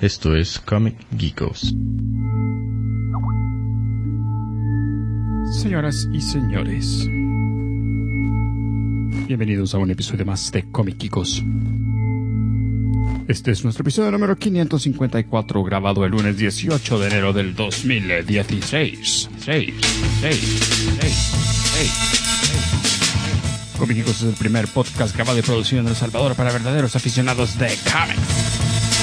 Esto es Comic Geekos. Señoras y señores, bienvenidos a un episodio más de Comic Geekos. Este es nuestro episodio número 554, grabado el lunes 18 de enero del 2016. Comic Geekos es el primer podcast grabado y producido en El Salvador para verdaderos aficionados de cómics.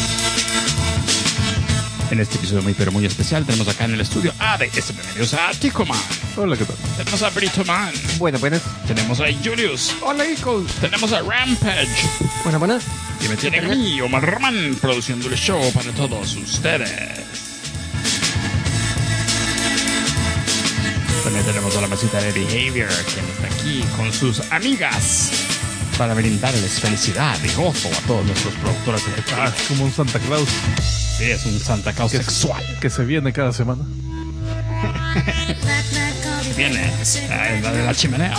En este episodio muy pero muy especial tenemos acá en el estudio a bienvenidos a Ticoman. Hola, ¿qué tal? Tenemos a Brito Man. Buenas. Tenemos a Julius. Hola, hijos. Tenemos a Rampage. Buenas. Y me tiene a mí, Omar Man, produciendo el show para todos ustedes. También tenemos a la mesita de Behavior, quien está aquí con sus amigas para brindarles felicidad y gozo a todos nuestros productores ejecutivos. Es como un Santa Claus. Sí, es un Santa Claus sexual. Que se viene cada semana. Viene la de la chimenea.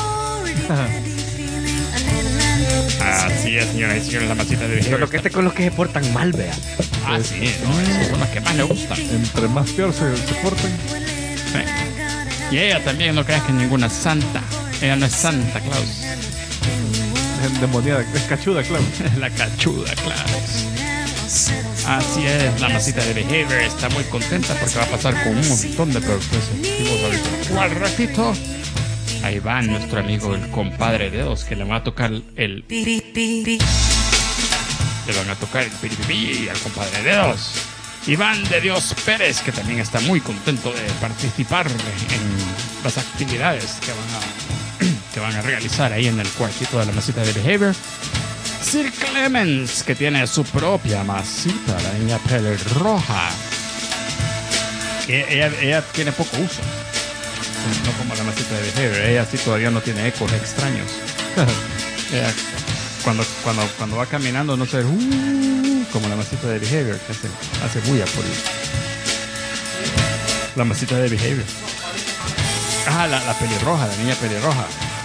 Así es, señoras y señores, la masita de Behavior. Pero que con los que se portan mal, vea. Ah, sí, no, esos son los que más le gustan. Entre más peor se porten. Sí. Y ella también, no creas que es ninguna santa. Ella no es Santa Claus. Es endemoniada, es cachuda, claro. Es la cachuda Claus. Así es, la masita de Behavior está muy contenta porque va a pasar con un montón de productos ejecutivos ahorita. Al ratito, ahí va nuestro amigo el compadre Dedos, que le va a tocar el... Le van a tocar el piripipi al compadre Dedos. Iván de Dios Pérez, que también está muy contento de participar en las actividades que van a realizar ahí en el cuartito de la masita de Behavior. Sir Clemens, que tiene su propia masita, la niña pelirroja. Ella tiene poco uso, no como la masita de Behavior. Ella sí todavía no tiene ecos extraños. Ella, cuando va caminando no se como la masita de Behavior, que hace bulla por la masita de Behavior. Ah, la pelirroja, la niña pelirroja.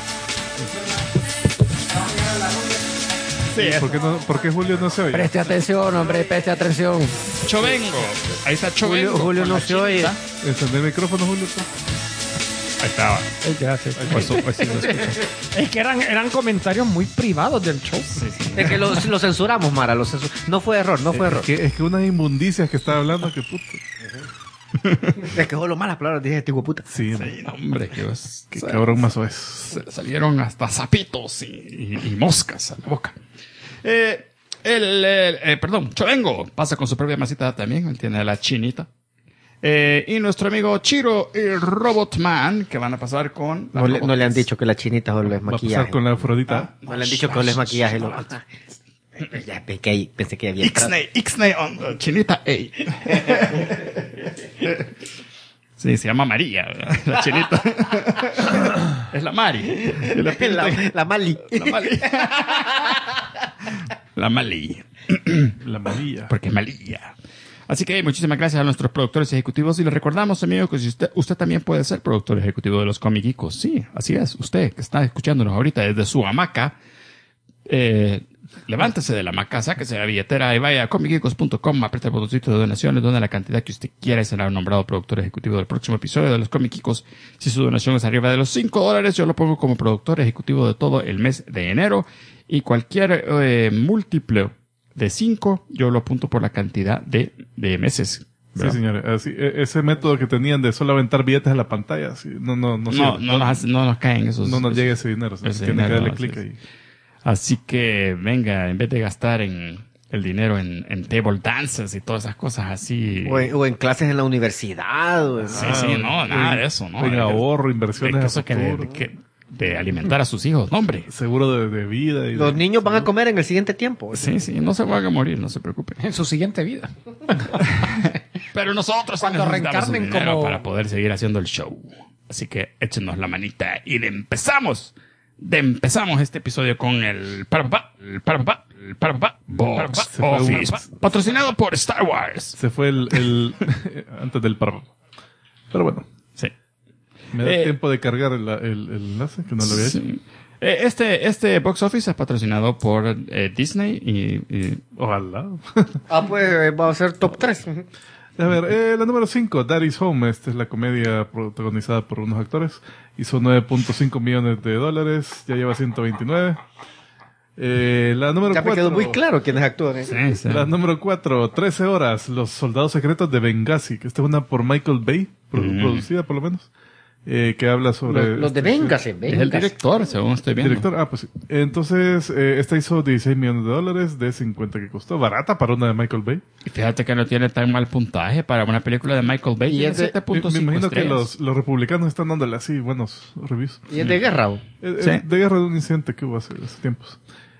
Sí, ¿Por qué Julio no se oye? Preste atención, hombre, preste atención. Chovengo. Ahí está Chovengo. Julio no se oye. Encender el micrófono, Julio. Ahí estaba. Gracias. Pues sí lo escucho. Es que eran comentarios muy privados del show. Sí. Es que lo censuramos, Mara. No fue error. Es que unas inmundicias que estaba hablando, que puto. Es que solo malas palabras dije, este hijo de puta. Sí, No, hombre, qué cabrón mazo es. Se le salieron hasta zapitos y moscas a la boca. Perdón, Chovengo pasa con su propia masita también. Él tiene a la chinita. Y nuestro amigo Chiro y Robotman, que van a pasar con... No le han dicho que la chinita solo es Va a maquillaje. pasar con la Afrodita. No le han dicho que solo es maquillaje. Ya pensé que había entrado. Ixnay on chinita A. Sí, se llama María, ¿verdad? La chinita. Es la Mari. La Mali. La Mali. La Mali. La María. Porque es malilla. Así que muchísimas gracias a nuestros productores ejecutivos. Y les recordamos, amigo, que si usted también puede ser productor ejecutivo de los Comic Geekos. Sí, así es. Usted que está escuchándonos ahorita desde su hamaca, levántese de la hamaca, sáquese la billetera y vaya a comicgeekos.com, aprieta el botoncito de donaciones, dona la cantidad que usted quiera y será nombrado productor ejecutivo del próximo episodio de los Comic Geekos. Si su donación es arriba de los $5, yo lo pongo como productor ejecutivo de todo el mes de enero. Y cualquier múltiplo de 5, yo lo apunto por la cantidad de meses. ¿Verdad? Sí, señores. Así, ese método que tenían de solo aventar billetes a la pantalla, sí, no nos caen esos. No nos llega ese dinero. Tiene que darle clic ahí. Así que, venga, en vez de gastar el dinero en table dances y todas esas cosas así. O en clases en la universidad. Nada de eso, ¿no? En ahorro, inversiones a eso futuro. de alimentar a sus hijos, no, hombre. Seguro de vida. Los niños van a comer en el siguiente tiempo. Sí, no se van a morir, no se preocupen. En su siguiente vida. Pero nosotros Cuando necesitamos reencarnen dinero como... para poder seguir haciendo el show. Así que échenos la manita y empezamos este episodio con el Box Office, patrocinado por Star Wars. Se fue el antes del Pero bueno. Sí. Me da tiempo de cargar el enlace, que no lo había hecho. Este box office es patrocinado por Disney y Ojalá. Pues va a ser top 3. A ver, la número 5, Daddy's Home. Esta es la comedia protagonizada por unos actores. Hizo $9.5 millones. Ya lleva 129. La número 4. Ya me quedó muy claro quiénes actúan. sí. La número 4, 13 horas. Los soldados secretos de Benghazi. Que esta es una por Michael Bay. Producida por lo menos. Que habla sobre... Los de Benghazi. Es el director, según estoy viendo. Director, pues sí. Entonces, esta hizo $16 millones de 50 que costó. Barata para una de Michael Bay. Y fíjate que no tiene tan mal puntaje para una película de Michael Bay. Y Tiene es de- 7.5 Me imagino que estrellas. los republicanos están dándole así buenos reviews. Y es de guerra. ¿O? Sí. De guerra de un incidente que hubo hace tiempos.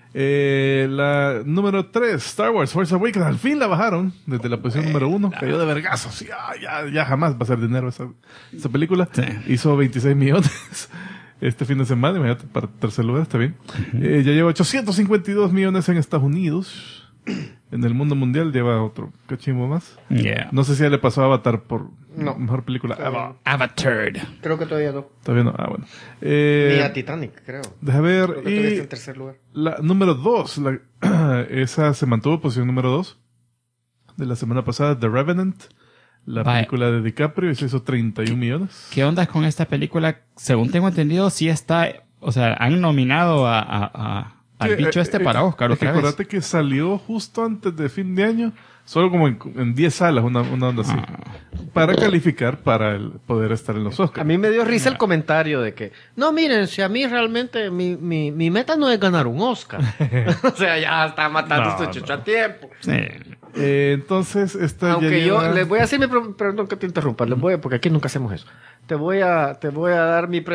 La número 3, Star Wars Force Awakens. Al fin la bajaron desde la posición número 1. Cayó de vergazos. Ya jamás va a ser dinero esa película. Sí. Hizo 26 millones este fin de semana. Imagínate, para tercer lugar, está bien. Ya lleva 852 millones en Estados Unidos. En el mundo mundial lleva otro cachimbo más. Yeah. No sé si ya le pasó a Avatar por No. mejor película. Avatar. Creo que todavía no. Todavía no. Bueno. Ni a Titanic, creo. Deja ver. Creo que todavía está Y en tercer lugar. la número 2, esa se mantuvo posición número 2 de la semana pasada, The Revenant, la Vaya. película de DiCaprio, y se hizo 31 millones. ¿Qué onda con esta película? Según tengo entendido, sí está... O sea, han nominado al Sí, bicho para Oscar es que otra vez. acuérdate que salió justo antes de fin de año, solo como en 10 salas, una onda así, para calificar para poder estar en los Oscars. A mí me dio risa el comentario de que, no, miren, si a mí realmente mi meta no es ganar un Oscar. O sea, ya está matando No, este chucho a tiempo. Sí. Entonces, esta Aunque ya yo lleva- les voy a decir, perdón que te interrumpa, les voy, porque aquí nunca hacemos eso. Te voy a dar mi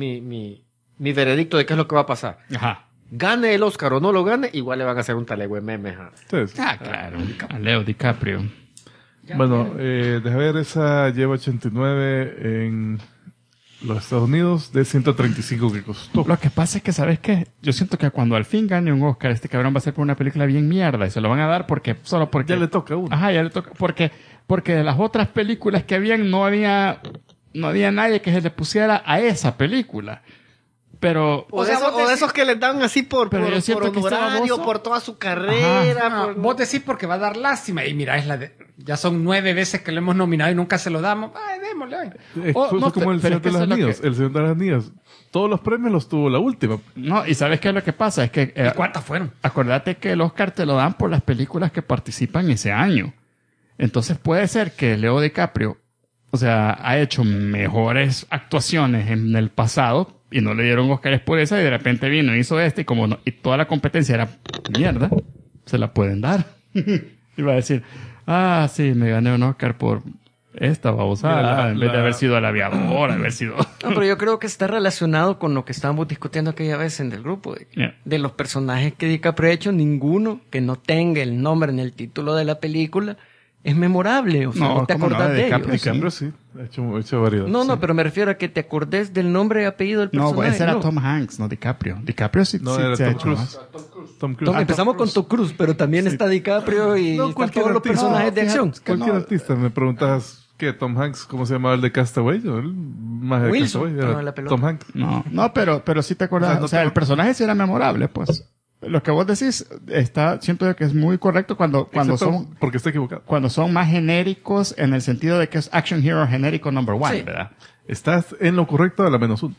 veredicto de qué es lo que va a pasar. Ajá. Gane el Oscar o no lo gane, igual le van a hacer un talegüe meme. Entonces, Ah, claro. A Leo DiCaprio. bueno, deja ver, esa lleva 89 en los Estados Unidos de 135 que costó. Lo que pasa es que, ¿sabes qué? Yo siento que cuando al fin gane un Oscar, este cabrón va a ser por una película bien mierda y se lo van a dar solo porque... Ya le toca a uno. Ajá, ya le toca. Porque de las otras películas que habían no había nadie que se le pusiera a esa película. Pero... O de esos que les dan así por Pero yo siento que este honorario, baboso- por toda su carrera. Ah, por- vos decís porque va a dar lástima. Y mira, ya son 9 veces que lo hemos nominado y nunca se lo damos. Ay, démosle. Ay. Fue no, como el pero Señor es que de eso las es lo Anillos. que- El Señor de las Anillos. Todos los premios los tuvo la última. No, y ¿sabes qué es lo que pasa? Es que... ¿Y cuántas fueron? Acuérdate que el Oscar te lo dan por las películas que participan ese año. Entonces puede ser que Leo DiCaprio, o sea, ha hecho mejores actuaciones en el pasado y no le dieron Oscars por esa y de repente vino y hizo este y como y toda la competencia era mierda, se la pueden dar. Iba a decir, sí, me gané un Oscar por esta babosada, Mira, en vez de haber sido el aviador, haber sido... No, pero yo creo que está relacionado con lo que estábamos discutiendo aquella vez en el grupo. Yeah. De los personajes que DiCaprio ha hecho, ninguno que no tenga el nombre en el título de la película es memorable. O sea, No, no te ¿cómo no? acordás De de DiCaprio, ellos. DiCaprio sí. Ha hecho variedad. No, pero me refiero a que te acordes del nombre y apellido del No, personaje. ese era no. Tom Hanks, no DiCaprio. DiCaprio sí, No, sí era se ha Tom hecho Cruise. más. Tom Cruise. Empezamos con Tom Cruise, pero también está DiCaprio y No, están cualquier todos los artista. personajes de No, acción. fíjate. Cualquier no. artista. Me preguntas, ¿qué? ¿Tom Hanks? ¿Cómo se llamaba el de Castaway? El más de Wilson, Castaway. Era no, la pelota. Tom Hanks. No, pero sí te acuerdas. O sea, no el personaje sí era memorable, pues. Lo que vos decís siento yo que es muy correcto cuando Excepto son porque está equivocado. cuando son más genéricos en el sentido de que es Action Hero genérico number one, Sí. ¿verdad? Estás en lo correcto a la -1.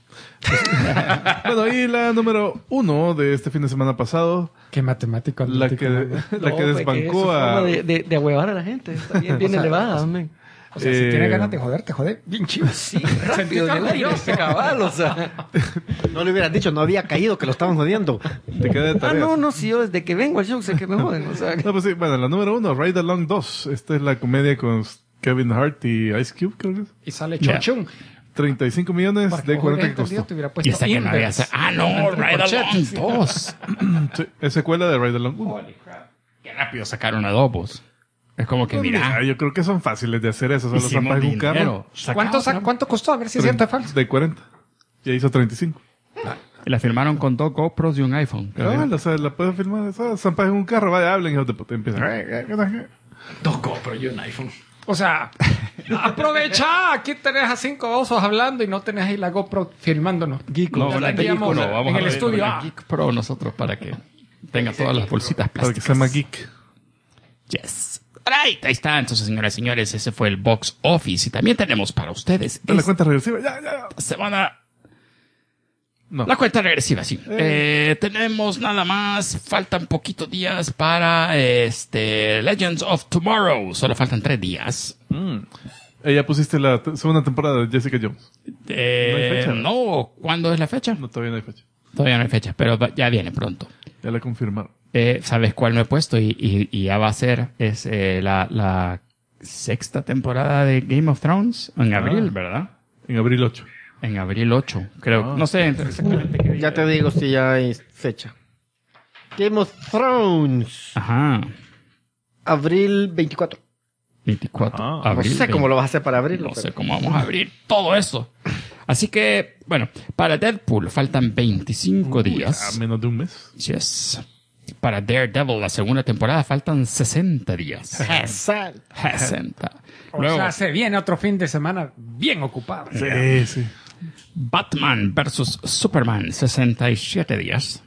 Bueno, y la número 1 de este fin de semana pasado, Qué matemático. la analítico, que ¿no? la que No, desbancó su a... forma de ahuevar a la gente. Está bien elevada, man. O sea, si Eh, tienes ganas de joder, te jode bien chido. Sí, rápido en el aire, cabal, o sea. No le hubieras dicho, no había caído, que lo estaban jodiendo. Te queda de tareas. No, si yo desde que vengo al show sé que me joden, o sea. No, pues sí, bueno, la número 1, Ride Along 2. Esta es la comedia con Kevin Hart y Ice Cube, creo que es. Y sale Ya. Chon Chung. 35 millones Para de vos 40 hubieras que costó. entendido, te hubiera Y puesto esa que no había... Inverse. no, Ride Corchetes. Along 2. Sí, es secuela de Ride Along 1. Qué rápido sacaron a Dobos. Es como que, mira, Yo creo que son fáciles de hacer eso. Solo hicimos zampas en un carro. dinero. ¿Cuánto costó? A ver si es cierto, fans. De 40. Ya hizo 35. Y la firmaron con 2 GoPros y un iPhone. O sea, la puedes filmar. Zampas en un carro, vaya, hablen, hijos de puta. Empiezan. Dos GoPro y un iPhone. O sea, Aprovecha, aquí tenés a 5 osos hablando y no tenés ahí la GoPro filmándonos. Geeko. No, Ya la aquí Geeko no, vamos en a el ver estudio. la Geek Pro nosotros para que tenga todas las bolsitas Para que plásticas. sea más geek. Yes. Alright, ahí está. Entonces, señoras y señores, ese fue el Box Office. Y también tenemos para ustedes Dale la esta cuenta regresiva. Ya. semana No. la cuenta regresiva, sí. Tenemos nada más. Faltan poquitos días para Legends of Tomorrow. Solo faltan 3 días. Ya pusiste la segunda temporada de Jessica Jones. hay fecha. No, ¿cuándo es la fecha? No, todavía no hay fecha. Todavía no hay fecha, pero ya viene pronto. Ya la confirmaron. ¿Sabes cuál me he puesto? Y ya va a ser la 6ª temporada de Game of Thrones en abril, ¿verdad? En abril 8. En abril 8, creo. No sé exactamente qué día. Ya te digo si ya hay fecha. Game of Thrones. Ajá. Abril 24. 24. Ah. No abril sé cómo lo vas a hacer para abrirlo. No pero- sé cómo vamos a abrir todo eso. Así que, bueno, para Deadpool faltan 25 A días. menos de un mes. Yes. Para Daredevil, la segunda temporada, faltan 60 días. Exacto. 60. O Luego, sea, se viene otro fin de semana bien ocupado. Sí. Batman vs. Superman, 67 días.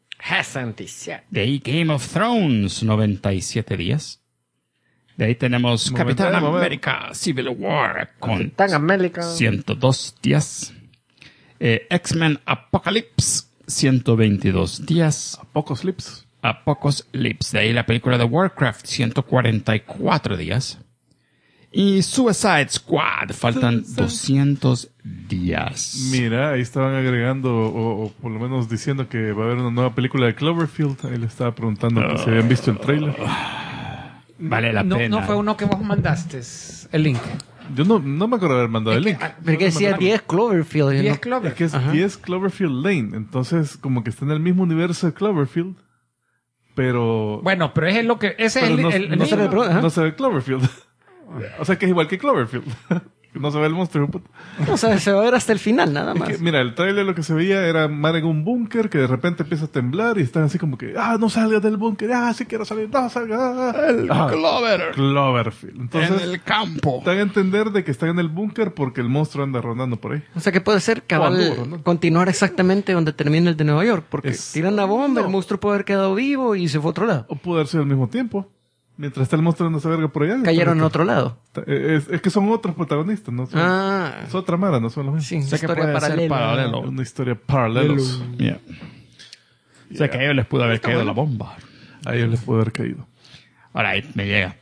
67. De ahí Game of Thrones, 97 días. De ahí tenemos Capitán América Civil War con Tan América. 102 días. X-Men Apocalypse, 122 días. A pocos lips. A pocos lips. De ahí la película de Warcraft, 144 días. Y Suicide Squad, faltan 200 días. Mira, ahí estaban agregando, o por lo menos diciendo que va a haber una nueva película de Cloverfield. Ahí le estaba preguntando que si habían visto el trailer. Vale la No, pena. no fue uno que vos mandaste, el link. Yo no me acuerdo de haber mandado el link. Pero que decía 10 Cloverfield. 10 ¿no? Clover. Es que es 10 Cloverfield Lane. Entonces, como que está en el mismo universo de Cloverfield. Pero... Bueno, pero ese es lo que... Ese pero es el no se mismo. ve, no se ve Cloverfield. O sea que es igual que Cloverfield. No se ve el monstruo. Puta. O sea, se va a ver hasta el final, nada Es más. que, mira, el trailer lo que se veía era Mar en un búnker que de repente empieza a temblar y están así como que, no salgas del búnker, sí quiero salir, no salgas. Clover. Cloverfield. Entonces, en el campo. dan a entender de que están en el búnker porque el monstruo anda rondando por ahí. O sea, que puede ser cabal Cuando, ¿no? continuar exactamente donde termina el de Nueva York. Porque Es- tiran la bomba, no. el monstruo puede haber quedado vivo y se fue a otro lado. O puede haber sido al mismo tiempo. Mientras está el monstruo dando esa verga por allá. Cayeron en Entonces, otro lado. Es que son otros protagonistas, ¿no? Es otra mara, no son los mismos. Sí, O sea que historia puede ser paralela. paralelo. Una historia paralelos. Yeah. O sea que a ellos les pudo haber caído la bomba. A ellos les puede haber caído. Alright, me llega.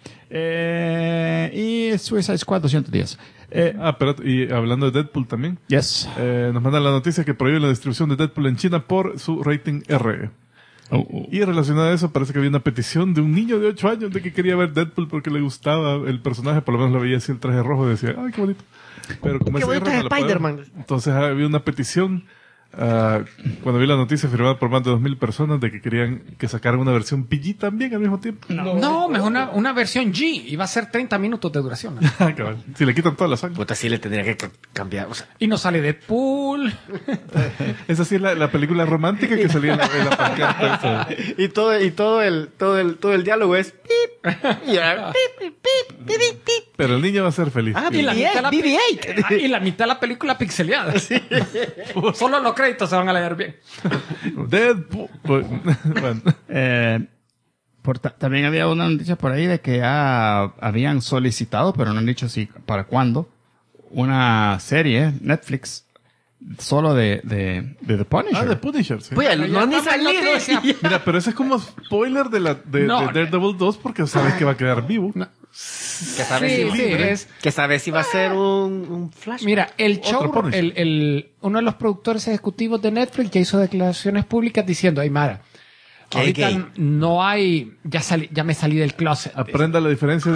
Y Suicide Squad, 200 días. Pero y hablando de Deadpool también. Yes. Nos mandan la noticia que prohíbe la distribución de Deadpool en China por su rating R. Y relacionado a eso, parece que había una petición de un niño de 8 años de que quería ver Deadpool porque le gustaba el personaje, por lo menos lo veía así el traje rojo y decía, ¡ay, qué bonito! Pero como Qué es bonito R, es no lo puede ver. Spider-Man. Entonces había una petición, cuando vi la noticia firmada por más de 2,000 personas, de que querían que sacaran una versión PG también al mismo tiempo. No, mejor una versión G. Iba a ser 30 minutos de duración. Cabal. Si le quitan toda la sangre. Puta, sí le tendría que cambiar. O sea, Y no sale Deadpool. Esa sí es la película romántica que salía en la pancarta. y todo el diálogo es pip. Y ahora, pip, pip, pip, pip, pip. Pero el niño va a ser feliz. Y la mitad de la BB-8. y la mitad de la película pixeleada. Solo los créditos se van a leer bien. Deadpool. Bueno. También había una noticia por ahí de que ya habían solicitado, pero no han dicho si para cuándo, una serie, Netflix, solo de The Punisher. The Punisher, sí. Pues, no han ni Ya está la salido. noticia. Mira, pero ese es como spoiler de No. de Daredevil 2 porque sabes que va a quedar vivo. Que sabes Sí, si, sí, es. que sabes si va a ser un flash. Mira, el Otro show, Punisher. uno de los productores ejecutivos de Netflix ya hizo declaraciones públicas diciendo, Aymara, ¿Qué ahorita gay? no hay, ya me salí del closet. Aprenda la diferencia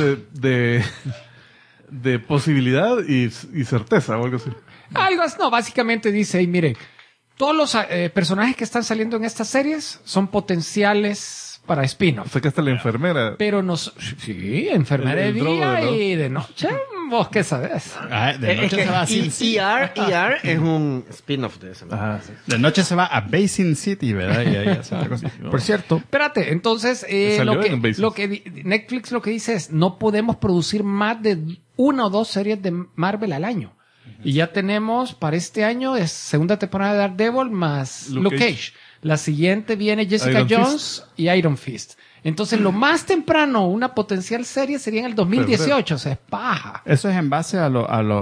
de posibilidad y certeza o algo así. Algo así, no, básicamente dice, y mire, todos los personajes que están saliendo en estas series son potenciales para O spin-off. sea que hasta la enfermera. Pero sí, enfermera de El drogo, día ¿no? y de noche, vos qué sabes. De Es noche que se va a Sin City. ER es un spin-off de eso. ¿no? Ajá, sí. De noche se va a Basin City, ¿verdad? Y ahí hace otra cosa. Por cierto, Espérate, entonces Salió lo en Basis. que Netflix lo que dice es no podemos producir más de una o dos series de Marvel al año. Y ya tenemos para este año es segunda temporada de Daredevil más Luke Cage. La siguiente viene Jessica Iron Jones y Iron Fist. Entonces, lo más temprano, una potencial serie sería en el 2018. O sea, es paja. Eso es en base al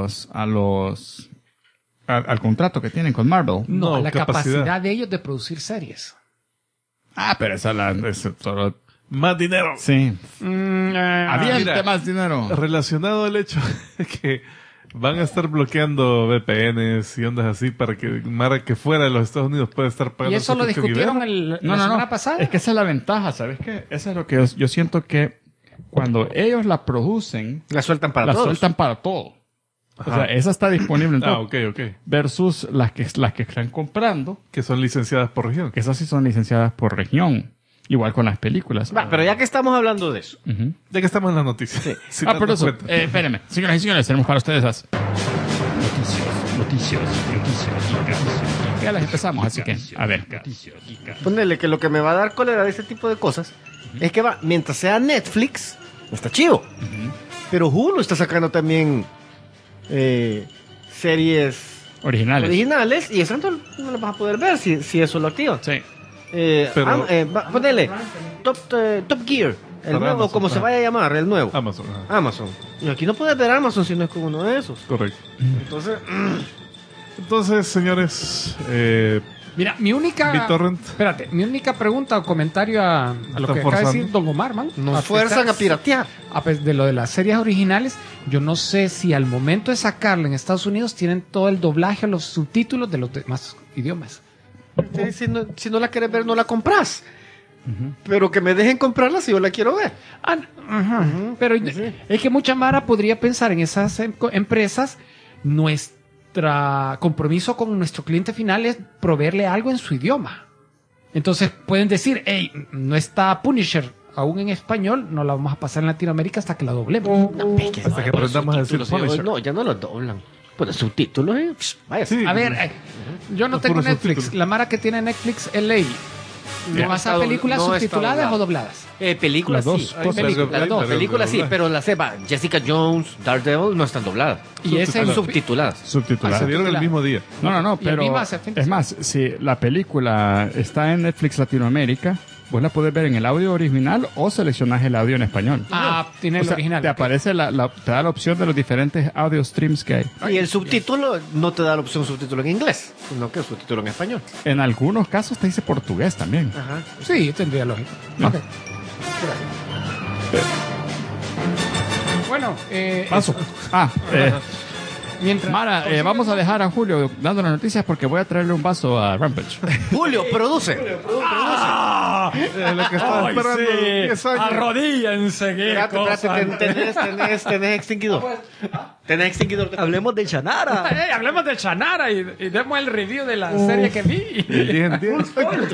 contrato que tienen con Marvel. No, No, la capacidad. capacidad de ellos de producir series. Ah, pero esa es solo... Más dinero. Sí. Había mira. más dinero. Relacionado al hecho de que van a estar bloqueando VPNs y ondas así para que Mara que fuera de los Estados Unidos pueda estar pagando. Y eso lo suscripción y discutieron ver. la semana pasada. Es que esa es la ventaja, ¿sabes qué? Eso es lo que yo siento que cuando ellos la producen, La sueltan para la todos. sueltan para todo. Ajá. O sea, esa está disponible en todo. Ok. Versus las que están comprando, Que son licenciadas por región. que esas sí son licenciadas por región. Igual con las películas. Va, pero ya que estamos hablando de eso. Ujú. ¿De qué estamos en las noticias? Sin Por darnos eso, cuenta. espérenme. Señoras y señores, tenemos para ustedes las... Noticias. Ya las empezamos, así que, a ver. Ponele que lo que me va a dar cólera de este tipo de cosas es que va, mientras sea Netflix, está chido. Pero Hulu está sacando también series Originales. originales y esas no las vas a poder ver si eso lo activa. Sí. Pero- Ponele Top Gear, el Para nuevo, Amazon, como se vaya a llamar, el nuevo. Amazon. Ajá. Amazon. Y aquí no puedes ver Amazon si no es con uno de esos. Correcto. Entonces, Entonces, señores, Mira, mi única... BitTorrent. Espérate, mi única pregunta o comentario a lo Están que acaba de forzando. decir Don Omar, man. nos fuerzan a piratear. De lo de las series originales, yo no sé si al momento de sacarla en Estados Unidos tienen todo el doblaje o los subtítulos de los demás idiomas. Si no la quieres ver, no la compras. Pero que me dejen comprarla si yo la quiero ver. Pero es que mucha Mara podría pensar en esas empresas. Nuestro compromiso con nuestro cliente final es proveerle algo en su idioma. Entonces pueden decir, hey, no está Punisher aún en español, no la vamos a pasar en Latinoamérica hasta que la doblemos. Hasta que aprendamos a decir Punisher. No, ya no lo doblan. Pues subtítulos, vaya. Sí. A ver, yo no Los tengo puros Netflix. subtítulos. La Mara que tiene Netflix LA. ¿Le No pasa está películas no está subtituladas doblado. o dobladas? Películas Las dos sí. cosas. Las dos. Pero Películas sí, dobladas. pero las sepa. Jessica Jones, Daredevil no están dobladas. Y ese Están subtituladas. Subtitulada. Se dieron el mismo día. No, Y a pero mí me hace fin. es más, si la película está en Netflix Latinoamérica, vos la podés ver en el audio original o seleccionás el audio en español. Tiene O el sea, original. te ok. aparece te da la opción de los diferentes audio streams que hay. Y el subtítulo no te da la opción subtítulo en inglés, sino que el subtítulo en español. En algunos casos te dice portugués también. Ajá. Sí, tendría lógica. No. Ok. Bueno, Paso. mientras... Mara, vamos a dejar a Julio dando las noticias porque voy a traerle un vaso a Rampage. Julio, produce. Es lo que estaba esperando 10 años. Arrodíllense, Espérate, tenés extinguidor. Tenés extinguidor. Hablemos de Chanara. hablemos de Chanara y demos el review de la serie que vi. El 10 en 10.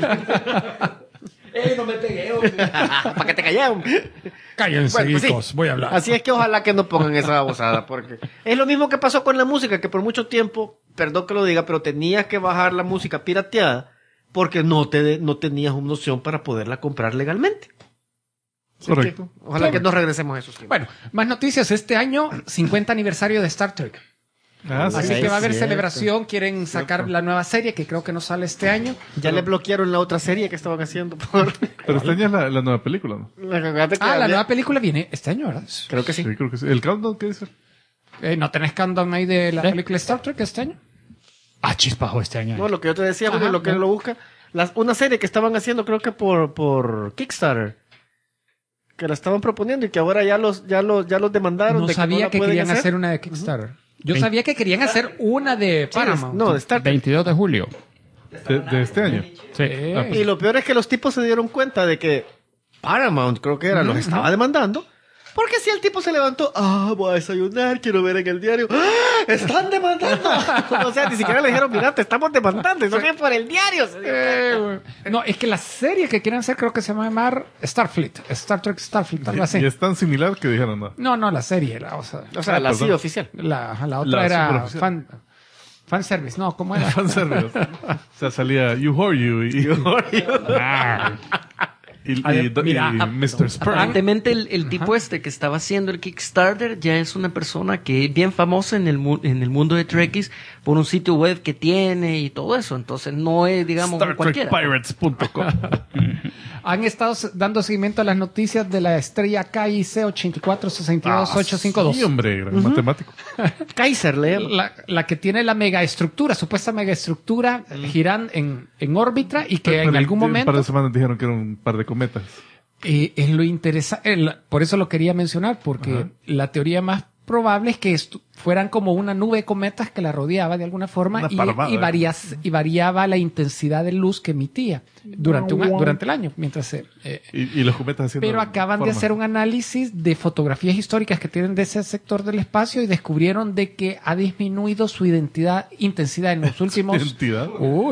No me pegué, Para que te callen. Cállense, Bueno, pues sí. chicos, voy a hablar. Así es que ojalá que no pongan esa babosada, porque es lo mismo que pasó con la música, que por mucho tiempo, perdón que lo diga, pero tenías que bajar la música pirateada porque no tenías una opción para poderla comprar legalmente. Correcto. Ojalá que no regresemos a esos tiempos. Bueno, más noticias. Este año, 50 aniversario de Star Trek. Ah, sí. Así que va a haber cierto. celebración. Quieren sacar la nueva serie, que creo que no sale este año. Ya le bloquearon la otra serie que estaban haciendo por... Pero este año es la nueva película, ¿no? La nueva película viene este año, ¿verdad? Creo que sí. Sí, creo que sí. ¿El countdown qué dice? ¿No tenés countdown ahí de la película Star Trek este año? Chispajo este año. No, lo que yo te decía, Julio, Ajá, lo que no. lo busca. Una serie que estaban haciendo, creo que por Kickstarter. Que la estaban proponiendo y que ahora ya los demandaron. No de sabía que, no que la pueden querían hacer una de Kickstarter. Yo sabía que querían hacer una de Paramount. No, de Star Trek. 22 de julio. De este año. Sí. Y lo peor es que los tipos se dieron cuenta de que Paramount, creo que era, los estaba demandando. Porque si el tipo se levantó, voy a desayunar, quiero ver en el diario, ¡están demandando! O sea, ni siquiera le dijeron, mira, te estamos demandando, eso es por el diario. Se dio cuenta. No, es que la serie que quieren hacer creo que se va a llamar Starfleet. Star Trek Starfleet, algo así. Y es tan similar que dijeron no. No, la serie. O sea, O sea, la perdón. sí oficial. la otra La era superoficial. fan service. No, ¿cómo era? Fanservice. O sea, salía You Whore You y... Mira, Mr. Sperm. Aparentemente el tipo que estaba haciendo el Kickstarter ya es una persona que es bien famosa en el mundo de Trekkies por un sitio web que tiene y todo eso. Entonces no es, digamos, cualquiera. StarTrekPirates.com. Han estado dando seguimiento a las noticias de la estrella KIC 8462852. Sí, hombre, gran matemático. Kaiser, leemos. La que tiene la megaestructura, supuesta megaestructura, giran en órbita y que en algún Un par momento... de semanas dijeron que eran un par de cometas. Es lo interesante, por eso lo quería mencionar, porque la teoría más probable es que fueran como una nube de cometas que la rodeaba de alguna forma Una parvada. y variaba la intensidad de luz que emitía durante el año, mientras se... Y los cometas haciendo Pero acaban de forma. hacer un análisis de fotografías históricas que tienen de ese sector del espacio y descubrieron de que ha disminuido su intensidad en los últimos... ¿Identidad?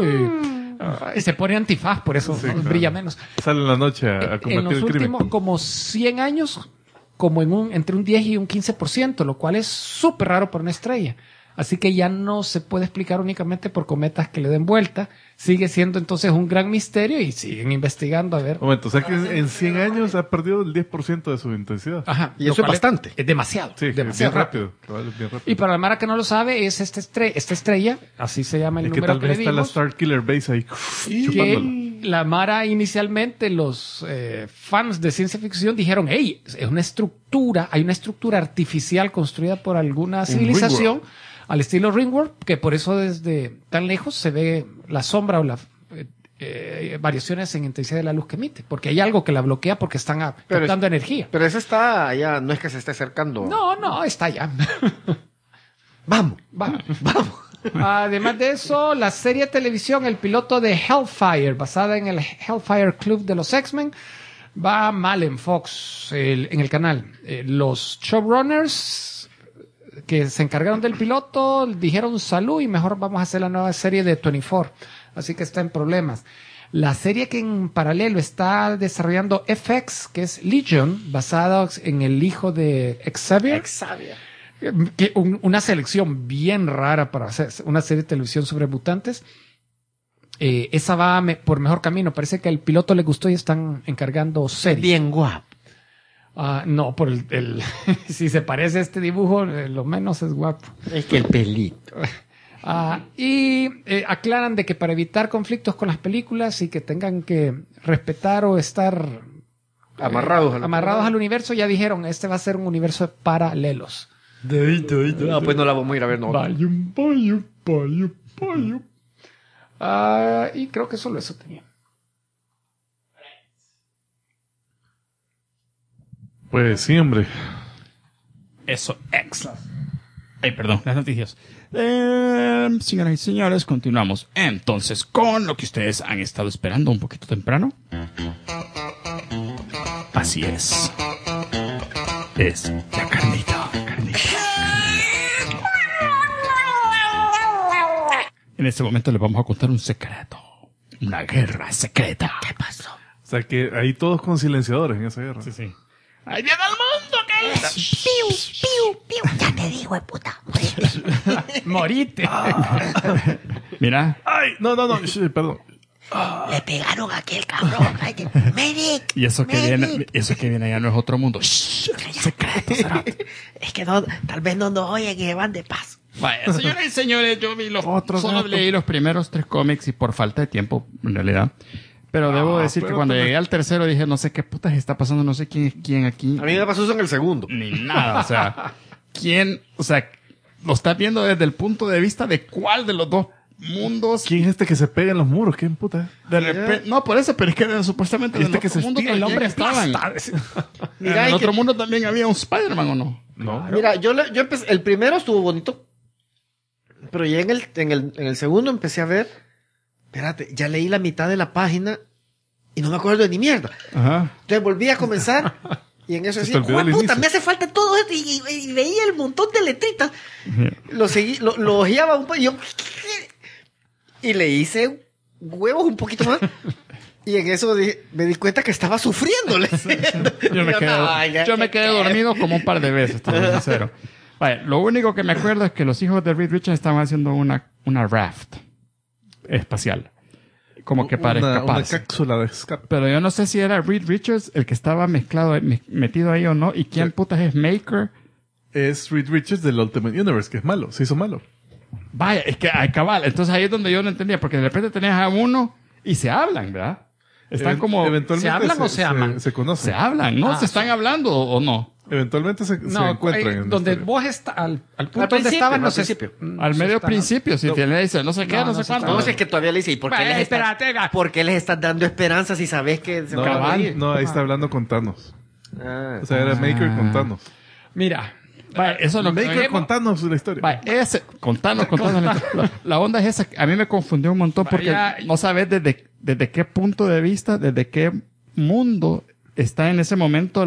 Y se pone antifaz, por eso Sí, claro. brilla menos. Sale en la noche a En combatir los el crimen. últimos como 100 años, como entre un 10 y un 15%, lo cual es súper raro para una estrella. Así que ya no se puede explicar únicamente por cometas que le den vuelta. Sigue siendo entonces un gran misterio y siguen investigando a ver. Un momento, o sea que en 100 años ha perdido el 10% de su intensidad. Ajá, Y lo eso es cual bastante. Es demasiado. Sí, demasiado bien rápido. Cabal, es bien rápido. Y para la Mara que no lo sabe, es esta estrella, así se llama el Es que número tal que vez le está la dimos. Star Killer Base ahí chupándola. Que la Mara inicialmente, los fans de ciencia ficción dijeron, hey, es una estructura, hay una estructura artificial construida por alguna civilización al estilo Ringworld, que por eso desde tan lejos se ve la sombra o las variaciones en intensidad de la luz que emite, porque hay algo que la bloquea porque están captando energía. Pero eso está allá, no es que se esté acercando. No, está allá. Vamos. Vamos. Además de eso, la serie de televisión, el piloto de Hellfire, basada en el Hellfire Club de los X-Men, va mal en Fox, en el canal. Los showrunners que se encargaron del piloto dijeron salud y mejor vamos a hacer la nueva serie de 24. Así que está en problemas. La serie que en paralelo está desarrollando FX, que es Legion, basada en el hijo de Xavier. Que una selección bien rara para hacer una serie de televisión sobre mutantes. Esa va por mejor camino. Parece que al piloto le gustó y están encargando series. Bien guapo. No, por si se parece a este dibujo, lo menos es guapo. Es que el pelito. Y aclaran de que para evitar conflictos con las películas y que tengan que respetar o estar amarrados al universo, ya dijeron, este va a ser un universo de paralelos. Pues no la vamos a ir a ver, no. Y creo que solo eso tenía. Pues sí, hombre. Eso, excellent. Ay, perdón, las noticias. Señoras y señores, continuamos entonces con lo que ustedes han estado esperando un poquito temprano. Así es. Es la carnita. En este momento les vamos a contar un secreto. Una guerra secreta. ¿Qué pasó? O sea que ahí todos con silenciadores en esa guerra. Sí. ¡Ahí viene el mundo! Ya te digo, puta. Morite. Mira, ¡Ay! No, perdón. Le pegaron a aquel cabrón. Medic. y eso que viene ya no es otro mundo. Shh, secreto, será. Es que no, tal vez no nos oyen y van de paso. Vaya, señoras y señores, yo vi Otro solo gato. leí los primeros 3 cómics y por falta de tiempo, en realidad. Pero debo decir que pero cuando tú- llegué al tercero dije, no sé qué putas está pasando, no sé quién es quién aquí. A mí me pasó eso en el segundo. Ni nada, o sea, lo estás viendo desde el punto de vista de cuál de los dos mundos. ¿Quién es este que se pega en los muros? ¿Quién puta? De repente, no, por eso, pero es que supuestamente en Este el que otro se mundo estira, también el hombre estaban. Mira, En y el otro que- mundo también había un Spider-Man, ¿o no? No. Mira, yo empecé, el primero estuvo bonito, pero ya en el segundo empecé a ver, espérate, ya leí la mitad de la página y no me acuerdo de ni mierda. Ajá. Entonces volví a comenzar y en eso Se te decía, olvidó el puta, inicio". me hace falta todo esto y veía el montón de letritas. Lo seguí, lo ojeaba un poco y yo, y le hice huevos un poquito más. Y en eso me di cuenta que estaba sufriendo leyendo. Yo me quedé dormido como un par de veces, te soy sincero. Vale, lo único que me acuerdo es que los hijos de Reed Richards estaban haciendo una raft espacial. como que para una escaparse. cápsula de escape. Pero yo no sé si era Reed Richards el que estaba metido ahí o no. ¿Y quién Sí. putas es Maker? Es Reed Richards del Ultimate Universe, que es malo. Se hizo malo. Vaya, es que hay cabal. Entonces ahí es donde yo no entendía, porque de repente tenías a uno y se hablan, ¿verdad? Están como... Eventualmente ¿se hablan o se aman? Se conocen. Se hablan, ¿no? Ah, ¿Se están hablando o no? Eventualmente se encuentran. en la donde historia. vos estás, al punto Al donde principio, estaban, al no sé. principio. Al medio están- principio, si te le dice no sé qué, No, no, no sé se cuándo. están- No, si es que todavía le dice, ¿y por qué, Bueno, les estás, espérate, ga. ¿por qué les estás dando esperanza si sabes que se No, van a cabal. morir? no, ahí está hablando con Thanos. Ah. O sea, era Maker con Thanos. Mira, Vaya, eso es lo que... Maker con Thanos la historia. Vaya, contanos. La onda es esa. A mí me confundió un montón porque Vaya. no sabes desde qué punto de vista, desde qué mundo está en ese momento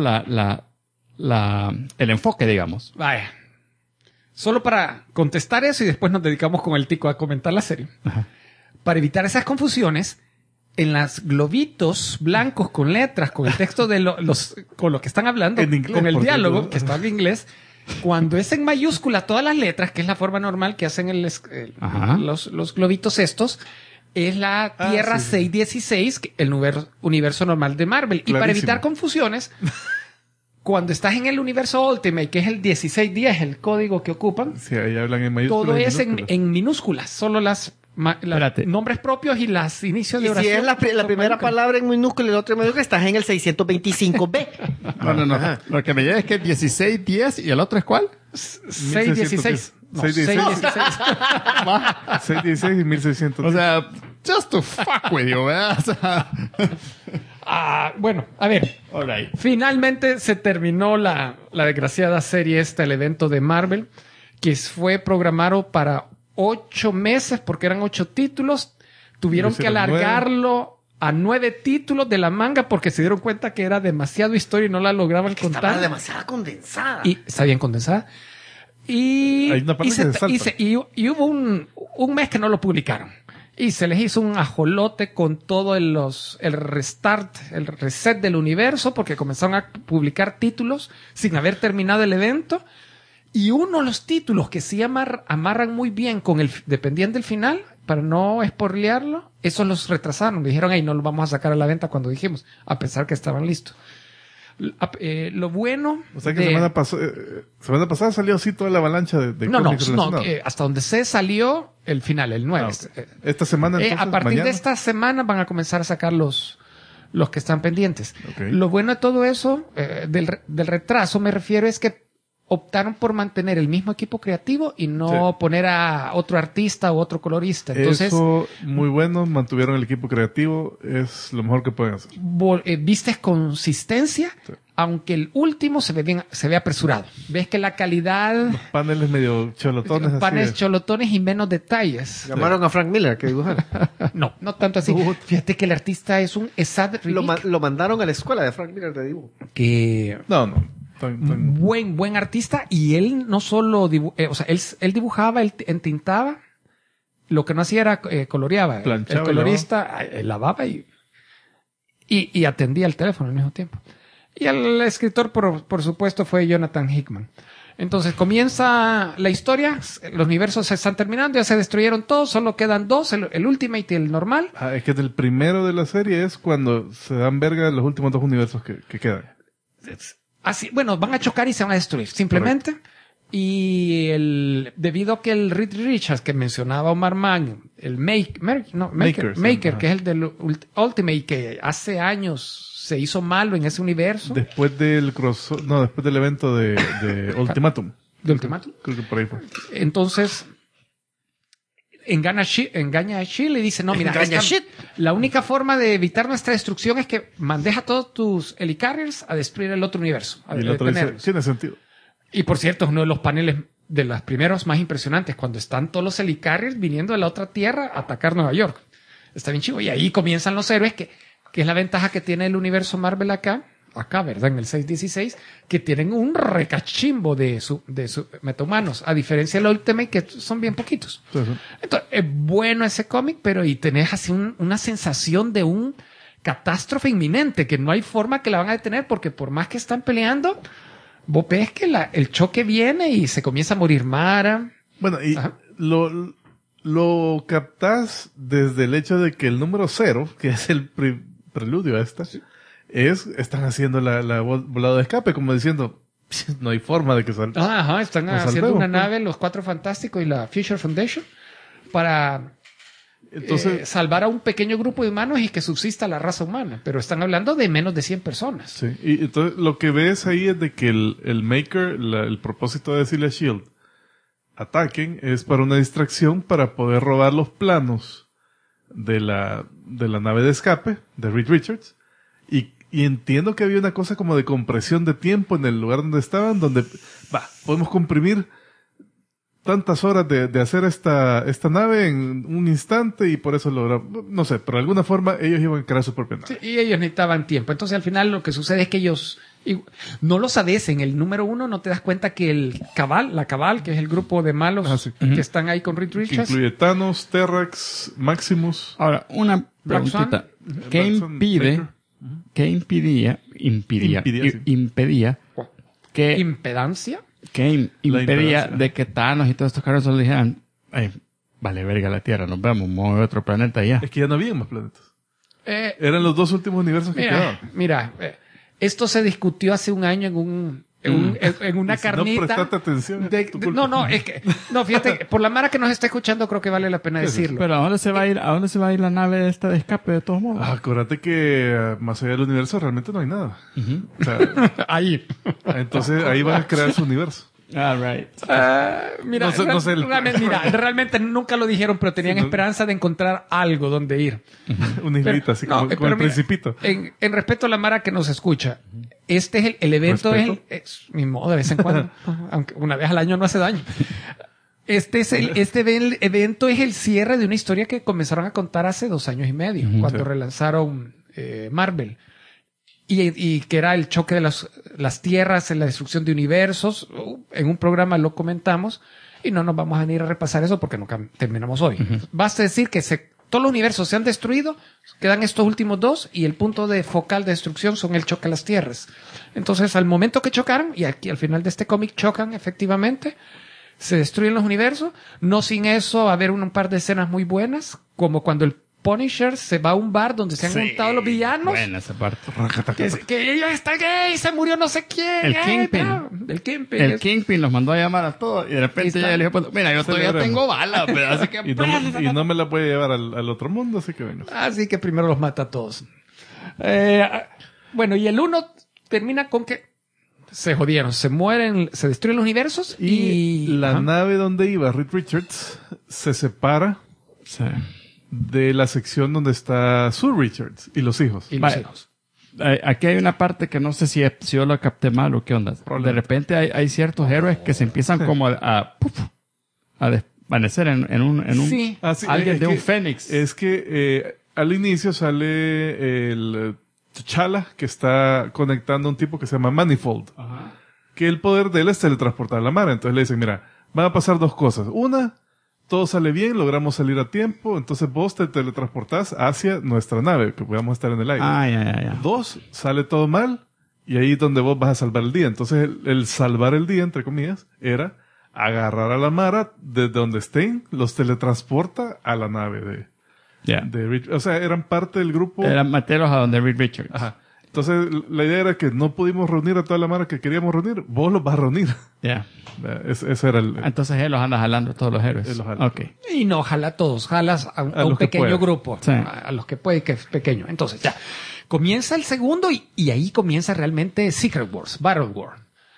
el enfoque, digamos. vaya. Solo para contestar eso y después nos dedicamos con el tico a comentar la serie. Para evitar esas confusiones, en las globitos blancos con letras, con el texto de con lo que están hablando, En inglés, con el por diálogo, cierto. que está en inglés, cuando es en mayúscula todas las letras, que es la forma normal que hacen Ajá. los globitos estos, es la Tierra sí, sí. 616, el universo normal de Marvel. Y para Clarísimo. evitar confusiones, cuando estás en el universo Ultimate, que es el 1610, el código que ocupan, Sí, ahí hablan en mayúsculas. todo y es minúsculas. en minúsculas, solo las Espérate. nombres propios y las inicios Y de si oración. es la son primera mayúsculas. palabra en minúscula y la otra en mayúscula, estás en el 625B. No. Lo que me llega es que 16, 10 y el otro es ¿cuál? 616. No, 616. 616. 616 y 1600. O sea, just to fuck with you, ¿verdad? O sea, Bueno, a ver. all right. Finalmente se terminó la desgraciada serie esta, el evento de Marvel, que fue programado para 8 meses porque eran 8 títulos. Tuvieron Lo que hicieron alargarlo a 9 títulos de la manga porque se dieron cuenta que era demasiado historia y no la lograban Estaba contar. demasiado condensada. Y está bien condensada. Y, Hay una parte y, se- que se salta. y se- y hubo un mes que no lo publicaron. Y se les hizo un ajolote con todo el reset del universo, porque comenzaron a publicar títulos sin haber terminado el evento. Y uno de los títulos que sí amarran muy bien con dependiendo del final, para no spoilearlo, esos los retrasaron. Dijeron, ay, no los vamos a sacar a la venta cuando dijimos, a pesar que estaban listos. Lo bueno. O sea que de- semana pasada salió así toda la avalancha de no, cómics relacionados. hasta donde se salió el final, el 9. Ah, ok. Esta semana entonces, A partir mañana. de esta semana van a comenzar a sacar los que están pendientes. Ok. Lo bueno de todo eso, del retraso me refiero, es que optaron por mantener el mismo equipo creativo y no Sí. poner a otro artista o otro colorista. Entonces, Eso, muy bueno, mantuvieron el equipo creativo, es lo mejor que pueden hacer. vistes consistencia, Sí. aunque el último se ve apresurado. Ves que la calidad, Paneles medio cholotones. así panes de- cholotones y menos detalles. Llamaron a Frank Miller que dibujara. No tanto así. Fíjate que el artista es un Esad Ribic, Lo mandaron a la escuela de Frank Miller de dibujo. que No. Tan- buen artista, y él no solo o sea, él dibujaba, él entintaba, lo que no hacía era coloreaba. Planchaba El y colorista lavaba y atendía el teléfono al mismo tiempo. Y el escritor, por supuesto, fue Jonathan Hickman. Entonces comienza la historia, los universos se están terminando, ya se destruyeron todos, solo quedan dos, el Ultimate y el normal. Es que del primero de la serie es cuando se dan verga los últimos dos universos que quedan. Así, bueno, van a chocar y se van a destruir, simplemente. Y debido a que el Reed Richards que mencionaba Omar Mann, el Maker, Maker, que es el del Ultimate, que hace años se hizo malo en ese universo Después del después del evento de Ultimatum. de Ultimatum. Creo que por ahí fue. Entonces, engaña a Shield y dice, no, mira, Engaña a Shield. la única forma de evitar nuestra destrucción es que mandes a todos tus helicarriers a destruir el otro universo. A Y el otro dice, detenerlos. tiene sentido. Y por cierto, es uno de los paneles de los primeros más impresionantes, cuando están todos los helicarriers viniendo de la otra tierra a atacar Nueva York. Está bien chivo. Y ahí comienzan los héroes, que es la ventaja que tiene el universo Marvel acá, ¿verdad? En el 616, que tienen un recachimbo de su metahumanos, a diferencia del Ultimate, que son bien poquitos. Sí, sí. Entonces, es bueno ese cómic, pero y tenés así una sensación de un catástrofe inminente, que no hay forma que la van a detener, porque por más que están peleando, vos ves que el choque viene y se comienza a morir Mara. Bueno, y Ajá. lo captás desde el hecho de que el número 0, que es el preludio a esta, están haciendo la volado de escape, como diciendo, no hay forma de que salga. Ajá, están Nos haciendo salvemos, una pues. nave, los Cuatro Fantásticos y la Future Foundation, para Entonces, salvar a un pequeño grupo de humanos y que subsista la raza humana. Pero están hablando de menos de 100 personas. sí. Y entonces lo que ves ahí es de que el Maker, el propósito de decirle a S.H.I.E.L.D. ataquen es para una distracción para poder robar los planos de la nave de escape de Reed Richards. Y entiendo que había una cosa como de compresión de tiempo en el lugar donde estaban, donde podemos comprimir tantas horas de hacer esta nave en un instante y por eso logramos, no sé, pero de alguna forma ellos iban a crear su propia nave. Sí, y ellos necesitaban tiempo. Entonces al final lo que sucede es que ellos no lo sabes. En el número 1 no te das cuenta que la Cabal, que es el grupo de malos que están ahí con Reed Que Richards. incluye Thanos, Terrax, Maximus. Ahora, una Black Swan. preguntita. ¿Qué Black Swan, impide, Maker. qué impedía que Impedancia. impedancia. de que Thanos y todos estos caras solo dijeran, vale verga la Tierra, nos vemos, vamos a otro planeta y ya? Es que ya no había más planetas. Eh, Eran los 2 últimos universos que quedaban. Mira, esto se discutió hace un año en una Y si no carnita. prestaste atención, es tu culpa. No, es que, no, fíjate, por la mara que nos está escuchando creo que vale la pena decirlo. Pero ¿a dónde se va a ir la nave esta de escape de todos modos? Acuérdate que más allá del universo realmente no hay nada. O sea, Ahí. entonces ahí van a crear su universo. Right. Mira, No sé realmente nunca lo dijeron, pero tenían esperanza de encontrar algo donde ir. Una islita, así como, No, como el pero mira, Principito. En respeto a la Mara que nos escucha, este es el evento, ¿Respeto? es mi modo de vez en cuando, aunque una vez al año no hace daño. Este evento es el cierre de una historia que comenzaron a contar hace 2 años y medio, cuando Sí. relanzaron Marvel. Y que era el choque de las tierras en la destrucción de universos. En un programa lo comentamos y no nos vamos a venir a repasar eso porque nunca terminamos hoy. Basta decir que todos los universos se han destruido, quedan estos últimos 2 y el punto de focal de destrucción son el choque a las tierras. Entonces, al momento que chocaron, y aquí al final de este cómic chocan efectivamente, se destruyen los universos. No sin eso, va a haber un par de escenas muy buenas, como cuando el Punisher se va a un bar donde se han juntado los villanos. Buena esa parte. Que ellos están gay, se murió no sé quién. El Kingpin. El Kingpin. El Kingpin los mandó a llamar a todos y de repente Está. ya le dijo, pues, mira, yo todavía Celebremos. tengo balas, pero así que... Y no me la puede llevar al otro mundo, así que venga. Así que primero los mata a todos. Bueno, y el 1 termina con que se jodieron, se mueren, se destruyen los universos Y la Ajá. nave donde iba Reed Richards se separa Sí. de la sección donde está Sue Richards y los hijos. Y los Vale. hijos. Aquí hay una parte que no sé si yo lo capté mal o qué onda. De repente hay ciertos héroes que se empiezan como a desvanecer en un Sí. Ah, sí, alguien es de un que- fénix. Es que al inicio sale el T'Challa que está conectando a un tipo que se llama Manifold. Que el poder de él es teletransportar a la mar. Entonces le dicen, mira, van a pasar 2 cosas. Una, todo sale bien, logramos salir a tiempo, entonces vos te teletransportás hacia nuestra nave, que podamos estar en el aire. Ya. 2, sale todo mal, y ahí es donde vos vas a salvar el día. Entonces el salvar el día, entre comillas, era agarrar a la Mara desde donde estén, los teletransporta a la nave Ya. de Rich. O sea, eran parte del grupo. Eran materos a donde Reed Richards. Ajá. Entonces la idea era que no pudimos reunir a toda la Mara que queríamos reunir, vos los vas a reunir. Ya. Ese era el... Entonces él los anda jalando a todos los héroes. Él los jala. Ok. Y no jala a todos, jalas a un los que pequeño puede. grupo, Sí. a los que puede, que es pequeño. Entonces ya, comienza el segundo y ahí comienza realmente Secret Wars, Battle War.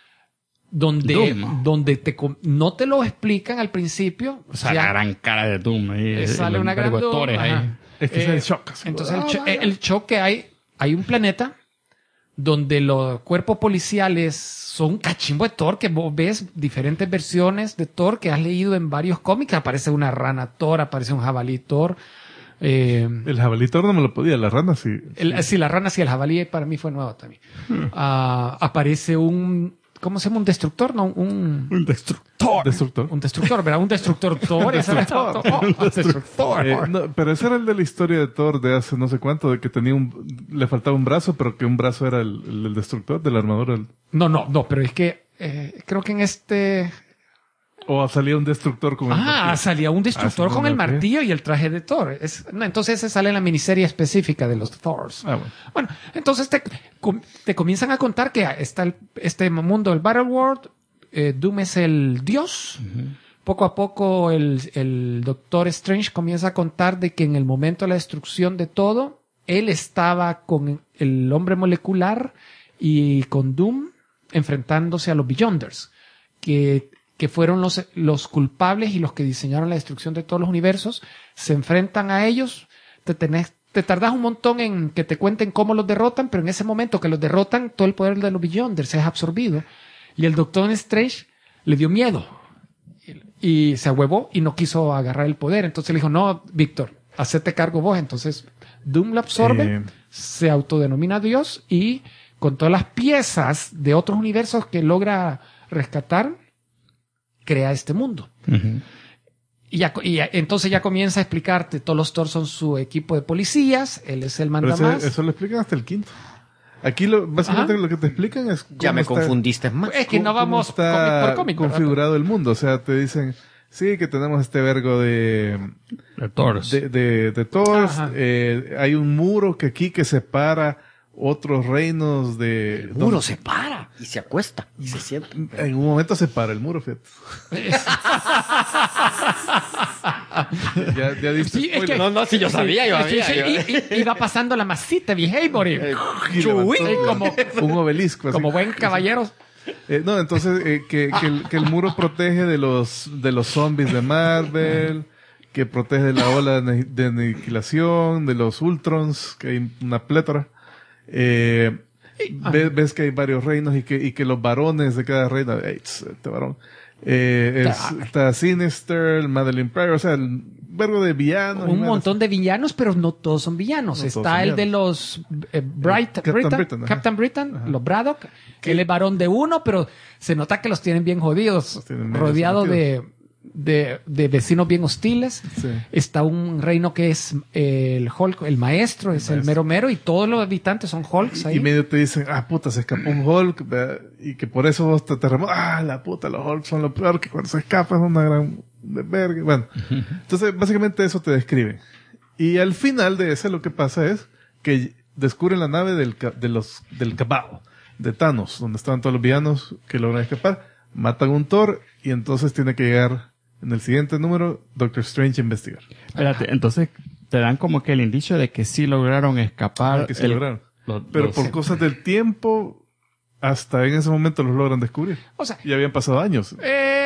Donde no te lo explican al principio. O sea, la gran cara de Doom ahí. sale una gran Thores ahí. ajá. Es que es el shock. así. Entonces el choque hay un planeta donde los cuerpos policiales son un cachimbo de Thor, que vos ves diferentes versiones de Thor que has leído en varios cómics. Aparece una rana Thor, aparece un jabalí Thor. El jabalito no me lo podía, la rana sí. Sí, la rana sí, el jabalí para mí fue nuevo también. Aparece ¿cómo se llama? Un destructor, ¿no? Un destructor. Destructor. Un destructor, ¿verdad? Un destructor Thor. esa era- un destructor. No, pero ese era el de la historia de Thor de hace no sé cuánto, de que tenía le faltaba un brazo, pero que un brazo era el destructor de la armadura. No, pero es que creo que en este... O salía un destructor con el martillo. Salía un destructor sí, con no, el ok. martillo y el traje de Thor. Entonces ese sale en la miniserie específica de los Thors. Ah, bueno. Bueno, entonces te comienzan a contar que está este mundo, el Battle World. Doom es el dios. Poco a poco el Doctor Strange comienza a contar de que en el momento de la destrucción de todo, él estaba con el hombre molecular y con Doom enfrentándose a los Beyonders, que fueron los culpables y los que diseñaron la destrucción de todos los universos. Se enfrentan a ellos. Te tardas un montón en que te cuenten cómo los derrotan, pero en ese momento que los derrotan, todo el poder de los Beyonders es absorbido. Y el Doctor Strange le dio miedo y se ahuevó y no quiso agarrar el poder. Entonces le dijo, no, Víctor, hacete cargo vos. Entonces Doom lo absorbe, se autodenomina Dios y con todas las piezas de otros universos que logra rescatar, crea este mundo. Y entonces ya comienza a explicarte, todos los Thor son su equipo de policías, él es el Pero mandamás. eso lo explican hasta el quinto. Aquí básicamente lo que te explican es Ya me está- confundiste más. Es que no cómo vamos está cómic por cómic, ¿verdad? configurado el mundo. O sea, te dicen, sí, que tenemos este vergo de Thors. de Thor. Ajá. Hay un muro que separa otros reinos de... El muro se para y se acuesta y se sienta. En un momento se para el muro, fíjate. ya diste Sí, es spoiler. que- No, si yo sabía, yo Sí, sabía. sí, y va pasando la masita, behavior. Y levantó como- un obelisco. así. Como buen caballero. No, entonces que el muro protege de los zombies de Marvel, que protege de la ola de aniquilación, de los Ultrons, que hay una plétora. Ves que hay varios reinos y que los varones de cada reino, este varón, está Sinister, el Madeline Pryor, o sea, el verbo de villanos. Un montón de villanos, pero no todos son villanos. No todos Está son el de villanos. los Captain Britain, ajá. los Braddock, que él es varón de uno, pero se nota que los tienen bien jodidos, Los tienen medio rodeado sometidos. de vecinos bien hostiles. Sí. Está un reino que es el Hulk, el maestro, es el mero mero, y todos los habitantes son Hulks ahí. Y medio te dicen, puta, se escapó un Hulk, ¿verdad? Y que por eso vos te remotas, la puta, los Hulks son lo peor, que cuando se escapan es una gran de verga. Bueno, entonces básicamente eso te describe. Y al final de ese lo que pasa es que descubren la nave del Cabal, de Thanos, donde estaban todos los villanos que logran escapar, matan un Thor y entonces tiene que llegar en el siguiente número Doctor Strange a investigar. Espérate, entonces te dan como que el indicio de que sí lograron escapar. Que sí lograron. Pero los- por cosas del tiempo, hasta en ese momento los logran descubrir. O sea, Y habían pasado años.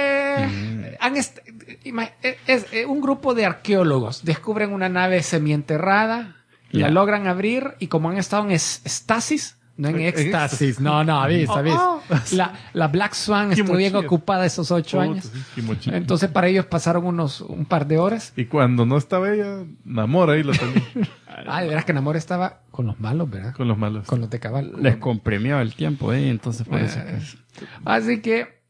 es un grupo de arqueólogos descubren una nave semienterrada, la Ya. logran abrir y como han estado en estasis, no en En éxtasis, no, avisa. La Black Swan estuvo bien Kimochi. ocupada esos 8 años. Puta, sí, Kimochi. Entonces para ellos pasaron un par de horas. Y cuando no estaba ella, Namor ahí lo tenía. De veras que Namor estaba con los malos, ¿verdad? Con los malos. Con los de cabal. les comprimió el tiempo, entonces por eso. Así que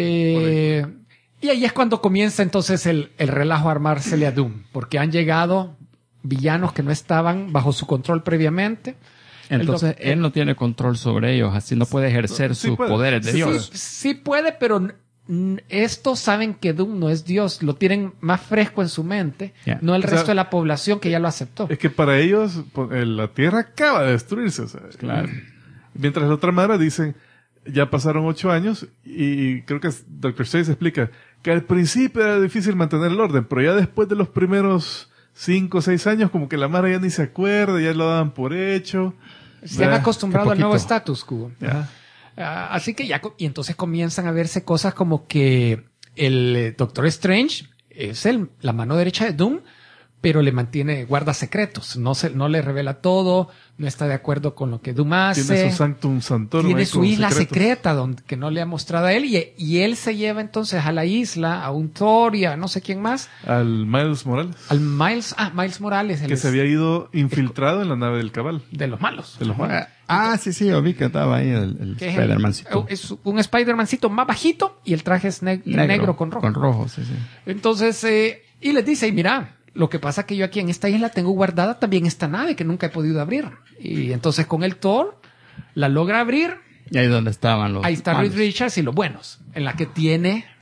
y ahí es cuando comienza entonces el relajo a armársele a Doom, porque han llegado villanos que no estaban bajo su control previamente. Entonces él no tiene control sobre ellos, así no puede ejercer Sí sus puede. poderes de Sí Dios. Sí puede, pero estos saben que Doom no es Dios, lo tienen más fresco en su mente, Ya. no el O resto sea, de la población que ya lo aceptó. Es que para ellos, la Tierra acaba de destruirse. O sea, Claro. Mientras la otra manera dicen, ya pasaron 8 años y creo que Doctor Strange explica que al principio era difícil mantener el orden, pero ya después de los primeros 5 o 6 años, como que la Mara ya ni se acuerda, ya lo daban por hecho. Se han Ya, acostumbrado qué al nuevo poquito. status quo. Ya. Así que y entonces comienzan a verse cosas como que el Doctor Strange es la mano derecha de Doom, pero le guarda secretos, no le revela todo, no está de acuerdo con lo que Doom hace. Tiene su Sanctum Sanctorum. Tiene ahí su con isla secretos. secreta que no le ha mostrado a él y él se lleva entonces a la isla, a un Thor y a no sé quién más, Al Miles Morales. al Miles Morales, Que se había ido infiltrado en la nave del Cabal. de los malos. De los malos. Sí, yo vi que estaba ahí el Que es Spider-Mancito. es un Spider-Mancito más bajito y el traje es negro con rojo. Con rojo, sí. Entonces, y les dice, y mira, lo que pasa es que yo aquí en esta isla tengo guardada también esta nave que nunca he podido abrir. Y entonces con el Thor la logra abrir. Y ahí donde estaban los Ahí está malos. Reed Richards y los buenos, en la que tiene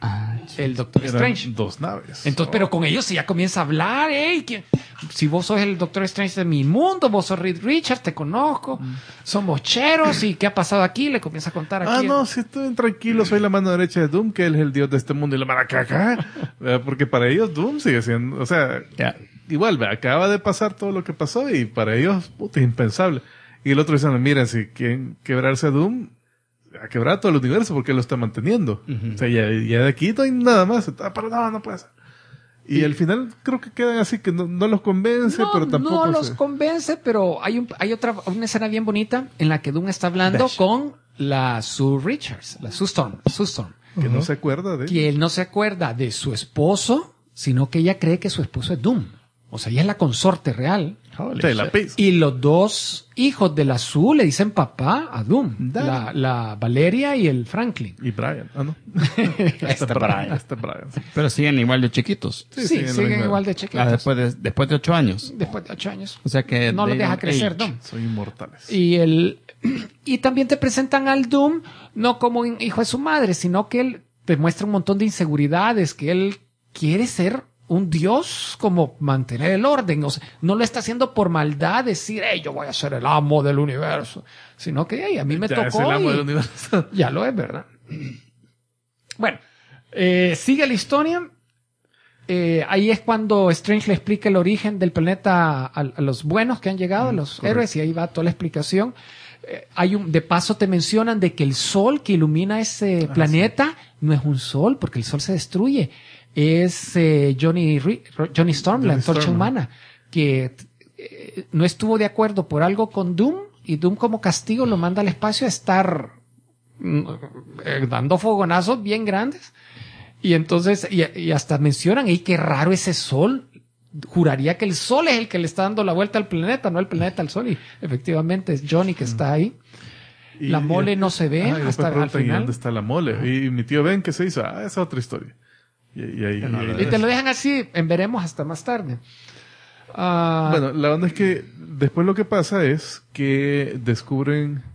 el Doctor Eran Strange. 2 naves. Entonces, pero con ellos ya comienza a hablar, si vos sos el Doctor Strange de mi mundo, vos sos Reed Richards, te conozco, somos cheros, y ¿qué ha pasado aquí? Le comienza a contar aquí. No, si estoy tranquilo, soy la mano derecha de Doom, que él es el dios de este mundo y la maracaca. Porque para ellos Doom sigue siendo, o sea, igual, acaba de pasar todo lo que pasó y para ellos, puta, es impensable. Y el otro dice, miren, si quieren quebrarse a Doom, a quebrar todo el universo porque él lo está manteniendo. O sea, ya de aquí no hay nada más. Pero no puede ser. Y al final creo que quedan así, que no los convence, pero tampoco no los convence, pero hay una escena bien bonita en la que Doom está hablando con la Sue Richards, la Sue Storm. Que no se acuerda de Que él no se acuerda de su esposo, sino que ella cree que su esposo es Doom. O sea, ella es la consorte real. Y los 2 hijos de la Sue le dicen papá a Doom. La Valeria y el Franklin. Y Brian. No. Brian. Sí. Pero siguen igual de chiquitos. Sí, siguen igual de chiquitos. Después de 8 años. Después de 8 años. O sea que no los deja crecer, Doom. Son inmortales. Y también te presentan al Doom no como un hijo de su madre, sino que él te muestra un montón de inseguridades, que él quiere ser un dios, como mantener el orden. O sea, no lo está haciendo por maldad, decir, yo voy a ser el amo del universo, sino que a mí me tocó. Es el amo del universo. Ya lo es, ¿verdad? Bueno, sigue la historia. Ahí es cuando Strange le explica el origen del planeta a los buenos que han llegado, a los héroes, y ahí va toda la explicación. De paso te mencionan de que el sol que ilumina ese planeta no es un sol, porque el sol se destruye. Es Johnny Storm, la antorcha humana, que no estuvo de acuerdo por algo con Doom, y Doom como castigo lo manda al espacio a estar dando fogonazos bien grandes. Y entonces, y hasta mencionan, qué raro ese sol. Juraría que el sol es el que le está dando la vuelta al planeta, no el planeta al sol. Y efectivamente es Johnny que está ahí. La mole no se ve hasta al final. ¿Dónde está la mole? Y mi tío Ben, ¿qué se hizo? Esa es otra historia. Y te lo dejan así, veremos hasta más tarde. Bueno, la onda es que después lo que pasa es que descubren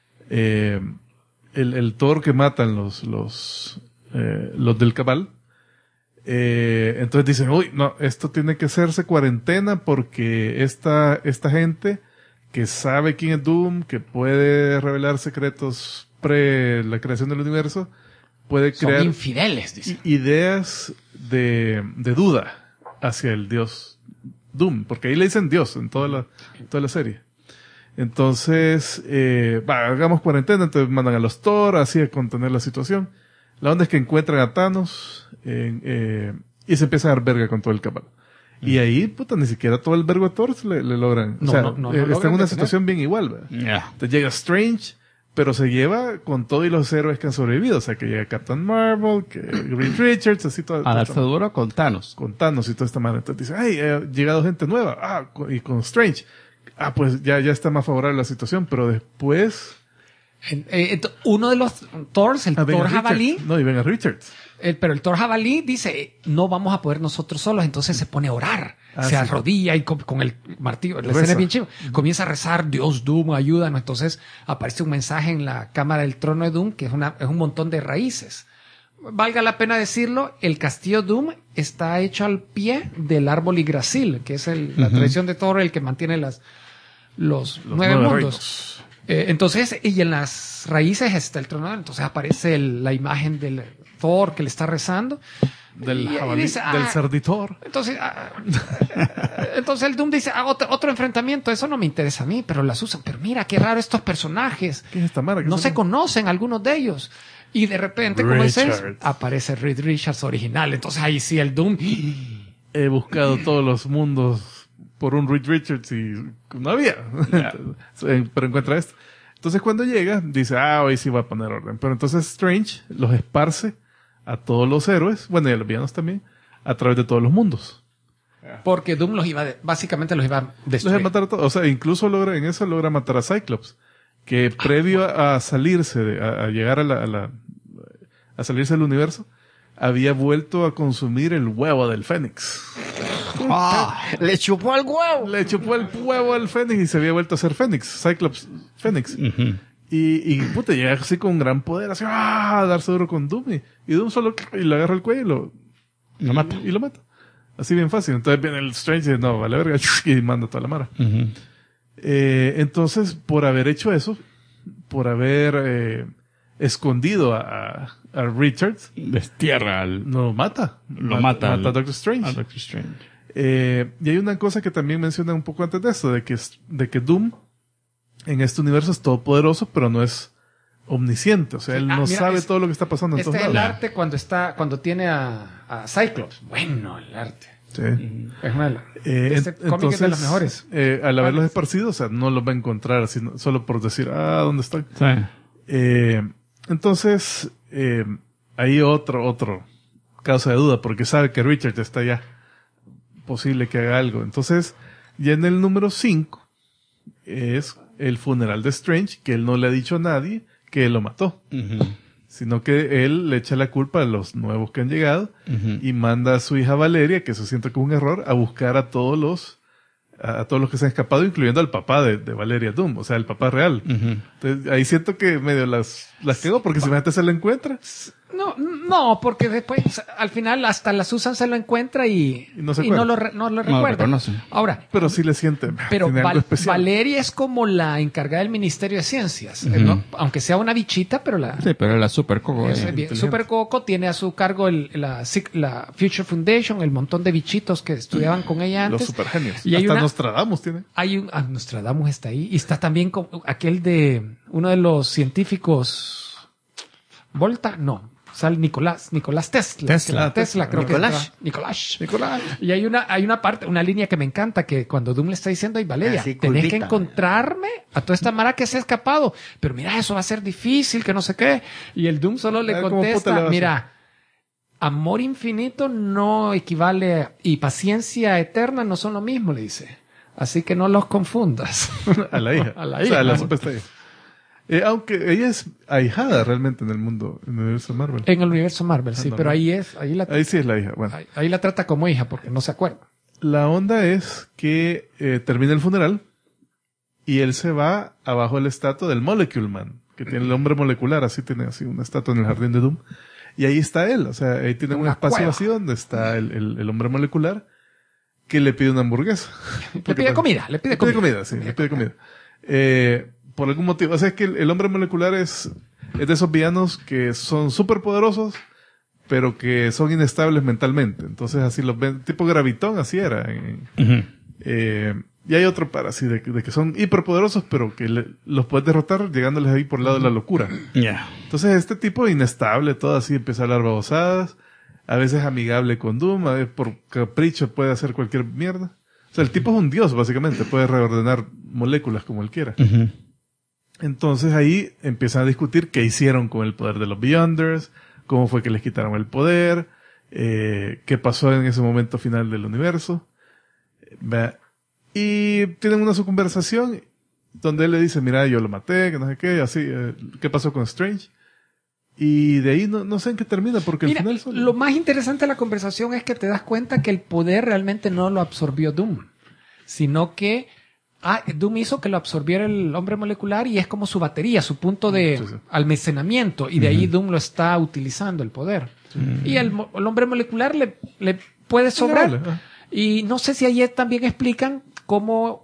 el Thor que matan los del Cabal. Entonces dicen, no, esto tiene que hacerse cuarentena porque esta gente que sabe quién es Doom, que puede revelar secretos pre la creación del universo, puede crear infieles, dice. Ideas de duda hacia el dios Doom, porque ahí le dicen Dios en toda la serie. Entonces, hagamos cuarentena, entonces mandan a los Thor, así a contener la situación. La onda es que encuentran a Thanos y se empieza a dar verga con todo el Cabal. Y ahí, puta, ni siquiera todo el vergo de Thor le logran. Está en una situación bien igual, ¿verdad? Entonces llega Strange, pero se lleva con todos los héroes que han sobrevivido. O sea, que llega Captain Marvel, que Reed Richards, así todo. A darse duro con Thanos. Con Thanos y toda esta manera. Entonces dice, ha llegado gente nueva. Y con Strange. Pues ya está más favorable la situación. Pero después... uno de los Thors, el Thor jabalí. No, y venga Richards. Pero el Thor jabalí dice, no vamos a poder nosotros solos, entonces se pone a orar, se arrodilla y con el martillo, la escena es bien chiva, comienza a rezar, Dios Doom, ayúdanos. Entonces aparece un mensaje en la cámara del trono de Doom, que es un montón de raíces. Valga la pena decirlo, el castillo Doom está hecho al pie del árbol Yggdrasil, que es la tradición de Thor, el que mantiene los 9 mundos. Entonces, y en las raíces está el trono, entonces aparece la imagen del Thor que le está rezando. Del jabalí, del cerditor. Entonces el Doom dice, otro enfrentamiento, eso no me interesa a mí, pero las usan. Pero mira, qué raro estos personajes. ¿Qué es esta mara? No se conocen algunos de ellos. Y de repente, como dices, aparece Reed Richards original. Entonces ahí sí el Doom. He buscado todos los mundos por un Reed Richards y no había. Pero encuentra esto. Entonces cuando llega, dice, hoy sí va a poner orden. Pero entonces Strange los esparce a todos los héroes, bueno, y a los villanos también, a través de todos los mundos. Porque Doom básicamente los iba a destruir. Los iba a matar a todos. O sea, incluso logra matar a Cyclops, que previo a salirse, a llegar a salirse del universo, había vuelto a consumir el huevo del Fénix. Le chupó el huevo. Le chupó el huevo al Fénix y se había vuelto a ser Fénix, Cyclops Fénix. Y puta, llega así con gran poder, así, a darse duro con Doom. Y Doom solo y le agarra el cuello y Lo mata. Y lo mata. Así bien fácil. Entonces viene el Strange y dice, no, vale verga, y manda toda la mara. Entonces, por haber hecho eso, por haber escondido a Richards, Destierra al... no lo mata. Mata a Doctor Strange. a Doctor Strange. Y hay una cosa que también menciona un poco antes de esto, de que Doom en este universo es todopoderoso, pero no es omnisciente. O sea, él no mira, sabe todo lo que está pasando en Este todos es el lados. arte cuando tiene a Cyclops. Bueno, el arte. Sí. Es malo. Este cómic es de los mejores. Al haberlos esparcido, o sea, no los va a encontrar así, solo por decir, ¿dónde están? Sí. Entonces, hay otro causa de duda, porque sabe que Richard está allá. Posible que haga algo. Entonces, ya en el número 5 es el funeral de Strange, que él no le ha dicho a nadie que él lo mató, sino que él le echa la culpa a los nuevos que han llegado y manda a su hija Valeria, que se siente como un error, a buscar a todos los que se han escapado, incluyendo al papá de Valeria Doom, o sea, el papá real. Entonces, ahí siento que medio las cagó, porque si antes se la encuentra. No, porque después, al final, hasta la Susan se lo encuentra y no se no acuerda. lo recuerda. reconoce. Ahora, Pero sí le siente. pero tiene algo especial. Valeria es como la encargada del Ministerio de Ciencias, ¿no? Aunque sea una bichita, pero Sí, pero la Super Coco. es bien. Super Coco tiene a su cargo la Future Foundation, el montón de bichitos que estudiaban con ella antes. Los supergenios. Y hay Hasta una- Nostradamus tiene. Nostradamus está ahí. Y está también aquel de uno de los científicos. Volta, no. Sale Nicolás Tesla. Tesla, creo Nicolás. que es. Nicolás. Y hay una parte, una línea que me encanta, que cuando Doom le está diciendo, ay Valeria, Así, tenés que curvita. encontrarme a toda esta mara que se ha escapado. Pero mira, eso va a ser difícil, que no sé qué. Y el Doom solo le ¿Cómo puta le contesta, va a mira, amor infinito no equivale y paciencia eterna no son lo mismo, le dice. Así que no los confundas. A la hija. A la O sea, hija. a la supuesta hija. Aunque ella es ahijada realmente en el mundo, en el universo Marvel. En el universo Marvel, sí, no, pero no. ahí Sí es la hija. Bueno, la trata como hija porque no se acuerda. la onda es que termina el funeral y él se va abajo del estatua del Molecule Man, que tiene el hombre molecular, así tiene así una estatua en el jardín de Doom. Y ahí está él, o sea, ahí tiene un Una espacio cueva. vacío donde está el hombre molecular que le pide una hamburguesa. Le pide comida. Le pide comida. Por algún motivo. O sea, es que el hombre molecular es de esos villanos que son súper poderosos, pero que son inestables mentalmente. Entonces así los ven, tipo Gravitón, así era. Y hay otro para así, de que son hiperpoderosos, pero que los puedes derrotar llegándoles ahí por el lado de la locura. Ya. Entonces este tipo inestable, todo así, empieza a hablar babosadas, a veces amigable con Doom, a veces por capricho puede hacer cualquier mierda. O sea, el tipo es un dios, básicamente, puede reordenar moléculas como él quiera. Entonces ahí empiezan a discutir qué hicieron con el poder de los Beyonders, cómo fue que les quitaron el poder, qué pasó en ese momento final del universo. Y tienen una su conversación donde él le dice, mira, yo lo maté, que no sé qué, así, qué pasó con Strange. Y de ahí no sé en qué termina, porque Mira, al final solo... lo más interesante de la conversación es que te das cuenta que el poder realmente no lo absorbió Doom, sino que Doom hizo que lo absorbiera el hombre molecular y es como su batería, su punto de Sí, sí. almacenamiento, y de ahí Doom lo está utilizando el poder. Y el hombre molecular le puede sobrar. Vale, ah. Y no sé si ayer también explican cómo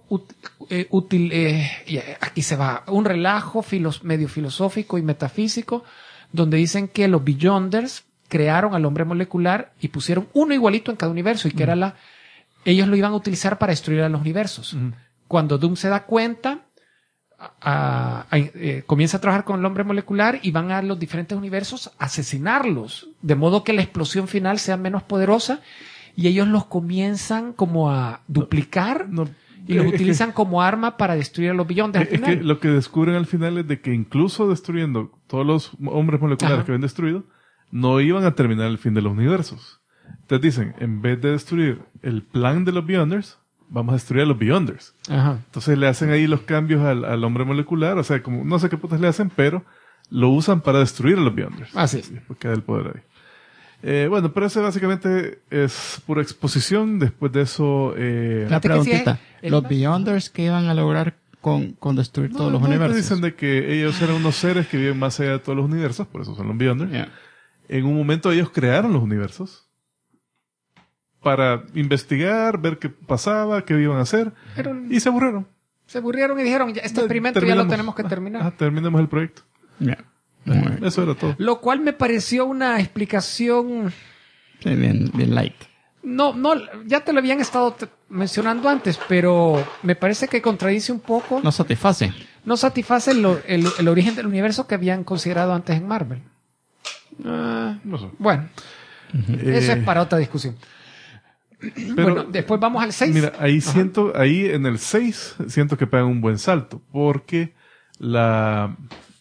y aquí se va un relajo medio filosófico y metafísico, donde dicen que los Beyonders crearon al hombre molecular y pusieron uno igualito en cada universo, y que era ellos lo iban a utilizar para destruir a los universos. Cuando Doom se da cuenta, comienza a trabajar con el hombre molecular y van a los diferentes universos a asesinarlos, de modo que la explosión final sea menos poderosa, y ellos los comienzan como a duplicar y los utilizan como arma para destruir a los Beyonders. Es que lo que descubren al final es de que incluso destruyendo todos los hombres moleculares que habían destruido, no iban a terminar el fin de los universos. Entonces dicen, en vez de destruir el plan de los Beyonders, vamos a destruir a los Beyonders. Ajá. Entonces le hacen ahí los cambios al hombre molecular, o sea, como no sé qué putas le hacen, pero lo usan para destruir a los Beyonders. Así es. Y después queda el poder ahí. Bueno, pero eso básicamente es pura exposición. Después de eso, La Fíjate que sí preguntita. es- ¿Los Beyonders qué iban a lograr con destruir todos los No, universos. dicen de que ellos eran unos seres que viven más allá de todos los universos, por eso son los Beyonders. Yeah. En un momento ellos crearon los universos para investigar, ver qué pasaba, qué iban a hacer, y se aburrieron. Se aburrieron y dijeron, ya, este experimento ya lo tenemos que terminar. Terminemos el proyecto. Yeah. Muy bien. Eso era todo. Lo cual me pareció una explicación... Sí, bien light. No, ya te lo habían estado mencionando antes, pero me parece que contradice un poco. No satisface. No satisface el origen del universo que habían considerado antes en Marvel. No sé. Bueno, eso es para otra discusión. Pero, Bueno, después vamos al 6. Mira, ahí en el 6 siento que pegan un buen salto, porque la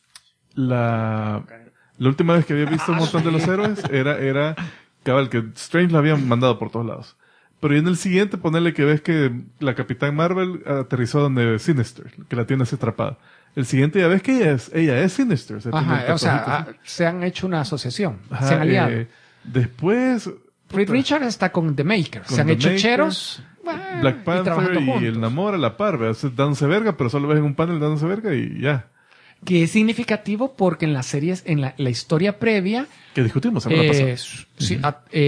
última vez que había visto un montón de los héroes era cabal que Strange la habían mandado por todos lados. Pero en el siguiente ponerle que ves que la Capitán Marvel aterrizó donde Sinister, que la tiene así atrapada. El siguiente ya ves que ella es Sinister. Tiene el tatuajito. Se han hecho una asociación, Ajá, se han aliado. Después Reed Richards está con The Maker, Con se han The hecho Maker, cheros. Black Panther y el Namor a la par, ¿verdad? Dándose verga, pero solo ves en un panel dándose verga y ya. Que es significativo porque en las series, en la historia previa, Que discutimos la semana pasada. sí,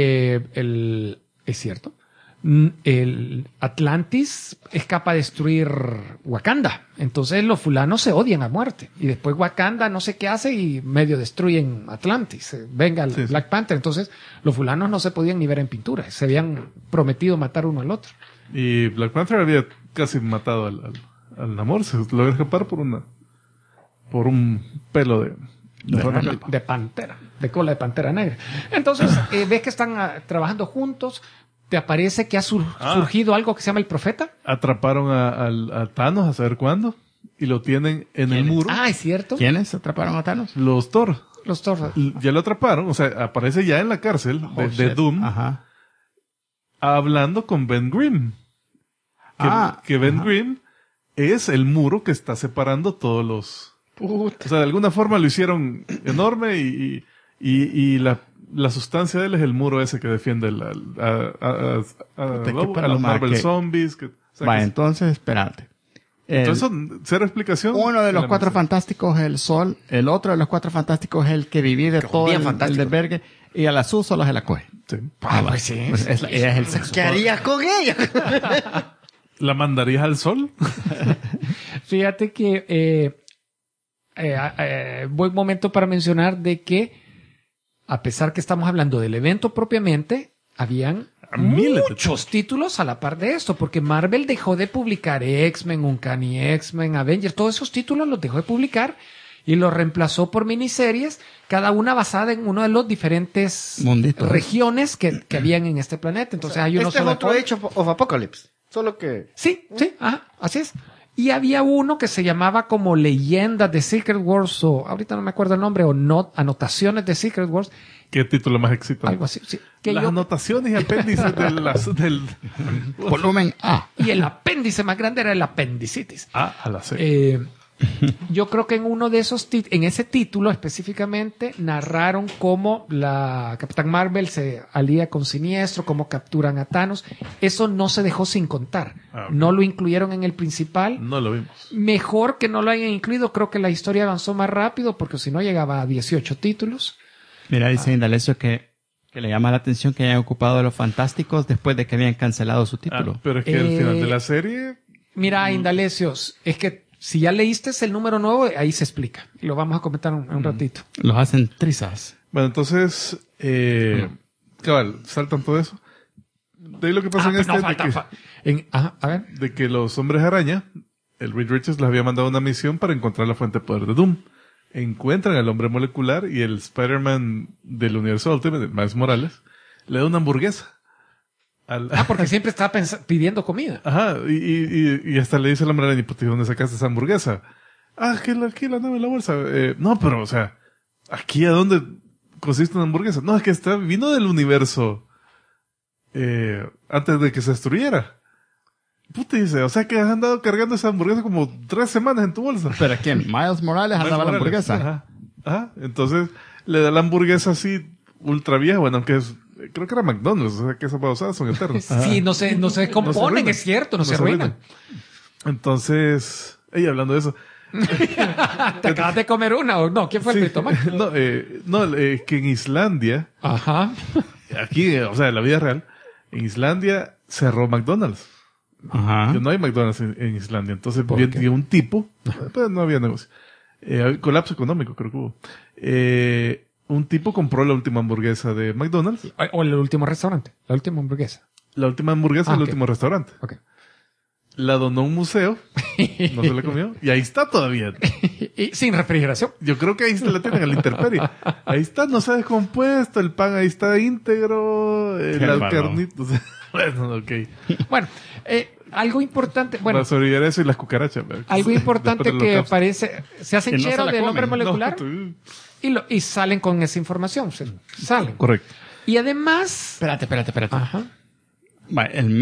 es cierto. El Atlantis es capaz de destruir Wakanda. Entonces los fulanos se odian a muerte. Y después Wakanda no sé qué hace y medio destruyen Atlantis. Venga el Black Panther. Entonces los fulanos no se podían ni ver en pintura. Se habían prometido matar uno al otro. Y Black Panther había casi matado al Namor. Se logró escapar por un pelo de pantera, de cola de pantera negra. Entonces, ves que están trabajando juntos, te aparece que ha surgido algo que se llama el Profeta. Atraparon a Thanos a saber cuándo y lo tienen en el muro. Ah, es cierto. ¿Quiénes atraparon a Thanos? Los Thor. Los Thor. Ya lo atraparon, o sea, aparece ya en la cárcel de Doom Ajá. hablando con Ben Grimm. Que Ben Grimm es el muro que está separando todos los... O sea, de alguna forma lo hicieron enorme y la sustancia de él es el muro ese que defiende a los Marvel Zombies. Entonces, espérate. Entonces, cero explicación. Uno de los cuatro fantásticos es el Sol, el otro de los cuatro fantásticos es el que divide todo el desvergue, y a la Su solo se la coge. Sí. Pues sí. Pues ella es el sexo. ¿Qué harías con ella? ¿La mandarías al Sol? Fíjate que buen momento para mencionar de que, a pesar que estamos hablando del evento propiamente, habían muchos títulos a la par de esto, porque Marvel dejó de publicar X-Men, Uncanny X-Men, Avengers, todos esos títulos los dejó de publicar y los reemplazó por miniseries, cada una basada en uno de los diferentes Munditos. regiones que habían en este planeta. Entonces hay uno Este es solo otro Age of Apocalypse. Solo que... Sí, ajá, así es. Y había uno que se llamaba como Leyendas de Secret Wars, o ahorita no me acuerdo el nombre, o Anotaciones de Secret Wars, ¿Qué título más excitante? algo así. Sí, que Las yo- anotaciones y apéndices del Volumen A. y el apéndice más grande era el apendicitis. A a la C. Yo creo que en uno de esos en ese título específicamente narraron cómo la Capitán Marvel se alía con Siniestro, cómo capturan a Thanos. Eso no se dejó sin contar. Ok. No lo incluyeron en el principal. No lo vimos. Mejor que no lo hayan incluido. Creo que la historia avanzó más rápido porque si no llegaba a 18 títulos. Mira, dice Indalecio que le llama la atención que hayan ocupado a los fantásticos después de que habían cancelado su título. Pero es que al final de la serie... Mira, Indalecios, es que si ya leíste el número nuevo, ahí se explica. Y lo vamos a comentar un ratito. Los hacen trizas. Bueno, entonces... cabal, saltan todo eso. De ahí lo que pasa en pero este no, es de falta, que- a ver. de que los hombres araña, el Reed Richards les había mandado una misión para encontrar la fuente de poder de Doom. Encuentran al hombre molecular y el Spider-Man del universo Ultimate, el Miles Morales, le da una hamburguesa. Porque siempre estaba pidiendo comida. Ajá, y hasta le dice al hombre araña, pues, ¿de dónde sacaste esa hamburguesa? Aquí la nave en la bolsa. No, pero, o sea, ¿aquí a dónde consiste una hamburguesa? No, es que vino del universo antes de que se destruyera. Puta, dice, o sea que has andado cargando esa hamburguesa como 3 semanas en tu bolsa. ¿Pero quién? Miles Morales andaba la hamburguesa. Ajá. Ajá. Entonces, le da la hamburguesa así, ultra vieja, bueno, aunque creo que era McDonald's, o sea que esas babosadas son eternas. Sí, no se descomponen, arruinan. es cierto, no se arruinan. arruinan. Entonces, Y hablando de eso. ¿Te acabas de comer una o no? ¿Quién fue el Brito Mac? Que en Islandia, Ajá. aquí, o sea, en la vida real, en Islandia cerró McDonald's. Ajá. No hay McDonald's en Islandia. Entonces, ¿Por qué? vi un tipo, pues no había negocio. Colapso económico, creo que hubo. Un tipo compró la última hamburguesa de McDonald's. O el último restaurante. La última hamburguesa. La última hamburguesa del ok. último restaurante. Ok. La donó a un museo. No se la comió. Y ahí está todavía. Y sin refrigeración. Yo creo que ahí se la tienen a la intemperie. Ahí está, no se ha descompuesto. El pan ahí está íntegro. La bárbaro. carnita. Bueno, ok. Bueno, algo importante. Va Bueno, a sobrevivir eso y las cucarachas. ¿verdad? algo importante Después del que holocausto. aparece. Se hacen Que no se chero la del comen. hombre molecular No, y salen con esa información. Salen. correcto. Y además. Espérate. Ajá. Va,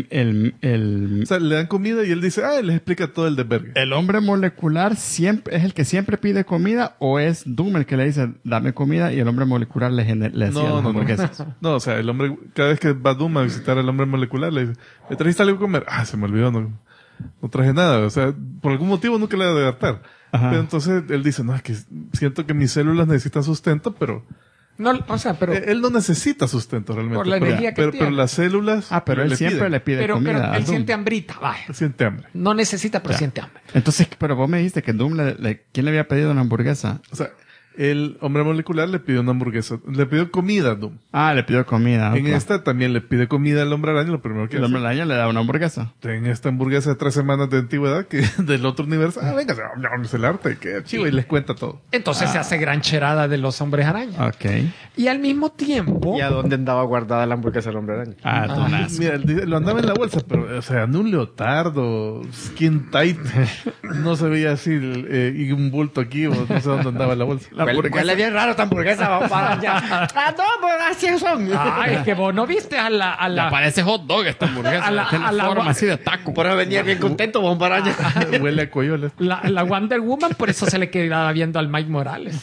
O sea, le dan comida y él dice, les explica todo el desvergue. ¿El hombre molecular siempre es el que siempre pide comida o es Doom el que le dice dame comida y el hombre molecular le hacía las hamburguesas? No, o sea, el hombre, cada vez que va Doom a visitar al hombre molecular, le dice, ¿me trajiste algo a comer? Se me olvidó, no traje nada. O sea, por algún motivo nunca le ha de hartar. Ajá. Pero entonces él dice, no, es que siento que mis células necesitan sustento, pero No, o sea, pero. él no necesita sustento realmente. Por la energía que pero tiene. las células Pero él siempre piden. le pide Pero comida a él Doom. siente hambrita, vaya. Siente hambre. No necesita, pero Ya. siente hambre. Entonces, pero vos me dijiste que Doom ¿quién le había pedido una hamburguesa? O sea, el hombre molecular le pidió una hamburguesa, le pidió comida a Doom. Le pidió comida. En ok. esta también le pide comida al hombre araña, lo primero que El hombre hace. araña le da una hamburguesa. En esta hamburguesa de 3 semanas de antigüedad que del otro universo, venga, es el arte, qué chivo, y les cuenta todo. Entonces se hace gran cherada de los hombres araña. Ok. Y al mismo tiempo. ¿Y a dónde andaba guardada la hamburguesa del hombre araña? Donas. Mira, él dice, lo andaba en la bolsa, pero, o sea, anda un leotardo, skin tight, no se veía así, y un bulto aquí, o no sé dónde andaba la bolsa. Huele bien raro esta hamburguesa, vamos para allá. No, pues así son. Ay, que vos no viste a la. Le parece hot dog esta hamburguesa. Tiene forma así de taco. Por eso venía bien contento, vamos para allá. Huele a coyoles. La Wonder Woman, por eso se le quedaba viendo al Mike Morales.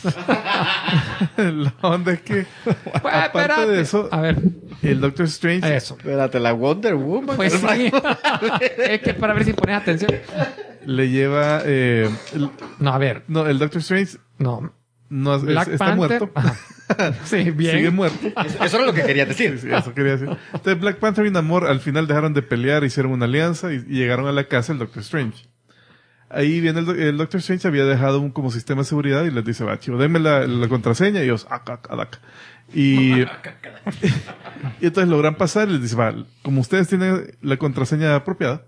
La onda es que, aparte Espérate. de eso, A ver, el Doctor Strange eso. Espérate, la Wonder Woman. Pues sí. Es que para ver si pones atención. le lleva, No, a ver. no, el Doctor Strange No. no, Black está Panther. muerto. Ajá. Sí, bien. Sigue muerto. Eso era lo que quería decir. Sí, eso quería decir. Entonces Black Panther y Namor al final dejaron de pelear, hicieron una alianza y llegaron a la casa del Doctor Strange. Ahí viene el Doctor Strange, había dejado un como sistema de seguridad y les dice, va, chivo, denme la contraseña y ellos, acá. Y entonces logran pasar y les dice, va, como ustedes tienen la contraseña apropiada,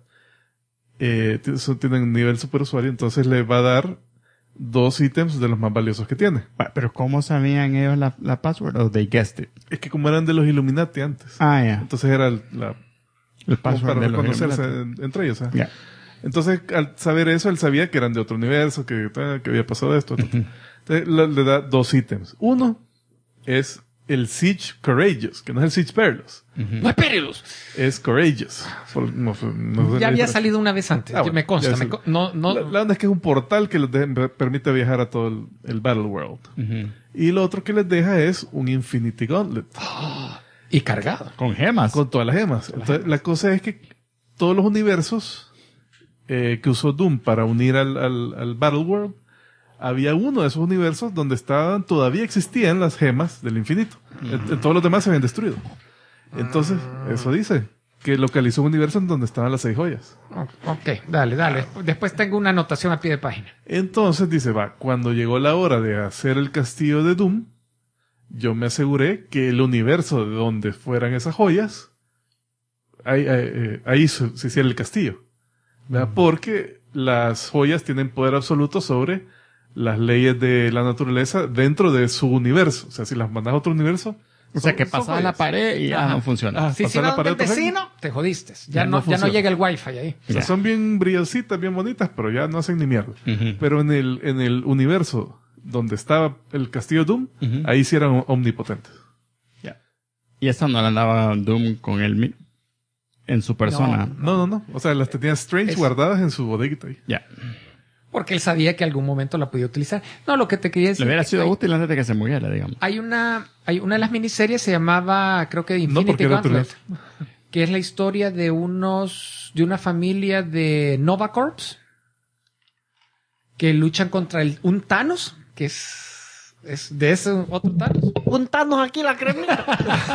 tienen un nivel superusuario, entonces le va a dar 2 ítems de los más valiosos que tiene. Pero ¿cómo sabían ellos la password? ¿O they guessed it? Es que como eran de los Illuminati antes, Ya. entonces era El como password para de los reconocerse Illuminati. entre ellos. Ya. Entonces, al saber eso, él sabía que eran de otro universo, que había pasado esto. Entonces, le da 2 ítems. Uno es el Siege Courageous, que no es el Siege Perilous, No es Perilous. es Courageous. No sé Ya había la- salido una vez antes. Bueno, me consta. ya sí. No. La onda es que es un portal que les permite viajar a todo el Battle World. Y lo otro que les deja es un Infinity Gauntlet, Y cargado. Con gemas. con todas las gemas. Entonces, la cosa es que todos los universos que usó Doom para unir al Battle World, había uno de esos universos donde todavía existían las gemas del infinito. En todos los demás se habían destruido. Entonces, eso dice, que localizó un universo en donde estaban las 6 joyas. Ok, dale. Después tengo una anotación a pie de página. Entonces dice, cuando llegó la hora de hacer el castillo de Doom, yo me aseguré que el universo de donde fueran esas joyas, ahí se hiciera el castillo. ¿Verdad? Porque las joyas tienen poder absoluto sobre las leyes de la naturaleza dentro de su universo. O sea, si las mandas a otro universo... O sea, que son pasas la joyas. pared y ya no funciona. Si pasar la no, pared del a otro vecino, te jodiste. Ya Ya no no funciona. llega el wifi ahí. O sea, Ya. son bien brillositas, bien bonitas, pero ya no hacen ni mierda. Ujú. Pero en el universo donde estaba el castillo Doom, Ujú. ahí sí eran omnipotentes. Ya. Y esta no la andaba Doom con él en su persona. No. O sea, las tenía Strange guardadas en su bodeguita ahí. Ya. Porque él sabía que algún momento la podía utilizar. No, lo que te quería decir. Le hubiera es que sido hay- útil antes de que se muriera, digamos. Hay una de las miniseries se llamaba, creo que No, porque Infinity era otro Gauntlet, que es la historia de una familia de Nova Corps que luchan contra un Thanos, que es de ese otro Thanos. Juntarnos aquí la cremita.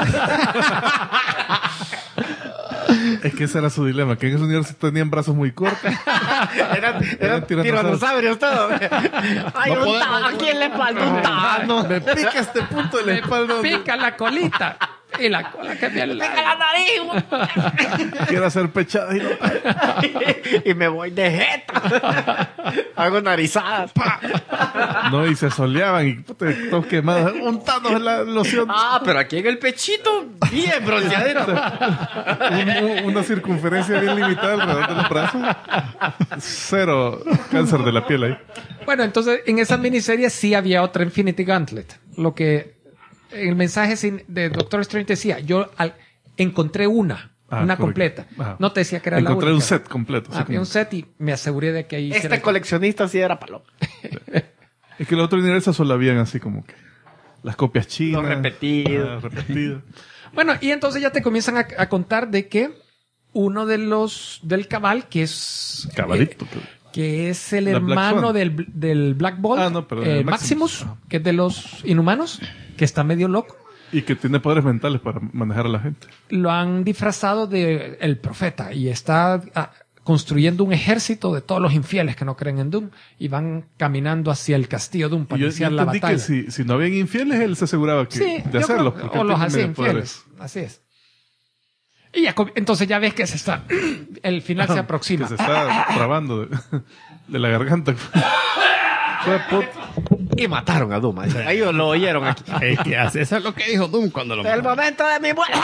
Es que ese era su dilema, que en ese universo tenían brazos muy cortos. Eran tiranosaurios todos. Ay, ¿a quién le falta un Thanos? Me pica este punto de la espalda. Pica la colita. Y la cola que me ¡Pica la nariz! Quiero hacer pechadas y no. Y me voy de jeta. Hago narizadas. No, y se soleaban y puta, todos quemados. Untados en la loción. Ah, pero aquí en el pechito, bien bronceadito. Una circunferencia bien limitada alrededor de los brazos. Cero cáncer de la piel ahí. Bueno, entonces en esa miniserie sí había otra Infinity Gauntlet. Lo que el mensaje de Doctor Strange decía, yo encontré una correcto. completa. Ajá. No te decía que era Encontré la un única. set completo. así Había como- un set y me aseguré de que ahí Este coleccionista sí era palo. Es que los otros universos solo habían así como que las copias chinas. Los repetidos. Repetidos. Bueno, y entonces ya te comienzan a contar de que uno de los del Cabal, que es Cabalito. que es el La Black hermano Swan. del Black Bolt, Ah, no, perdón, el Maximus, Maximus. que es de los Inhumanos, que está medio loco. Y que tiene poderes mentales para manejar a la gente. Lo han disfrazado de el profeta y está construyendo un ejército de todos los infieles que no creen en Doom y van caminando hacia el castillo Doom para Y yo iniciar la entendí batalla. que si no habían infieles, él se aseguraba que, Sí, de yo hacerlos. creo- porque o él los tiene hacía medio poderes. infieles. Así es. Y ya, entonces ya ves que se está, el final se aproxima. Que se está trabando de la garganta. Fue puta. Y mataron a Duma. Ellos lo oyeron aquí. Es que eso es lo que dijo Doom cuando lo El mató. momento de mi muerte.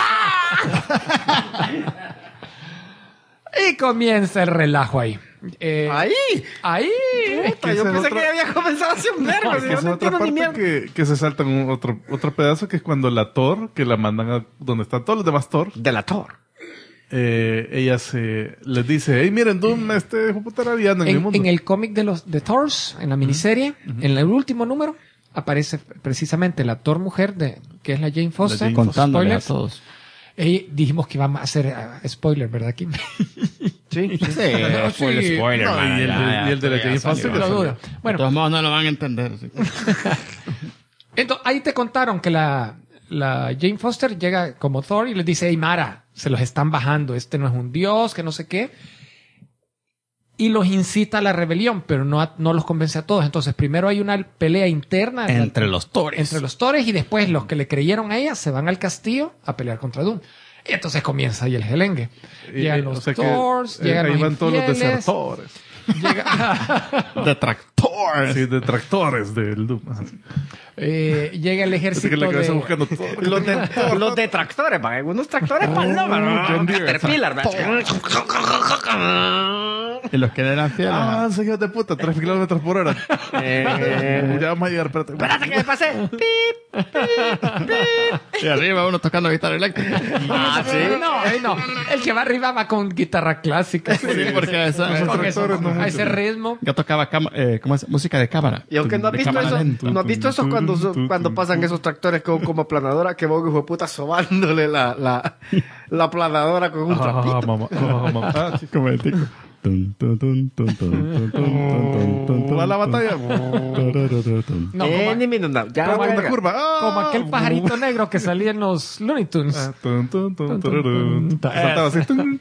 Y comienza el relajo ahí. Ahí. Ahí. Puta, yo esa es pensé otra- que ya había comenzado hace un verbo. Es que Yo esa es no otra entiendo ni parte mierda. que se saltan otro pedazo, que es cuando la Thor, que la mandan a donde están todos los demás Thor, De la Thor. ella les dice, hey, miren, Doom, este hijo de puta era villano en mi mundo. En el cómic de Thors, en la miniserie, en el último número, aparece precisamente la Thor mujer, que es la Jane Foster. Jane Contándole a Spoilers. todos. Y dijimos que íbamos a hacer spoiler, ¿verdad, Kim? Sí. Spoiler, No, man, y el de- ya y el de la ya Jane salió. Foster No ya lo dudo. De Bueno, todos modos no lo van a entender. así. entonces ahí te contaron que la Jane Foster llega como Thor y les dice, hey Mara, se los están bajando, este no es un dios, que no sé qué. Y los incita a la rebelión, pero no los convence a todos. Entonces primero hay una pelea interna Entre los Thores. entre los Thores y después los que le creyeron a ella se van al castillo a pelear contra Doom. Y entonces comienza ahí el gelengue. Llegan los o sea que, Thors, llegan ahí los van todos los infieles, desertores. llega, Detractores. Sí, detractores del Doom. Ajá. llega el Así ejército que la cabeza de... buscando todo. Los detractores, para algunos tractores paloma. John Deere. Caterpillar, Y los que le eran fieles. Ah, señor de puta, 3 kilómetros por hora. Ya vamos a llegar, espérate. Espérate que me pasé. Pip. Y arriba uno tocando guitarra eléctrica. Ah, sí. No, el que va arriba va con guitarra clásica. Sí, porque Esos tractores no a mucho. ese ritmo. yo tocaba ¿cómo es? Música de cámara. Y aunque no has De visto cámara eso, lenta. no has visto eso cuando pasan esos tractores como aplanadora, que vos, hijo de puta, sobándole la aplanadora con un trapito. mamá. Ah, sí. Como el tico. Tun, tun, tun, tun, tun, tun, tun, tun, tun, Va la batalla. No, Ni minuto, ya Pero voy a una llegar. curva. Ah. como aquel pajarito negro que salía en los Looney Tunes. Ah, tun, tun, tun, tururún. Saltaba así. tun.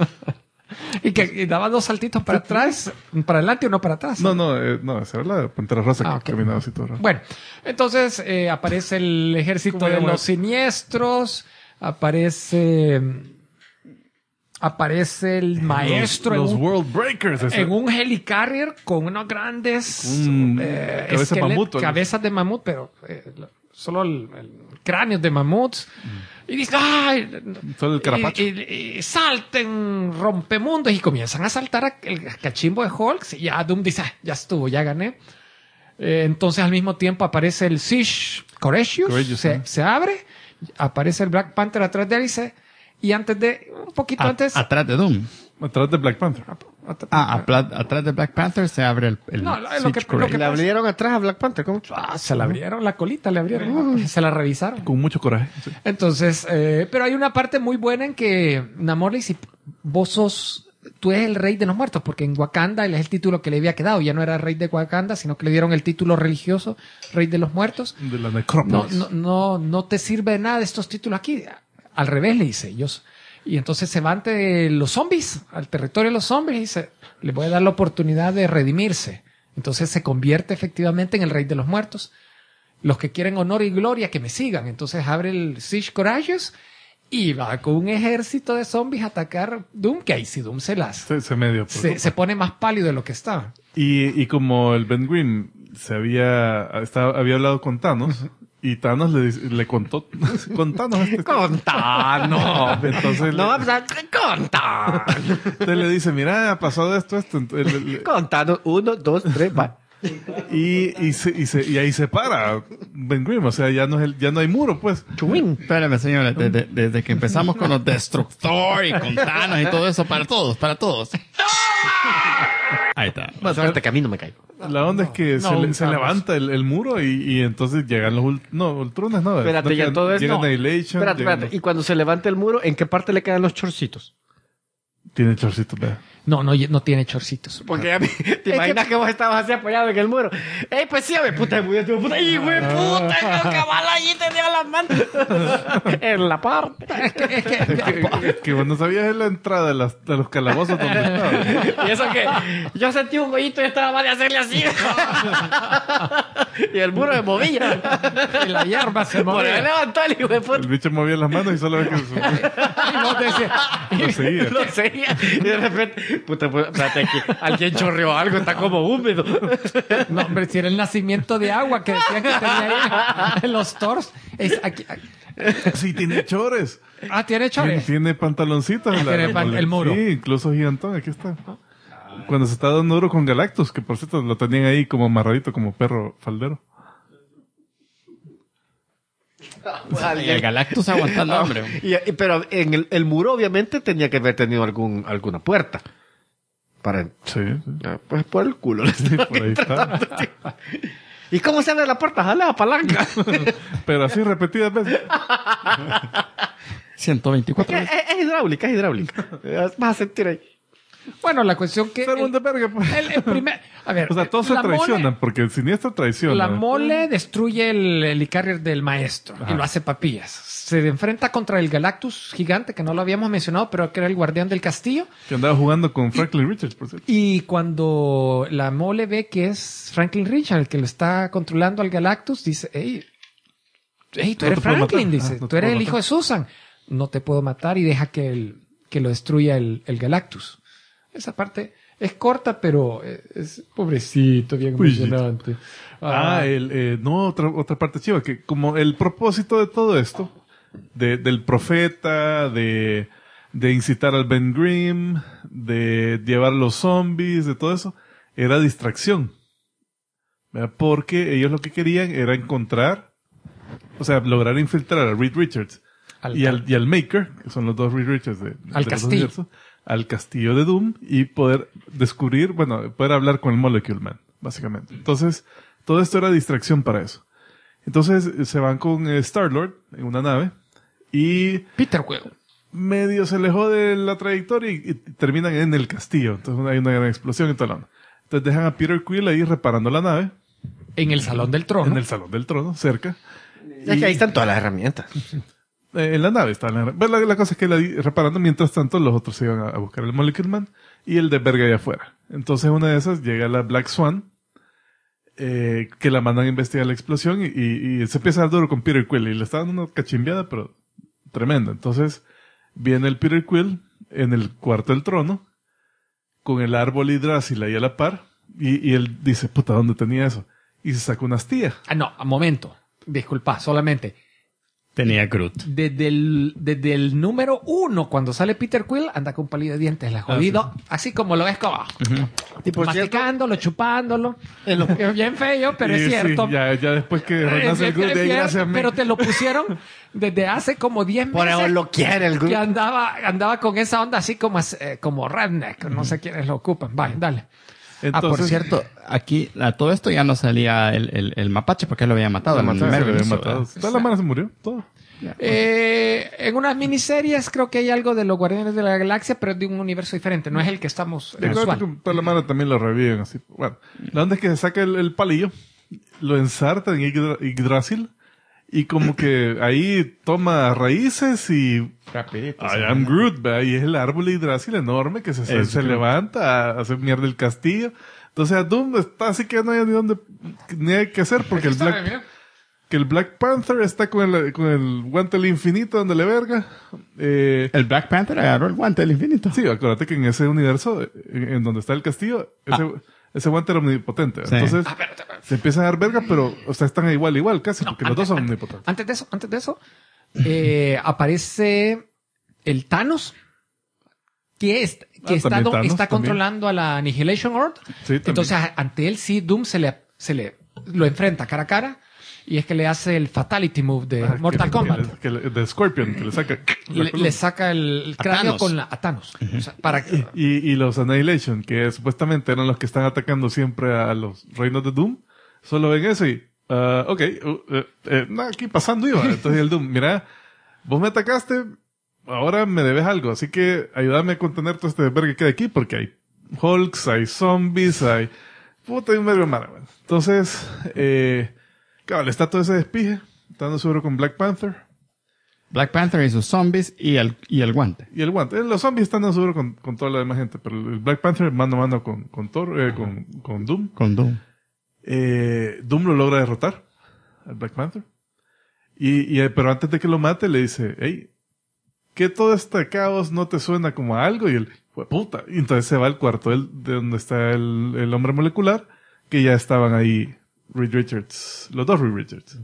Y daba dos saltitos para atrás, para adelante y uno para atrás. No, esa era la Pantera Rosa Ah, que ok. caminaba así todo raro. Bueno, entonces aparece el ejército ¿Cómo de llama? los siniestros, aparece el maestro Los en, un, World Breakers. ese. en un helicarrier con unos grandes cabeza de mamut, ¿no? cabezas de mamut, pero solo el cráneo de mamuts. Y dice, ¡ay! Solo el carapacho. Y salten rompemundos y comienzan a saltar el cachimbo de Hulk. Y ya Doom dice, ya estuvo, ya gané. Entonces al mismo tiempo aparece el Siege Courageous, se abre, aparece el Black Panther atrás de él y antes de, un poquito antes... Atrás de Doom. Atrás de Black Panther. Atrás de Black Panther se abre el No, lo que Siege Courageous. Le abrieron atrás a Black Panther. ¿Cómo? se la abrieron, la colita le abrieron, se la revisaron. Con mucho coraje. Sí. Entonces, pero hay una parte muy buena en que Namor le dice, vos sos tú eres el rey de los muertos, porque en Wakanda él es el título que le había quedado. Ya no era rey de Wakanda, sino que le dieron el título religioso, rey de los muertos. De la necrópolis. No te sirve de nada estos títulos aquí. Al revés le dice ellos. Y entonces se va ante los zombies, al territorio de los zombies, y dice, le voy a dar la oportunidad de redimirse. Entonces se convierte efectivamente en el rey de los muertos. Los que quieren honor y gloria, que me sigan. Entonces abre el Siege Courageous y va con un ejército de zombies a atacar Doom, que ahí sí Doom se se pone más pálido de lo que estaba. Y como el Ben Grimm había hablado con Thanos, y Thanos le contó, contanos ¡Contanos! Entonces ¡Contanos! Entonces le dice, mira, ha pasado esto. ¡Contanos! 1, 2, 3, va. Y ahí se para Ben Grimm, o sea, ya no hay muro, pues. Chuín. Espérame, señores, desde que empezamos con los Destructor y con Thanos y todo eso, para todos. Ahí está. Suerte que a mí no me caigo. La onda es que se levanta el muro y entonces llegan los Ultrones, ¿no? Espérate, ya todo esto. Llegan Annihilation. Espérate. Y cuando se levanta el muro, ¿en qué parte le quedan los chorcitos? Tiene chorcitos, vea. No tiene chorcitos. Porque ya te imaginas que vos estabas así apoyado en el muro. ¡Ey, pues sí, a ver, puta! ¡Ey, güey, puta! ¡El cabal allí tenía las manos! En la parte. Es que vos no sabías en la entrada de los calabozos donde estaba. Y eso que yo sentí un gollito y estaba mal de hacerle así. Y el muro me movía. Y la hierba se movía. Por ahí levantó el hijo de puta. El bicho movía las manos y solo ves que Y vos decías, lo seguía. Lo seguía. Y de repente, puta, espérate aquí. Alguien chorreó algo, está como húmedo. no, hombre, si era el nacimiento de agua que decían que tenía ahí en los Thors. Aquí. Sí, tiene chores. Tiene chores. Tiene pantaloncitos. Tiene el muro. Sí, incluso gigantón, aquí está. Cuando se está dando duro con Galactus, que por cierto lo tenían ahí como amarradito, como perro faldero. Y el Galactus aguantando hambre. Pero en el muro obviamente tenía que haber tenido alguna puerta. Sí. Pues por el culo. Por ahí está. ¿Y cómo se abre la puerta? Jale la palanca. Pero así repetidas veces. 124 veces. Es hidráulica. Vas a sentir ahí. Bueno, la cuestión que... Sermón de verga, pues. El primer... A ver... O sea, todos se traicionan, porque el siniestro traiciona. La mole destruye el helicarrier del maestro y lo hace papillas. Se enfrenta contra el Galactus gigante, que no lo habíamos mencionado, pero que era el guardián del castillo. Que andaba jugando con Franklin Richards, por cierto. Y cuando la mole ve que es Franklin Richards el que lo está controlando al Galactus, dice, hey, tú eres Franklin, dice, tú eres el hijo de Susan. No te puedo matar, y deja que lo destruya el Galactus. Esa parte es corta, pero es pobrecito, bien emocionante. Otra parte chiva, que como el propósito de todo esto, del profeta, de incitar al Ben Grimm, de llevar los zombies, de todo eso, era distracción. ¿Verdad? Porque ellos lo que querían era lograr infiltrar a Reed Richards y al Maker, que son los dos Reed Richards al castillo. Al castillo de Doom, y poder poder hablar con el Molecule Man, básicamente. Entonces, todo esto era distracción para eso. Entonces, se van con Star-Lord en una nave, y Peter Quill medio se alejó de la trayectoria y terminan en el castillo. Entonces, hay una gran explosión y todo lo demás. Entonces, dejan a Peter Quill ahí reparando la nave. En el Salón del Trono. En el Salón del Trono, cerca. Es que ahí están todas las herramientas. En la nave está. La cosa es que reparando, mientras tanto, los otros se iban a buscar el Molecule Man y el de verga allá afuera. Entonces, una de esas llega la Black Swan, que la mandan a investigar la explosión, y se empieza a dar duro con Peter Quill, y le está dando una cachimbiada, pero tremenda. Entonces, viene el Peter Quill en el cuarto del trono, con el árbol Yggdrasil ahí a la par, y él dice, puta, ¿dónde tenía eso? Y se saca una astilla. No, un momento. Disculpa, solamente. Tenía Groot. Desde el número 1, cuando sale Peter Quill, anda con palillo de dientes, la jodido, así como lo ves como masticándolo, chupándolo. Bien feo, pero es cierto. Sí, ya después que renace el Groot, de ahí gracias. Pero te lo pusieron desde hace como 10 meses. Por eso lo quiere el Groot. Que andaba con esa onda así como redneck. No sé quiénes lo ocupan. Vale, dale. Entonces, por cierto, aquí a todo esto ya no salía el mapache porque él lo había matado. Toda la mano se murió, todo. En unas miniseries creo que hay algo de los Guardianes de la Galaxia, pero es de un universo diferente. No es el que estamos Yo creo que para la mano también lo reviven así. Bueno, la onda es que se saca el palillo, lo ensarta en Yggdrasil y como que ahí toma raíces y Rapidito. I am Groot, ¿verdad? Y es el árbol de Yggdrasil enorme que se levanta a hacer mierda el castillo. Entonces a Doom está así que no hay ni hay que hacer porque el Black Panther está con el guante del infinito dándole verga. El Black Panther agarró el guante del infinito. Sí, acuérdate que en ese universo, en donde está el castillo, ese guante era omnipotente. Sí. Entonces, se empiezan a dar verga, pero, o sea, están igual, casi, porque los dos son omnipotentes. Antes de eso, aparece el Thanos, que está controlando a la Annihilation Horde. Sí, también. Entonces, ante él sí, Doom se le lo enfrenta cara a cara. Y es que le hace el Fatality Move de Mortal Kombat. De Scorpion, que le saca. Le saca el cráneo a Thanos. O sea, y los Annihilation, que supuestamente eran los que están atacando siempre a los reinos de Doom, solo ven eso y, aquí pasando iba. Entonces el Doom, mira, vos me atacaste, ahora me debes algo, así que ayúdame a contener todo este desvergue que queda aquí, porque hay Hulks, hay zombies, hay un medio mara. Entonces, le está todo ese despije, estando seguro con Black Panther. Black Panther y sus zombies y el guante. Y el guante. Los zombies están dando seguro con toda la demás gente, pero el Black Panther mano a mano con Thor, con Doom. Con Doom. Doom lo logra derrotar al Black Panther. Pero antes de que lo mate le dice, hey, ¿qué todo este caos no te suena como a algo? Y él, puta. Y entonces se va al cuarto de donde está el hombre molecular, que ya estaban ahí Reed Richards, los dos Reed Richards.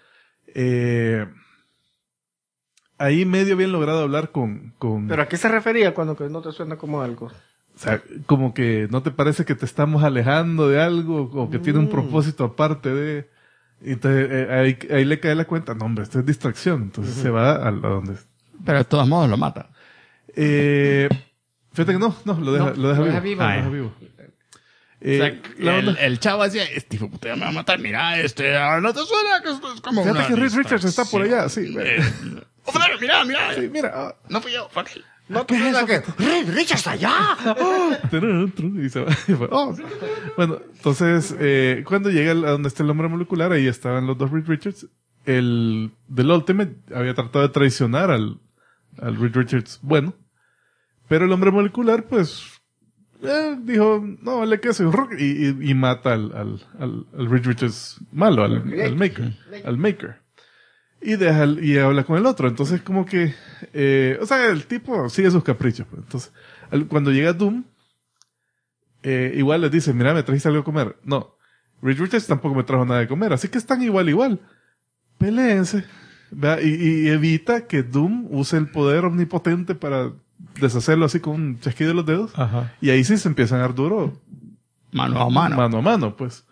Ahí medio bien logrado hablar con... ¿Pero a qué se refería cuando que no te suena como algo? O sea, como que no te parece que te estamos alejando de algo o que tiene un propósito aparte de... Entonces ahí le cae la cuenta, no hombre, esto es distracción. Entonces se va a donde... Pero de todos modos lo mata. Fíjate que no, lo deja vivo. Ah, lo deja vivo. O sea, el chavo decía, este hijo de puta me va a matar, mira, no te suena que esto es como Fíjate que Reed Richards está por allá, sí. Mira. Sí, mira. No fui yo, fuck. No te suena que Richard está allá. Y se va. Bueno, entonces, cuando llega a donde está el hombre molecular, ahí estaban los dos Reed Richards. El del Ultimate había tratado de traicionar al Reed Richards bueno. Pero el hombre molecular, pues, dijo, no, vale que soy un rock, y mata al Reed Richards malo, al Maker. Y habla con el otro. Entonces, como que, o sea, el tipo sigue sus caprichos. Pues. Entonces, cuando llega Doom, igual les dice, mira, ¿me trajiste algo a comer? No. Reed Richards tampoco me trajo nada de comer. Así que están igual. Peléense. Y evita que Doom use el poder omnipotente para deshacerlo así con un chasquido de los dedos. Ajá. Y ahí sí se empiezan a dar duro. Mano a mano, pues.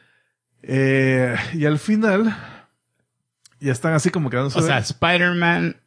Y al final, ya están así como quedándose. O sea, Spider-Man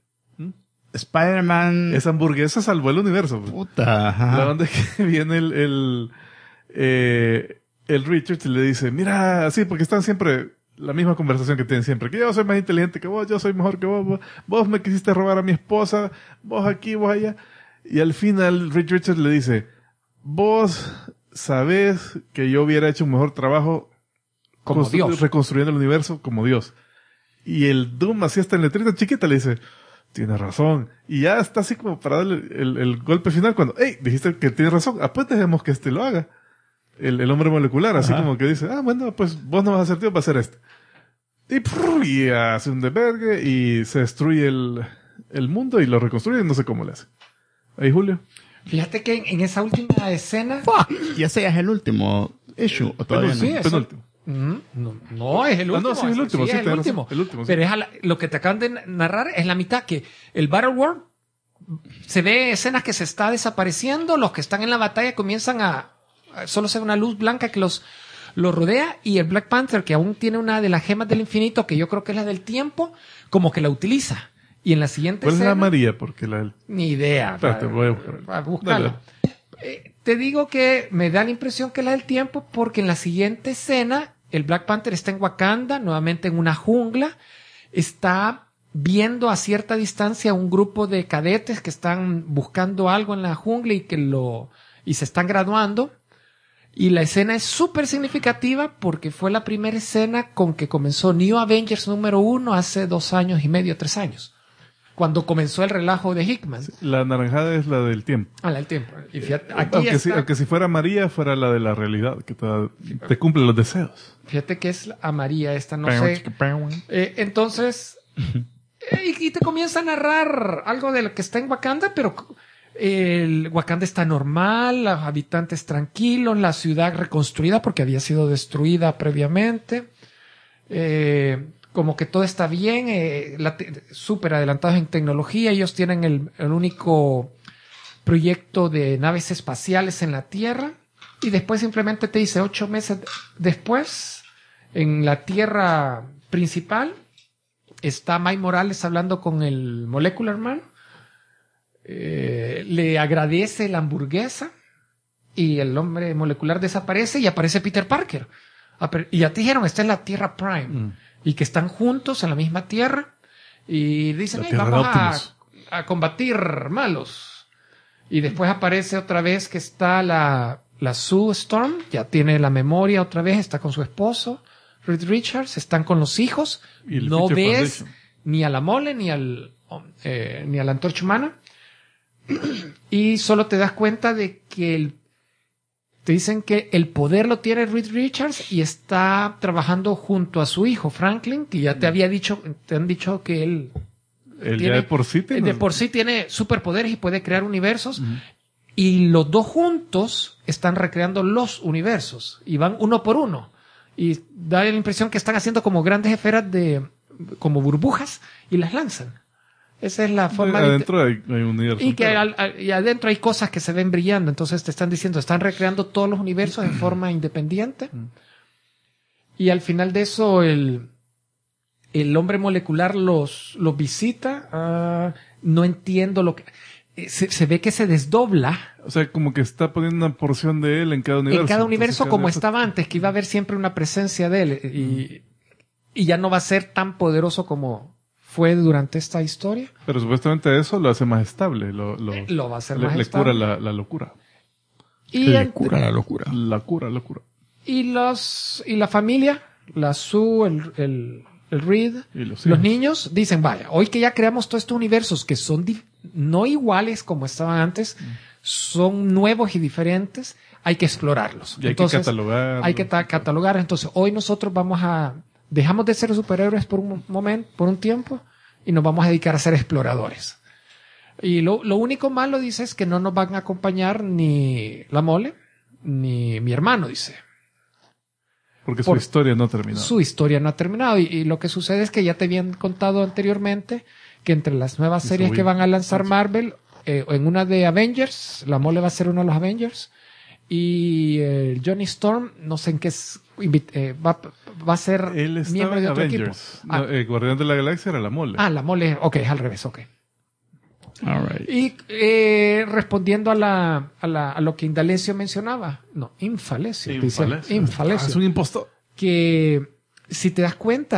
Esa hamburguesa salvó el universo. Pues. Puta, ajá. La onda es que viene el Richard y le dice, mira, así, porque están siempre la misma conversación que tienen siempre, que yo soy más inteligente que vos, yo soy mejor que vos me quisiste robar a mi esposa, vos aquí, vos allá. Y al final Reed Richards le dice, vos sabés que yo hubiera hecho un mejor trabajo como Dios, reconstruyendo el universo como Dios. Y el Doom, así hasta en letrita chiquita, le dice, tienes razón. Y ya está así como para darle el golpe final cuando, hey, dijiste que tienes razón, pues dejemos que lo haga. El hombre molecular, así como que dice, bueno, pues vos no vas a ser tío para hacer esto. Y hace un desvergue y se destruye el mundo y lo reconstruye y no sé cómo le hace. Ahí, Julio. Fíjate que en esa última escena... ¿Y ese ya es el último issue? ¿O todavía sí, no? Penúltimo. No, es el último. No, sí, es el último. Sí, Sí, es el último. El último, sí. Pero es lo que te acaban de narrar es la mitad, que el Battle World se ve escenas que se está desapareciendo, los que están en la batalla comienzan a solo se ve una luz blanca que los rodea, y el Black Panther, que aún tiene una de las gemas del infinito, que yo creo que es la del tiempo, como que la utiliza. Y en la siguiente ¿Cuál escena... es la María? Porque la... Ni idea. Espérate, voy a buscar. A buscarla. Te digo que me da la impresión que es la del tiempo, porque en la siguiente escena el Black Panther está en Wakanda, nuevamente en una jungla, está viendo a cierta distancia un grupo de cadetes que están buscando algo en la jungla y se están graduando. Y la escena es súper significativa porque fue la primera escena con que comenzó New Avengers número 1 hace 2 años y medio, 3 años. Cuando comenzó el relajo de Hickman. La naranjada es la del tiempo. Ah, la del tiempo. Y fíjate, aquí aunque si fuera María, fuera la de la realidad, que te cumple los deseos. Fíjate que es a María esta, no sé. Entonces, y te comienza a narrar algo de lo que está en Wakanda, pero el Wakanda está normal, los habitantes tranquilos, la ciudad reconstruida porque había sido destruida previamente. Como que todo está bien, súper adelantados en tecnología. Ellos tienen el único proyecto de naves espaciales en la Tierra. Y después simplemente te dice 8 meses después, en la Tierra principal, está Mike Morales hablando con el Molecular Man. Le agradece la hamburguesa y el hombre molecular desaparece y aparece Peter Parker. Y ya te dijeron, está en la Tierra Prime. Y que están juntos en la misma Tierra. Y dicen, vamos a combatir malos. Y después aparece otra vez que está la Sue Storm. Ya tiene la memoria otra vez, está con su esposo. Reed Richards, están con los hijos. No ves ni a la Mole ni a la Antorcha Humana. Y solo te das cuenta de que te dicen que el poder lo tiene Reed Richards y está trabajando junto a su hijo Franklin, que ya te han dicho que él tiene, ya de por sí tiene superpoderes y puede crear universos. Y los dos juntos están recreando los universos y van uno por uno. Y da la impresión que están haciendo como grandes esferas como burbujas y las lanzan. Esa es la forma. Adentro hay un universo. Y que y adentro hay cosas que se ven brillando. Entonces te están diciendo, están recreando todos los universos en forma independiente. Y al final de eso, el hombre molecular los visita. No entiendo lo que... Se ve que se desdobla. O sea, como que está poniendo una porción de él en cada universo. En cada universo, como estaba antes, que iba a haber siempre una presencia de él. Y ya no va a ser tan poderoso como fue durante esta historia. Pero supuestamente eso lo hace más estable. Lo va a hacer más estable. estable. Le cura la locura. Le cura la locura. La cura. Y la familia, la Sue, el Reed, y los niños, dicen, vaya, hoy que ya creamos todos estos universos que son no iguales como estaban antes, son nuevos y diferentes, hay que explorarlos. Y entonces, hay que catalogar. Entonces, hoy nosotros dejamos de ser superhéroes por un momento, por un tiempo, y nos vamos a dedicar a ser exploradores. Y lo único malo, dice, es que no nos van a acompañar ni la Mole, ni mi hermano, dice. Porque su historia no ha terminado. Su historia no ha terminado. Y lo que sucede es que ya te habían contado anteriormente que entre las nuevas series que van a lanzar Marvel, en una de Avengers, la Mole va a ser uno de los Avengers, y Johnny Storm, no sé en qué va a ser miembro de otro Avengers. equipo. No, Guardián de la Galaxia era la Mole. La Mole, ok, es al revés, ok. All right. Y respondiendo a lo que Indalecio mencionaba, Infalecio. Es un impostor. Que si te das cuenta,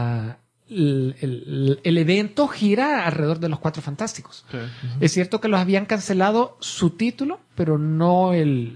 el evento gira alrededor de los Cuatro Fantásticos. Sí. Es cierto que los habían cancelado su título, pero no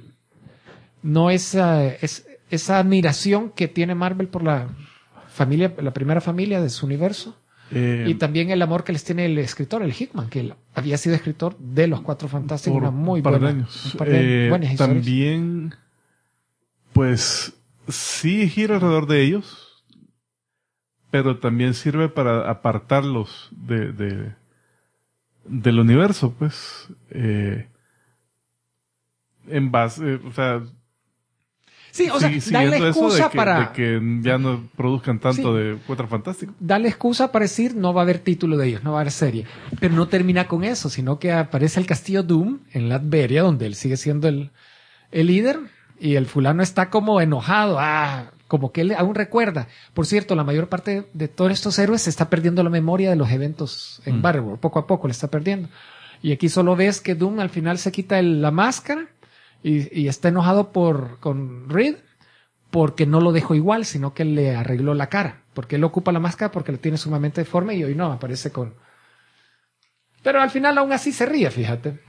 esa admiración que tiene Marvel por la primera familia de su universo. Y también el amor que les tiene el escritor, el Hickman, que había sido escritor de los Cuatro Fantásticos, una muy buena años. Buenas historias. También, pues, sí gira alrededor de ellos, pero también sirve para apartarlos del universo, pues, en base, o sea... Sí, o sea, dale excusa de que ya no produzcan tanto de Cuatro Fantásticos. Dale excusa para decir, no va a haber título de ellos, no va a haber serie. Pero no termina con eso, sino que aparece el castillo Doom en Latveria, donde él sigue siendo el líder, y el fulano está como enojado, como que él aún recuerda. Por cierto, la mayor parte de todos estos héroes se está perdiendo la memoria de los eventos en Battleworld, poco a poco le está perdiendo. Y aquí solo ves que Doom al final se quita la máscara, y está enojado con Reed porque no lo dejó igual, sino que le arregló la cara. Porque él ocupa la máscara porque lo tiene sumamente deforme y hoy no, aparece con... Pero al final aún así se ríe, fíjate.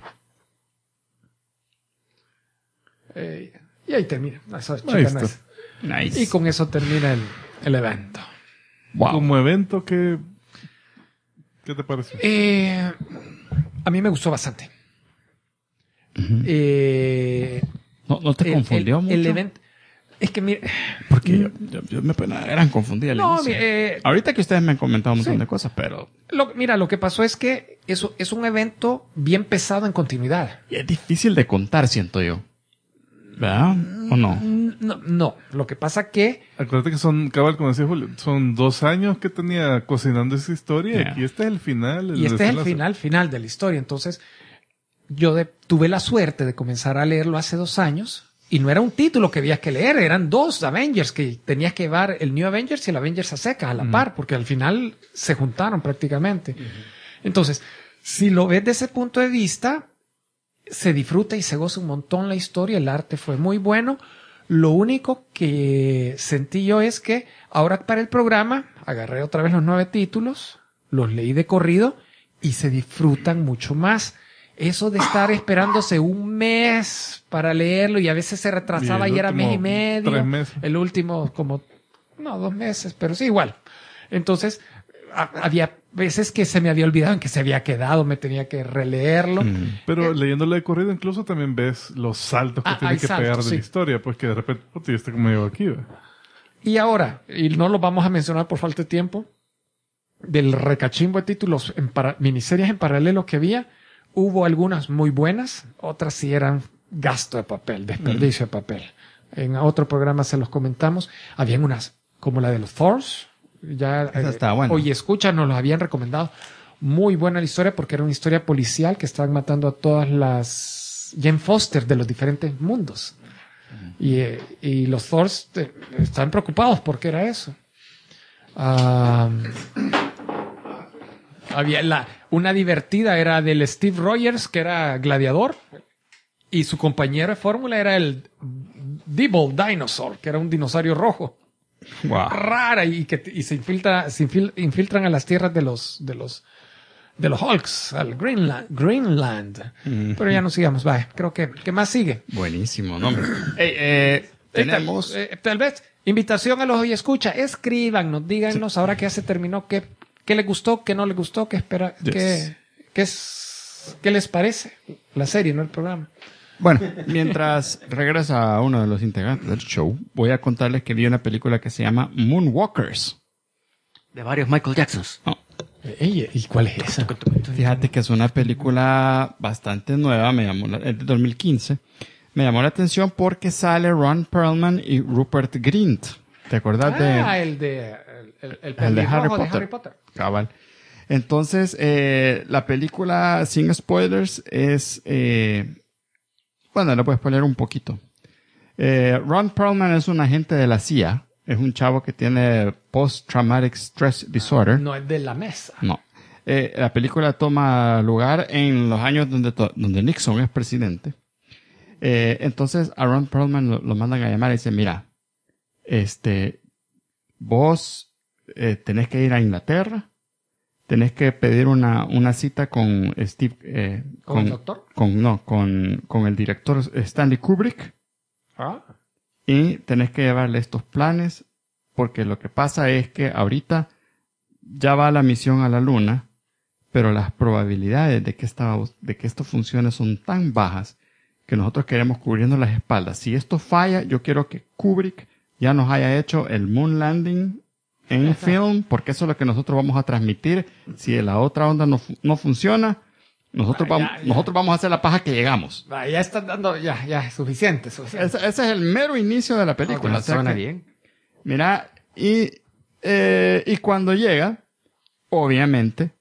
Y ahí termina. Esa chica Ahí no está. es. Nice. Y con eso termina el evento. Wow. Como evento, ¿qué te pareció? A mí me gustó bastante. ¿No te confundió mucho? El evento... Es que mire... Porque yo me eran confundida al No, inicio. mire, Ahorita que ustedes me han comentado un montón sí. de cosas, pero... Mira, lo que pasó es que eso es un evento bien pesado en continuidad. Y es difícil de contar, siento yo. ¿Verdad? ¿O no? No. Lo que pasa que... Acuérdate que son, cabal, como decía Julio, son 2 años que tenía cocinando esa historia. Yeah. Y este es el final. Y este es el desenlace. final de la historia. Entonces, yo tuve la suerte de comenzar a leerlo hace 2 años. Y no era un título que habías que leer, eran 2 Avengers que tenías que llevar, el New Avengers y el Avengers a secas a la par, porque al final se juntaron prácticamente. Entonces, si lo ves desde ese punto de vista, se disfruta y se goza un montón la historia, el arte fue muy bueno. Lo único que sentí yo es que ahora para el programa agarré otra vez los 9 títulos, los leí de corrido y se disfrutan mucho más. Eso de estar esperándose un mes para leerlo y a veces se retrasaba Y el y era mes y último, medio. 3 meses. El último como, 2 meses, pero sí igual. Entonces, había veces que se me había olvidado en que se había quedado, me tenía que releerlo. Pero leyéndolo de corrido incluso también ves los saltos que tiene hay que saltos, pegar de sí. la historia. Pues que de repente, puta, ¿y este cómo llegó aquí? ¿Ve? Y ahora, y no lo vamos a mencionar por falta de tiempo, del recachimbo de títulos en miniseries en paralelo que había, hubo algunas muy buenas, otras sí eran gasto de papel, desperdicio de papel. En otro programa se los comentamos. Habían unas como la de los Thors. Ya, Esa estaba buena. Oye, escucha, nos los habían recomendado. Muy buena la historia porque era una historia policial que estaban matando a todas las Jane Foster de los diferentes mundos. Y los Thors estaban preocupados porque era eso. Había una divertida era del Steve Rogers, que era gladiador, y su compañero de fórmula era el Devil Dinosaur, que era un dinosaurio rojo. Wow. Rara y se infiltran a las tierras de los Hulks, al Greenland. Pero ya no sigamos, vaya, creo que más sigue. Buenísimo, nombre. Tenemos... Tal vez, invitación a los hoy escucha, escríbanos, díganos ahora que ya se terminó, qué les gustó, qué no les gustó, qué espera, Yes. qué les parece la serie, no el programa. Bueno, mientras regresa uno de los integrantes del show, voy a contarles que vi una película que se llama Moonwalkers. De varios Michael Jacksons. No, ¿Y cuál es esa? fíjate que es una película bastante nueva, es de 2015. Me llamó la atención porque sale Ron Perlman y Rupert Grint. ¿Te acuerdas de...? El de Harry Harry Potter. Cabal. Entonces, la película, sin spoilers, es... bueno, le puedo spoiler un poquito. Ron Perlman es un agente de la CIA. Es un chavo que tiene Post-Traumatic Stress Disorder. No es de la mesa. No. La película toma lugar en los años donde Nixon es presidente. Entonces, a Ron Perlman lo mandan a llamar y dicen, mira, vos tenés que ir a Inglaterra, tenés que pedir una cita con Steve, ¿Con el doctor? con el director Stanley Kubrick, y tenés que llevarle estos planes, porque lo que pasa es que ahorita ya va la misión a la luna, pero las probabilidades de que esto funcione son tan bajas que nosotros queremos cubrirnos las espaldas. Si esto falla, yo quiero que Kubrick ya nos haya hecho el moon landing en film, porque eso es lo que nosotros vamos a transmitir. Si la otra onda no funciona, nosotros vamos a hacer la paja que llegamos. Ya están dando, ya, suficiente. Ese es el mero inicio de la película. O sea Suena que, bien. Mira, y cuando llega, obviamente,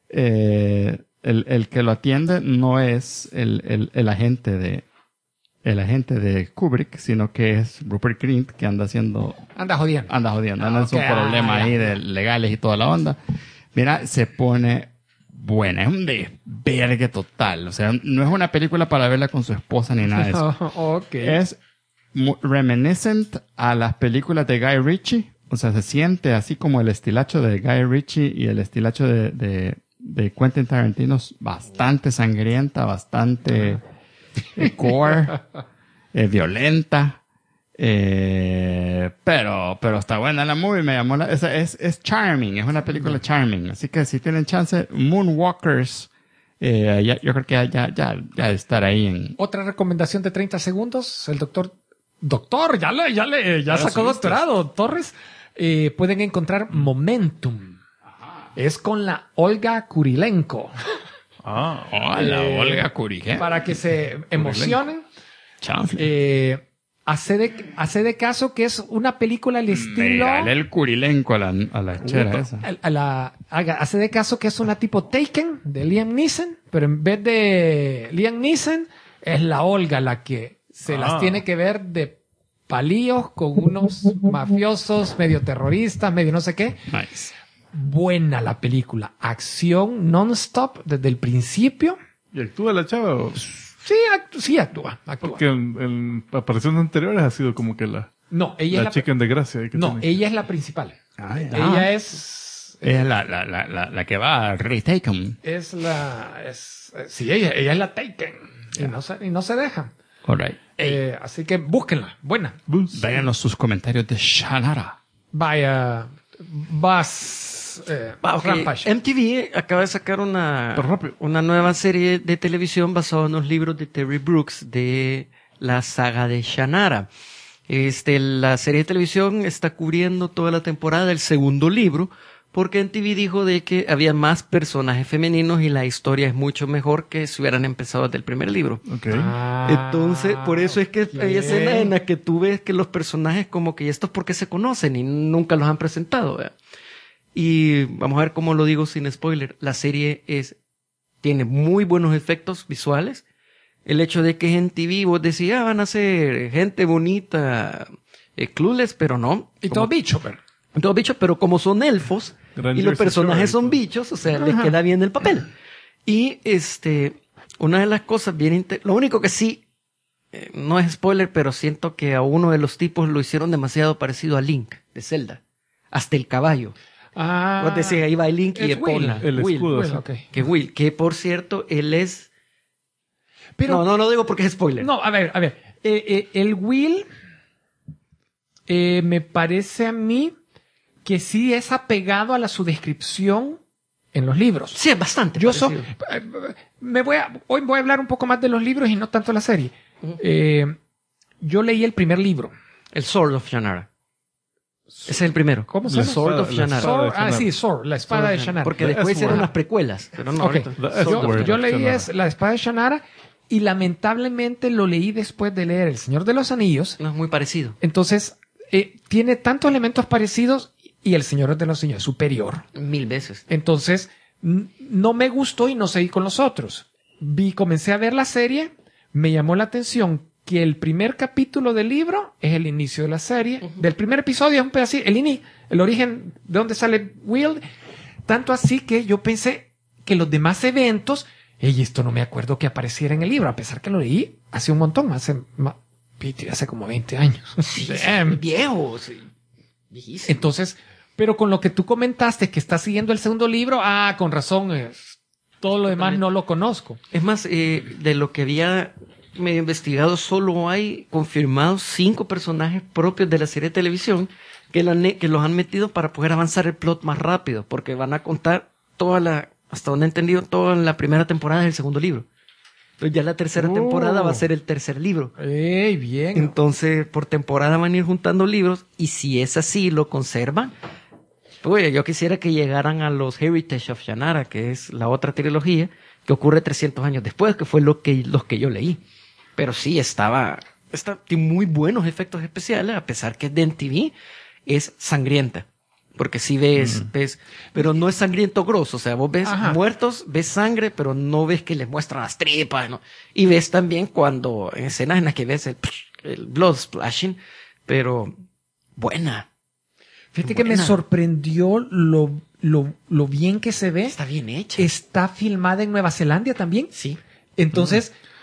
el que lo atiende no es el agente de Kubrick, sino que es Rupert Grint, que anda jodiendo, anda en su problema ahí de legales y toda la onda. Mira, se pone buena, es un desvergue total. O sea, no es una película para verla con su esposa ni nada de eso. Okay. Es reminiscent a las películas de Guy Ritchie. O sea, se siente así como el estilacho de Guy Ritchie y el estilacho de Quentin Tarantino, bastante sangrienta, bastante gore, violenta. Pero está buena la movie, me llamó es charming, es una película charming. Así que si tienen chance, Moonwalkers, yo creo que ya de estar ahí en... Otra recomendación de 30 segundos, el doctor, ya sacó doctorado, Torres. Pueden encontrar Momentum. Es con la Olga Kurilenko. La Olga Kurilenko. Para que se emocionen. Hace de caso que es una película al estilo... Dale el Kurilenko a la chera esa. Hace de caso que es una tipo Taken de Liam Neeson, pero en vez de Liam Neeson es la Olga la que se las tiene que ver de palíos con unos mafiosos, medio terroristas, medio no sé qué. Nice. Buena la película. Acción non-stop desde el principio. ¿Y actúa la chava? O? Sí actúa. Porque en apariciones anteriores ha sido como que No, ella la chica en desgracia. Ella es la principal. Ella es... Es la que va a Retaken. ella es la Taken. Y no se deja. Alright. Así que búsquenla. Buena. Déjanos sus comentarios de Shannara. Vaya. Rampage. MTV acaba de sacar una nueva serie de televisión basada en los libros de Terry Brooks de la saga de Shannara. La serie de televisión está cubriendo toda la temporada del segundo libro, porque MTV dijo de que había más personajes femeninos y la historia es mucho mejor que si hubieran empezado desde el primer libro. Okay. Entonces, por eso es que hay escenas en las que tú ves que los personajes como que estos porque se conocen y nunca los han presentado, ¿verdad? Y vamos a ver cómo lo digo sin spoiler. La serie tiene muy buenos efectos visuales. El hecho de que en TV vos decías, van a ser gente bonita, clueless, pero no. Y todo bicho, pero como son elfos y los personajes son bichos, o sea, les queda bien el papel. Y una de las cosas lo único que sí, no es spoiler, pero siento que a uno de los tipos lo hicieron demasiado parecido a Link de Zelda. Hasta el caballo. Vos decías, ahí va el Link y Will. El escudo. Will, okay. Que por cierto, él es... Pero, no digo porque es spoiler. No, a ver. El Will me parece a mí que sí es apegado a su descripción en los libros. Sí, es bastante. Hoy voy a hablar un poco más de los libros y no tanto de la serie. Yo leí el primer libro. El Sword of Shannara. Ese es el primero. ¿Cómo se llama? Sword of Shannara. Sword, la espada de Shannara. Porque después hicieron unas precuelas. Pero no, okay. Yo leí la espada de Shannara y lamentablemente lo leí después de leer El Señor de los Anillos. No es muy parecido. Entonces, tiene tantos elementos parecidos y El Señor de los Anillos es superior. 1000 veces. Entonces, no me gustó y no seguí con los otros. Comencé a ver la serie, me llamó la atención que el primer capítulo del libro es el inicio de la serie. Del primer episodio es un pedacito, el origen de donde sale Will. Tanto así que yo pensé que los demás eventos, esto no me acuerdo que apareciera en el libro, a pesar que lo leí hace un montón, hace como 20 años. Sí, viejo, sí. Viejísimo. Entonces, pero con lo que tú comentaste, que está siguiendo el segundo libro, con razón, todo lo demás no lo conozco. Es más, de lo que había medio investigado, solo hay confirmados 5 personajes propios de la serie de televisión que los han metido para poder avanzar el plot más rápido, porque van a contar hasta donde he entendido, toda la primera temporada del segundo libro. Entonces ya la tercera temporada va a ser el tercer libro. Bien. Entonces, por temporada van a ir juntando libros, y si es así, lo conservan. Pues yo quisiera que llegaran a los Heritage of Shannara, que es la otra trilogía, que ocurre 300 años después, que fue los que yo leí. Pero sí, tiene muy buenos efectos especiales, a pesar que de MTV es sangrienta. Porque sí ves, pero no es sangriento grosso. O sea, vos ves muertos, ves sangre, pero no ves que les muestran las tripas, ¿no? Y ves también cuando, en escenas en las que ves el blood splashing, pero buena. Fíjate que me sorprendió lo bien que se ve. Está bien hecha. Está filmada en Nueva Zelanda también. Sí. Entonces,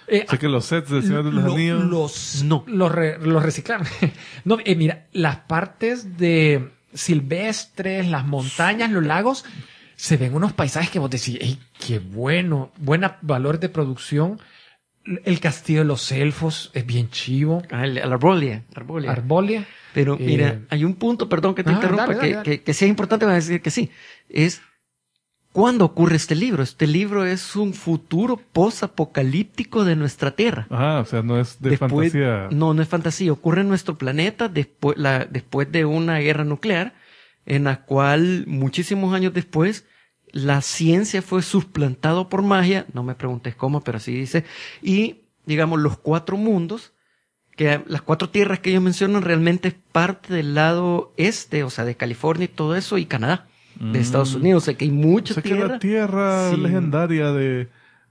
Sé que los sets del Señor de los Anillos. Los reciclaron. No, mira, las partes de silvestres, las montañas, los lagos, se ven unos paisajes que vos decís, ¡ey, qué bueno! Buena valor de producción. El castillo de los elfos es bien chivo. El Arbolia. Arbolia. Pero mira, hay un punto, perdón que te interrumpa, dale. que sí es importante, voy a decir que sí. Es, ¿cuándo ocurre este libro? Este libro es un futuro post-apocalíptico de nuestra Tierra. Ajá, o sea, no es de fantasía. No es fantasía. Ocurre en nuestro planeta después de una guerra nuclear, en la cual muchísimos años después la ciencia fue suplantado por magia, no me preguntes cómo, pero así dice, y digamos los 4 mundos, que las 4 tierras que ellos mencionan realmente es parte del lado este, o sea, de California y todo eso, y Canadá, de Estados Unidos, o sea que hay mucha tierra. O sea que la tierra Sí. legendaria de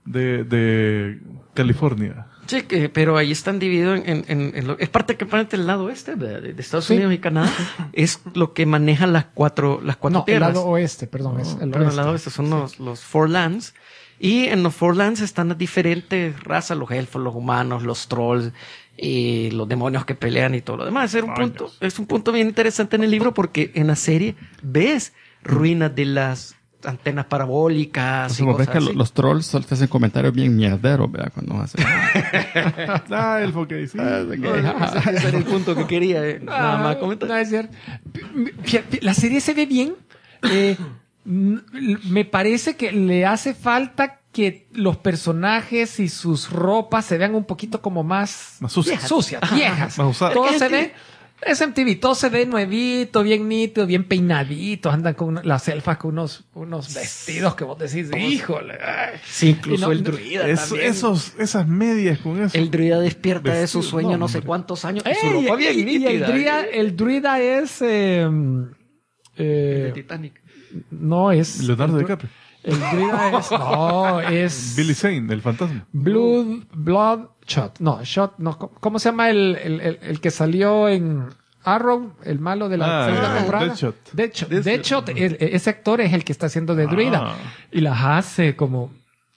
California. Sí, pero ahí están divididos es parte del lado este de Estados Unidos y Canadá, es lo que maneja las cuatro No, el tierras. lado oeste, perdón. Es el Pero al oeste. lado este son los Four Lands. Y en los Four Lands están las diferentes razas, los elfos, los humanos, los trolls y los demonios que pelean y todo lo demás. Es un punto bien interesante en el libro porque en la serie ves ruinas de las antenas parabólicas y Como ves cosas que así. los trolls solo te hacen comentarios bien mierderos, ¿verdad? Cuando hacen... El foque, sí. Ese era el punto que quería nada más comentar. No, es cierto. Fíjate, la serie se ve bien. Me parece que le hace falta que los personajes y sus ropas se vean un poquito como más sucias. sucias, viejas. Más usadas. Todo se ve, es MTV, todo se ve nuevito, bien nítido, bien peinadito. Andan con las elfas con unos vestidos que vos decís, híjole. Ay. Sí, incluso Y no- el druida también. Esas medias con eso. El druida despierta de su Vestido, sueño no sé hombre. cuántos años. Ey, Y su ropa bien y nítida. el druida es De Titanic. no es Leonardo DiCaprio. el druida es Billy Zane, el fantasma. Bloodshot. No, Shot, no. ¿Cómo se llama el que salió en Arrow, el malo de la segunda temporada? Deadshot. Deadshot, ese actor es el que está haciendo de druida. Y las hace como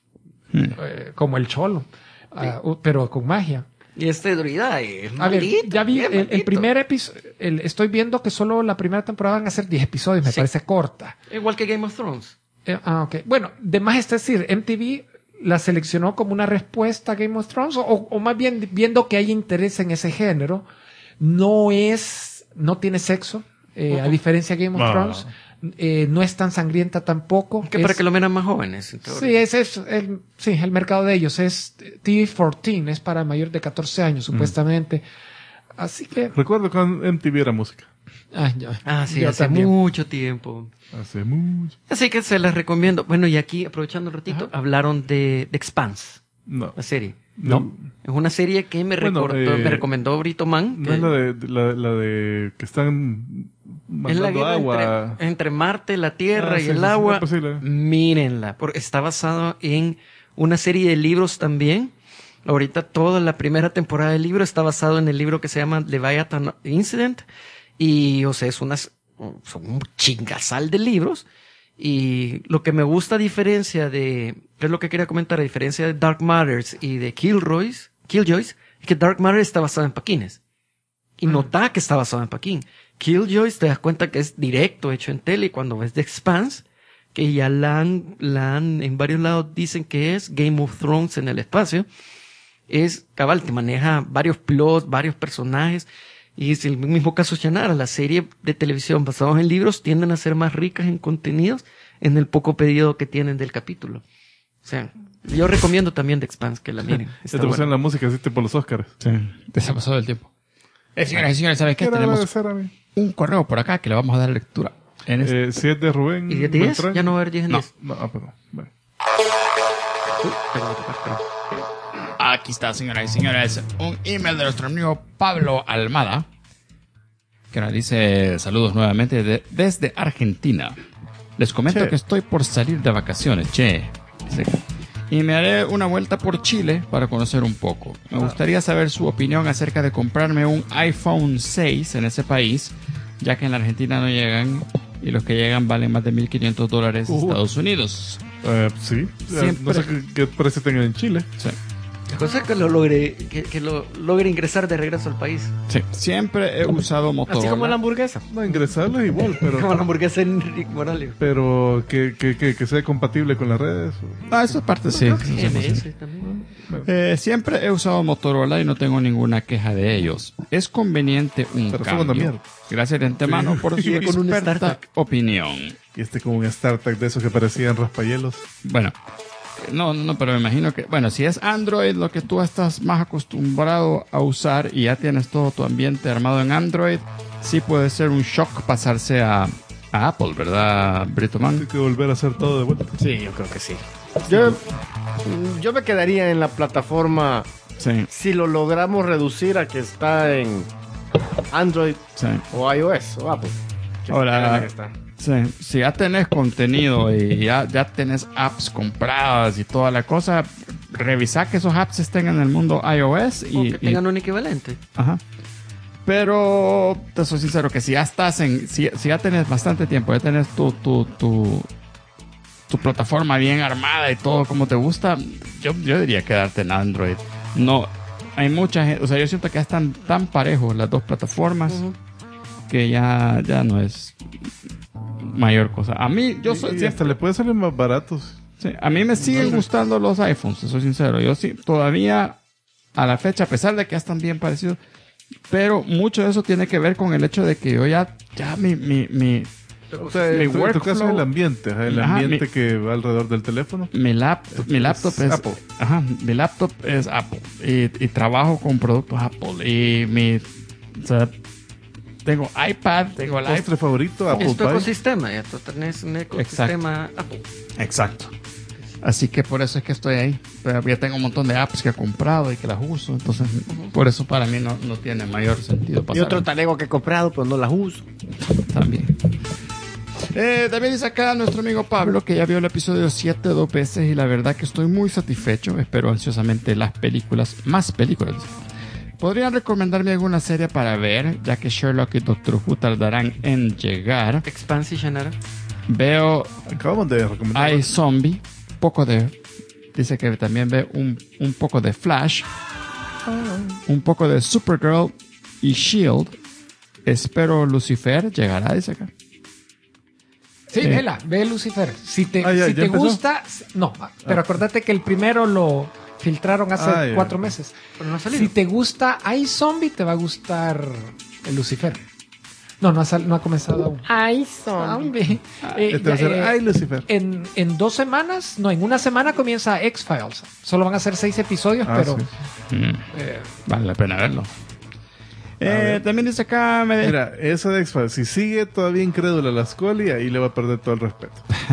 el cholo. Pero con magia. Y este druida es A ver, maldito, ya vi bien el maldito. primer episodio. Estoy viendo que solo la primera temporada van a ser 10 episodios. Me Sí. parece corta. Igual que Game of Thrones. Ok. Bueno, de más es decir, MTV la seleccionó como una respuesta a Game of Thrones o más bien viendo que hay interés en ese género. No tiene sexo, a diferencia de Game of Thrones. No es tan sangrienta tampoco. Que para que lo miran más jóvenes. en teoría. Sí, el mercado de ellos es TV-14, es para mayor de 14 años, supuestamente. Así que... Recuerdo cuando MTV era música. Sí, yo hace también. mucho tiempo. Hace mucho. Así que se les recomiendo. Bueno, y aquí, aprovechando un ratito, hablaron de The Expanse, No. la serie. No. Es una serie que me recomendó Brito Man. No es la de que están Es la mandando guerra agua. entre Marte, la Tierra y Sí, el sí, agua. es posible. Mírenla. Está basado en una serie de libros también. Ahorita toda la primera temporada del libro está basado en el libro que se llama Leviathan Incident. Y, o sea, son un chingasal de libros. Y lo que me gusta a diferencia de, ¿qué es lo que quería comentar? A diferencia de Dark Matters y de Killjoys, es que Dark Matter está basado en paquines. Y nota que está basado en paquín. Killjoys te das cuenta que es directo, hecho en tele. Y cuando ves The Expanse, que ya la han, en varios lados dicen que es Game of Thrones en el espacio, es cabal, te maneja varios plots, varios personajes. Y es el mismo caso Shannara. La serie de televisión basadas en libros tienden a ser más ricas en contenidos en el poco periodo que tienen del capítulo. O sea, yo recomiendo también The Expanse que la miren. Ya Está te pusieron buena. la música así tipo los Oscars. Sí, te se ha pasado el tiempo. Señoras y señores, ¿sabes qué? Quiero Tenemos agradecer a mí. un correo por acá que le vamos a dar lectura. En este... Si es de Rubén ¿Y de 10? Beltrán. Ya no va a haber 10 en No. 10. No, perdón. Bueno. Perdón. Aquí está, señoras y señores, un email de nuestro amigo Pablo Almada, que nos dice saludos nuevamente desde Argentina. Les comento que estoy por salir de vacaciones, dice, y me haré una vuelta por Chile para conocer un poco. Me gustaría saber su opinión acerca de comprarme un iPhone 6 en ese país, ya que en la Argentina no llegan y los que llegan valen más de $1,500 en Estados Unidos. Sí. Siempre- No sé qué precio tengan en Chile. Sí. La cosa es que lo logre, que lo logre ingresar de regreso al país. Sí. Siempre he usado Motorola. Así como la hamburguesa. No, ingresarlo es igual, Como la pero, hamburguesa en Rick Morales. pero que sea compatible con las redes. Ah, esa parte sí. MS también. Siempre he usado Motorola y no tengo ninguna queja de ellos. Es conveniente un Pero son una cambio. mierda. Gracias de antemano por su Y con un experta startup. opinión. Y como un startup de esos que parecían raspahielos. Bueno, no, pero me imagino que, bueno, si es Android lo que tú estás más acostumbrado a usar y ya tienes todo tu ambiente armado en Android, sí puede ser un shock pasarse a Apple, ¿verdad, Brito Hay Man? que volver a hacer todo de vuelta. Sí, yo creo que sí. Yo me quedaría en la plataforma Sí, si lo logramos reducir a que está en Android sí. o iOS o Apple. Que Ahora- en la que está. Sí, si ya tenés contenido y ya tenés apps compradas y toda la cosa, revisa que esos apps estén en el mundo iOS O y que tengan un equivalente. ajá. Pero te soy sincero que si ya estás si ya tenés bastante tiempo, ya tenés tu plataforma bien armada y todo como te gusta, yo diría quedarte en Android. No, hay mucha gente, o sea, yo siento que ya están tan parejos las dos plataformas que ya no es mayor cosa. A mí, yo soy Y hasta le puede salir más baratos. sí, a mí me siguen gustando los iPhones, te soy sincero. Yo sí, todavía a la fecha, a pesar de que ya están bien parecidos, pero mucho de eso tiene que ver con el hecho de que yo ya mi O sea, Mi en tu caso es workflow- el ambiente, ajá, el Ajá, ambiente que va alrededor del teléfono. mi laptop es Apple. Ajá, mi laptop es Apple y trabajo con productos Apple y o sea, tengo iPad, tengo el iPhone. Postre favorito, Apple Es tu Pie. ecosistema, ya tú tenés un ecosistema Apple. Exacto. Así que por eso es que estoy ahí. Pero ya tengo un montón de apps que he comprado y que las uso. Entonces, por eso para mí no tiene mayor sentido Y pasar. otro talego que he comprado, pues no las uso. También. También dice acá nuestro amigo Pablo que ya vio el episodio 7 2 veces y la verdad que estoy muy satisfecho. Espero ansiosamente más películas. ¿Podrían recomendarme alguna serie para ver? Ya que Sherlock y Doctor Who tardarán en llegar. Expanse y Shannara. Veo Acabamos de recomendar. iZombie, dice que también ve un poco de Flash, un poco de Supergirl y Shield. Espero Lucifer llegará, dice acá. Sí, vela, ve Lucifer. Si te, Ah, ya si te empezó. gusta, no, pero acordate que el primero lo filtraron hace Ah, ya. 4 meses. Pero no ha salido. Si te gusta iZombie, te va a gustar el Lucifer. No ha comenzado aún. Zombie. Este va a ser, ay, Lucifer. En 2 semanas, no, en una semana comienza X-Files. Solo van a ser 6 episodios, Ah, pero sí. Vale la pena verlo. También dice acá, Mira, esa de X-Files, si sigue todavía incrédula la Scully, ahí le va a perder todo el respeto.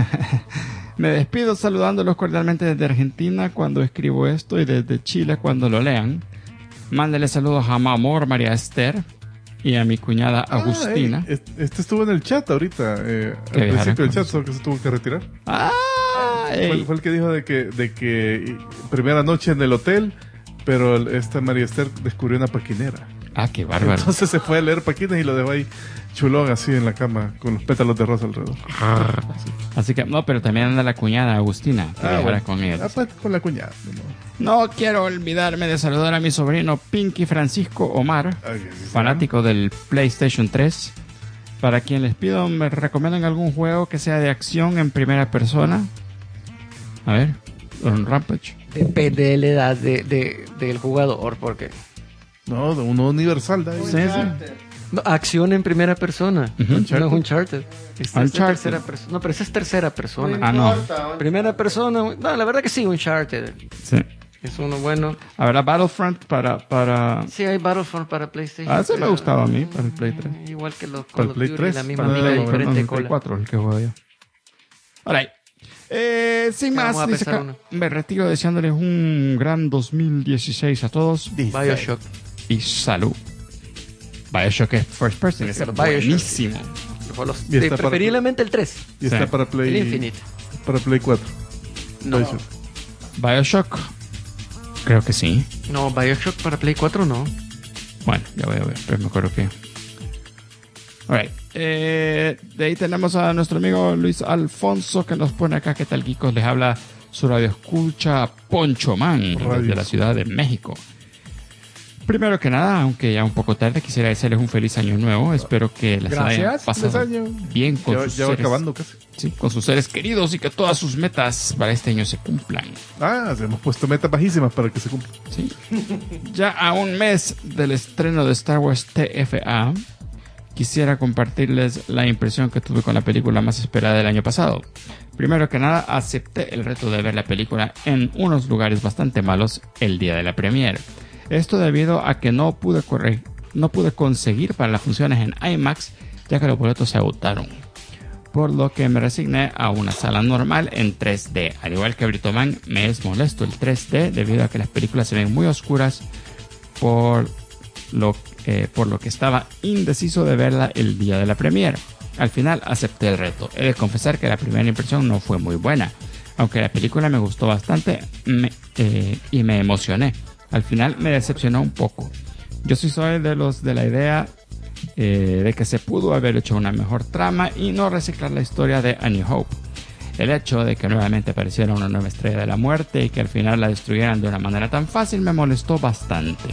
me despido saludándolos cordialmente desde Argentina cuando escribo esto y desde Chile cuando lo lean. Mándele saludos a mi amor María Esther y a mi cuñada Agustina. Este estuvo en el chat ahorita, al Que viajaron principio del con chat, solo que se tuvo que retirar. ¡Ay! Fue el que dijo de que primera noche en el hotel, pero esta María Esther descubrió una paquinera. Ah, qué bárbaro. Entonces se fue a leer paquines y lo dejó ahí chulón así en la cama con los pétalos de rosa alrededor. Así que, no, pero también anda la cuñada Agustina, que viajará bueno. con ella. Pues con la cuñada. No quiero olvidarme de saludar a mi sobrino Pinky Francisco Omar, fanático del PlayStation 3, para quien les pido me recomiendan algún juego que sea de acción en primera persona. A ver, un Rampage. Depende de la edad del jugador, porque No, de uno universal. De ahí. Sí, sí. no, acción en primera persona. No es Uncharted. Esta es Uncharted. tercera persona. No, pero esa es tercera persona. Ah, no. Primera persona. No, la verdad que sí, Uncharted. Sí. Es uno bueno. Ahora Battlefront para... Sí, hay Battlefront para PlayStation. Ah, ese me pero- gustaba a mí, para el Play 3. Igual que los Para el Call of Play Duty, 3, la misma para el amiga, Play- diferente Play cola. 4, el que juego yo. Alright. Sin Ya, más, vamos a dice pensar acá, uno. me retiro deseándoles un gran 2016 a todos Bioshock. y salud. Bioshock es first person, es Pero Bioshock. buenísimo. Y está para- Preferiblemente el 3. Y está Sí. para Play. El Infinite. Para Play 4. No. Bioshock. Bioshock, creo que sí. No, Bioshock para Play 4 no. Bueno, ya voy a ver, pero me acuerdo que... Alright. De ahí tenemos a nuestro amigo Luis Alfonso que nos pone acá, ¿qué tal, Kikos? Les habla su radio escucha Poncho Man, desde la Ciudad de México. Primero que nada, aunque ya un poco tarde, quisiera desearles un feliz año nuevo. Espero que les hayan pasado bien con sus ya va seres, acabando casi. sí, con sus seres queridos y que todas sus metas para este año se cumplan. Hemos puesto metas bajísimas para que se cumplan. Sí. Ya a un mes del estreno de Star Wars TFA, quisiera compartirles la impresión que tuve con la película más esperada del año pasado. Primero que nada, acepté el reto de ver la película en unos lugares bastante malos el día de la premiere. Esto debido a que no pude conseguir para las funciones en IMAX, ya que los boletos se agotaron. Por lo que me resigné a una sala normal en 3D. Al igual que Britoman, me es molesto el 3D debido a que las películas se ven muy oscuras, por lo que estaba indeciso de verla el día de la premiere. Al final acepté el reto. He de confesar que la primera impresión no fue muy buena, aunque la película me gustó bastante y me emocioné. Al final me decepcionó un poco. Yo sí soy de la idea de que se pudo haber hecho una mejor trama y no reciclar la historia de A New Hope. El hecho de que nuevamente apareciera una nueva estrella de la muerte y que al final la destruyeran de una manera tan fácil me molestó bastante.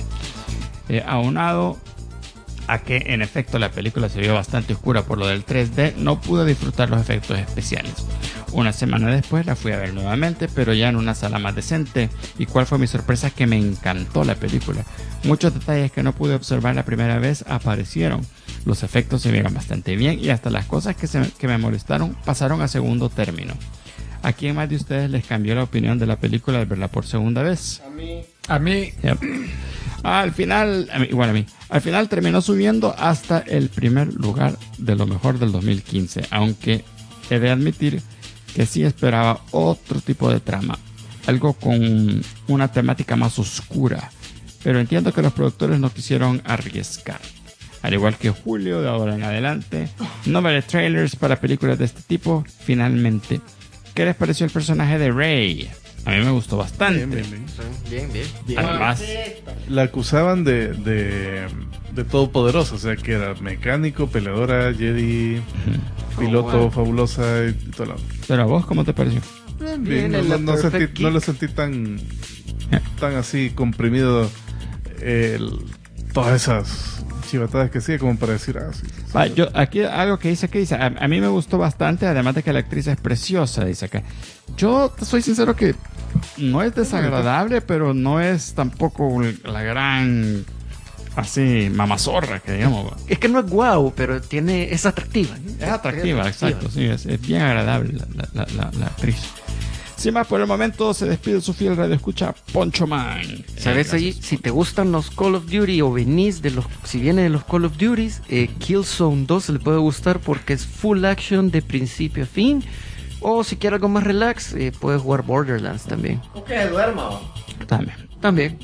Aunado a que en efecto la película se vio bastante oscura por lo del 3D, no pude disfrutar los efectos especiales. Una semana después la fui a ver nuevamente, pero ya en una sala más decente. ¿Y cuál fue mi sorpresa? Que me encantó la película. Muchos detalles que no pude observar la primera vez aparecieron. Los efectos se vieron bastante bien y hasta las cosas que me molestaron pasaron a segundo término. ¿A quién más de ustedes les cambió la opinión de la película al verla por segunda vez? A mí. Yep. Al final terminó subiendo hasta el primer lugar de lo mejor del 2015, aunque he de admitir que sí esperaba otro tipo de trama, algo con una temática más oscura, pero entiendo que los productores no quisieron arriesgar. Al igual que Julio, de ahora en adelante, no veré trailers para películas de este tipo. Finalmente, ¿qué les pareció el personaje de Rey? A mí me gustó bastante. Bien. Además, La acusaban de todopoderosa, o sea que era mecánico, peleadora, Jedi, piloto fabulosa y todo lo. pero a vos, ¿cómo te pareció? Bien, no lo sentí tan así comprimido todas esas chivatadas que hacía como para decir sí. Yo aquí algo que dice a mí me gustó bastante, además de que la actriz es preciosa, dice acá. Yo soy sincero que no es desagradable, pero no es tampoco la gran así mamazorra que digamos. Es que no es guau, pero es atractiva. Es atractiva, exacto, sí, es bien agradable la actriz. Sin más por el momento, se despide su fiel radio escucha Poncho Man. ¿Sabes ahí? Si te gustan los Call of Duty o si viene de los Call of Duty, Killzone 2 le puede gustar porque es full action de principio a fin. O si quieres algo más relax, puedes jugar Borderlands también. Ok, duermo. También.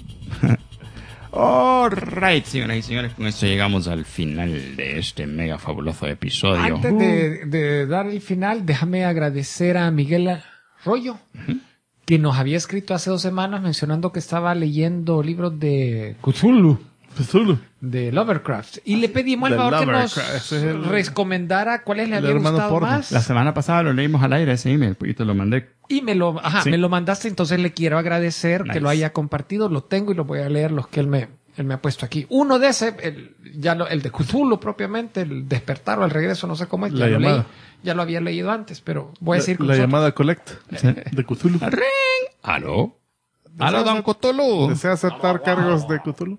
Alright, señoras y señores, con esto llegamos al final de este mega fabuloso episodio. Antes de dar el final, déjame agradecer a Miguel Rollo, que nos había escrito hace 2 semanas mencionando que estaba leyendo libros de Cthulhu, de Lovecraft, y le pedimos al favor que nos recomendara cuáles le habían gustado más. La semana pasada lo leímos al aire ese email y te lo mandé. Y me lo mandaste, entonces le quiero agradecer que lo haya compartido, lo tengo y lo voy a leer los que él me ha puesto aquí. Uno de ese, el de Cthulhu propiamente, el despertar o el regreso, no sé cómo es, ya lo había leído antes, pero voy a decir la llamada Collect de Cthulhu. ¿Aló? ¿Aló, don Cthulhu? ¿Desea aceptar cargos de Cthulhu?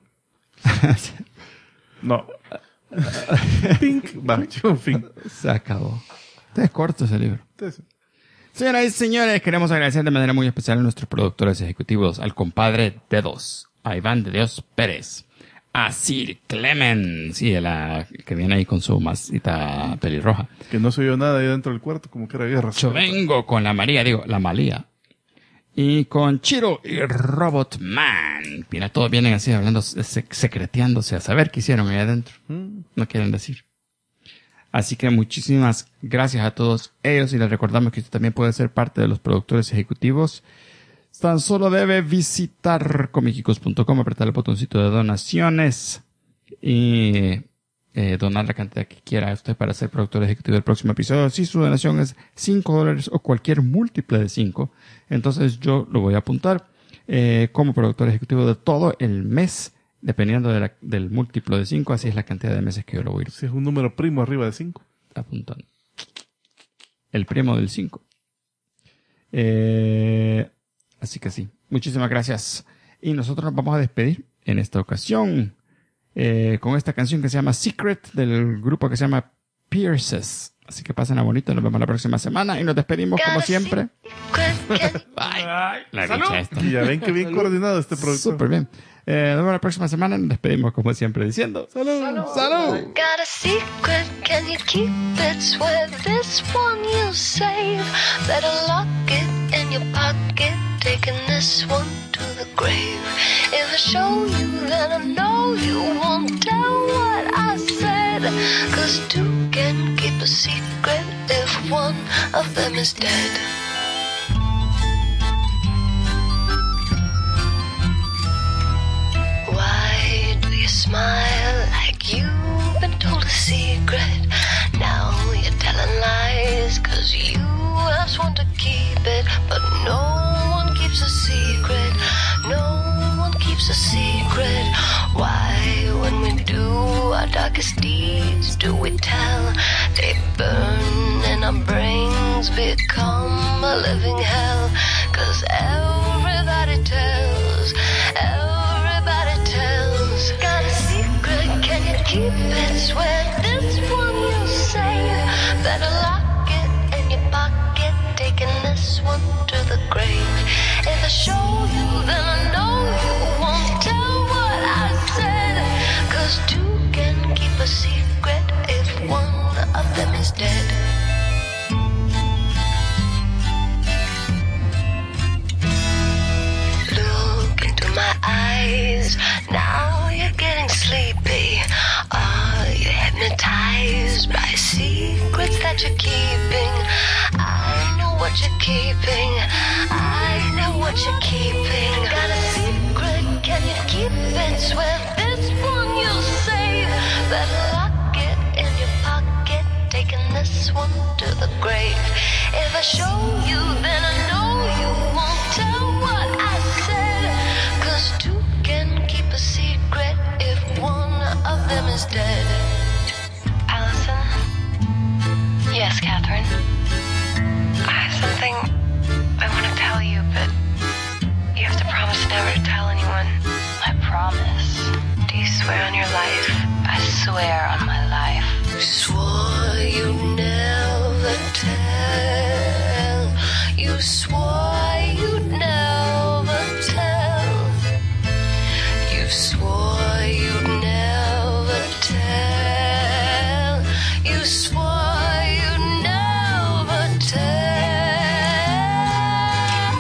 No. Pink. Fin. Se acabó. Es corto ese libro. Señoras y señores, queremos agradecer de manera muy especial a nuestros productores ejecutivos, al compadre Dedos, a Iván de Dios Pérez, a Sir Clemens, que viene ahí con su masita pelirroja. Que no se oyó nada ahí dentro del cuarto, como que era guerra. Yo vengo con la Malía. Y con Chiro y Robot Man. Mira, todos vienen así hablando, secreteándose a saber qué hicieron ahí adentro. No quieren decir. Así que muchísimas gracias a todos ellos y les recordamos que usted también puede ser parte de los productores ejecutivos. Tan solo debe visitar comicicos.com, apretar el botoncito de donaciones y donar la cantidad que quiera usted para ser productor ejecutivo del próximo episodio. Si su donación es $5 o cualquier múltiple de 5, entonces yo lo voy a apuntar como productor ejecutivo de todo el mes, dependiendo del múltiplo de 5. Así es la cantidad de meses que yo lo voy a ir Si es un número primo arriba de 5. apuntando. El primo del 5. Así que sí. Muchísimas gracias. Y nosotros nos vamos a despedir en esta ocasión con esta canción que se llama Secret del grupo que se llama Pierces. Así que pasen a bonito. Nos vemos la próxima semana y nos despedimos como siempre. Bye. La dicha esta. Y ya ven que bien coordinado este productor. Súper bien. Nos vemos la próxima semana y nos despedimos como siempre diciendo ¡Salud! ¡Salud! Got a secret, can you keep it? Swear this one you'll save. Better lock it in your pocket, taking this one to the grave. If I show you, then I know you won't tell what I said. 'Cause two can keep a secret if one of them is dead. Why do you smile like you've been told a secret? Now you're telling lies 'cause you have sworn to keep it. But no one keeps a secret. No one keeps a secret. Why, when we do our darkest deeds, do we tell? They burn and our brains become a living hell. 'Cause everybody tells. Got a secret, can you keep it? Swear this one you'll save. Better lock it in your pocket, taking this one to the grave. If I show you, then I know you won't tell what I said. 'Cause two can keep a secret if one of them is dead. Look into my eyes, now you're getting sleepy. Are you hypnotized by secrets that you're keeping? I know what you're keeping. I know what you're keeping. Got a secret, can you keep it? Swear this one you'll save. Better lock it in your pocket, taking this one to the grave. If I show you, then I know you won't tell what I said. 'Cause two can keep a secret if one of them is dead. Allison? Yes, Catherine? I have something I want to tell you, but you have to promise never to tell anyone. I promise. Do you swear on your life? I swear on my life. You swore you'd never tell. You swore you'd never tell. You swore you'd never tell. You swore you'd never tell.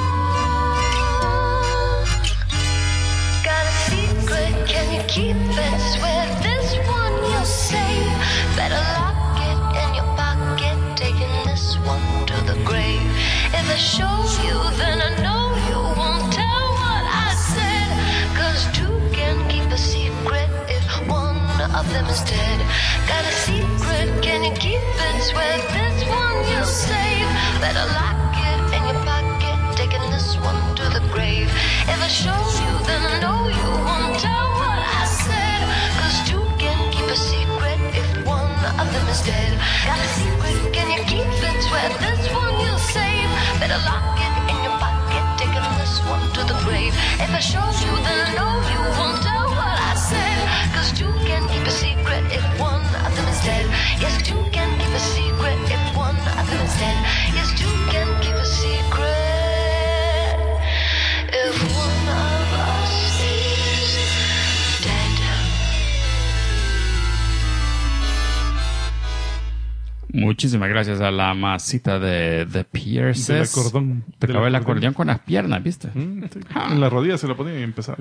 Got a secret, can you keep it? Swear this one you'll save. Better lock it in your pocket, taking this one to the grave. If I show you, then I know you won't tell what I said. 'Cause two can keep a secret if one of them is dead. Got a secret, can you keep it? Swear this one you'll save. Better lock it in your pocket, taking this one to the grave. If I show you, then I know you won't tell what I said. 'Cause two can keep a secret if one of them is dead. Got a secret, can you keep it? Swear this one you'll save. Better lock it in your pocket, taking this one to the grave. If I show you, then I know you won't tell what I said. 'Cause two can keep a secret if one of them is dead. Yes, two can keep a secret if one of them is dead. Yes, two can keep a secret if one of us is dead. Muchísimas gracias a la masita de Pierces. Del acordón. Te acabó el acordeón con las piernas, ¿viste? Sí. En la rodilla se lo ponían y empezaba.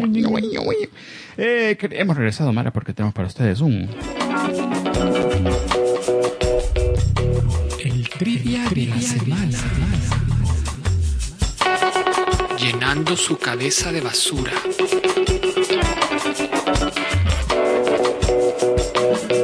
Hemos regresado, Mara, porque tenemos para ustedes un... El trivia de la semana. Llenando su cabeza de basura.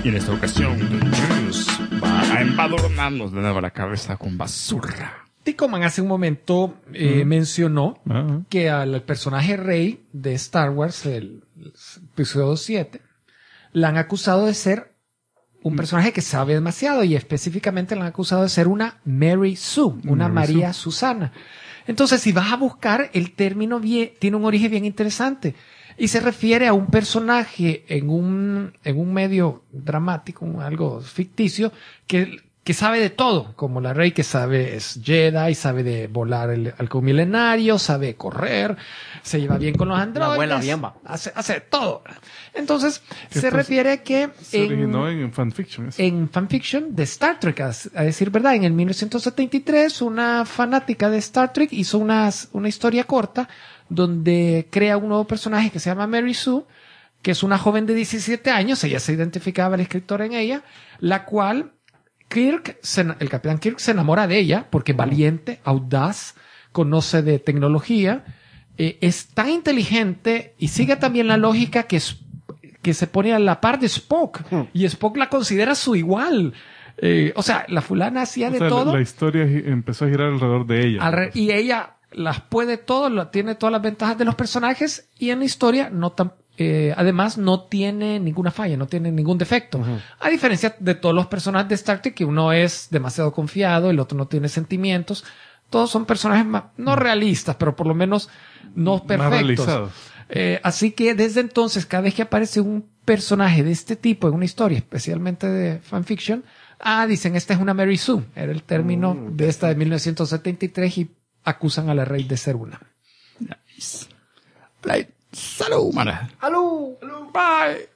Y en esta ocasión, Jules va a embadurnarnos de nuevo la cabeza con basura. Ticoman hace un momento mencionó que al personaje Rey de Star Wars, el episodio 7, la han acusado de ser un personaje que sabe demasiado y específicamente la han acusado de ser una Mary Sue, una María Susana. Entonces, si vas a buscar, el término tiene un origen bien interesante y se refiere a un personaje en un medio dramático, algo ficticio, que sabe de todo, como la Rey, que es Jedi, sabe de volar el halcón milenario, sabe correr, se lleva bien con los androides. La abuela bien va. Hace todo. Entonces, se refiere a que se originó en fanfiction. En fanfiction de Star Trek, a decir verdad, en el 1973, una fanática de Star Trek hizo una historia corta donde crea un nuevo personaje que se llama Mary Sue, que es una joven de 17 años, ella se identificaba, el escritor, en ella, la cual el capitán Kirk se enamora de ella porque es valiente, audaz, conoce de tecnología, es tan inteligente y sigue también la lógica que se pone a la par de Spock y Spock la considera su igual. O sea, la fulana hacía de todo. La historia empezó a girar alrededor de ella. Y ella las puede todo, tiene todas las ventajas de los personajes y en la historia además no tiene ninguna falla, no tiene ningún defecto. A diferencia de todos los personajes de Star Trek, que uno es demasiado confiado, el otro no tiene sentimientos. Todos son personajes no realistas, pero por lo menos no perfectos. Más realizados. Así que desde entonces, cada vez que aparece un personaje de este tipo en una historia, especialmente de fanfiction, dicen, esta es una Mary Sue. Era el término de esta de 1973 y acusan a la Rey de ser una. Nice. Salud, mana. ¡Aló! Bye.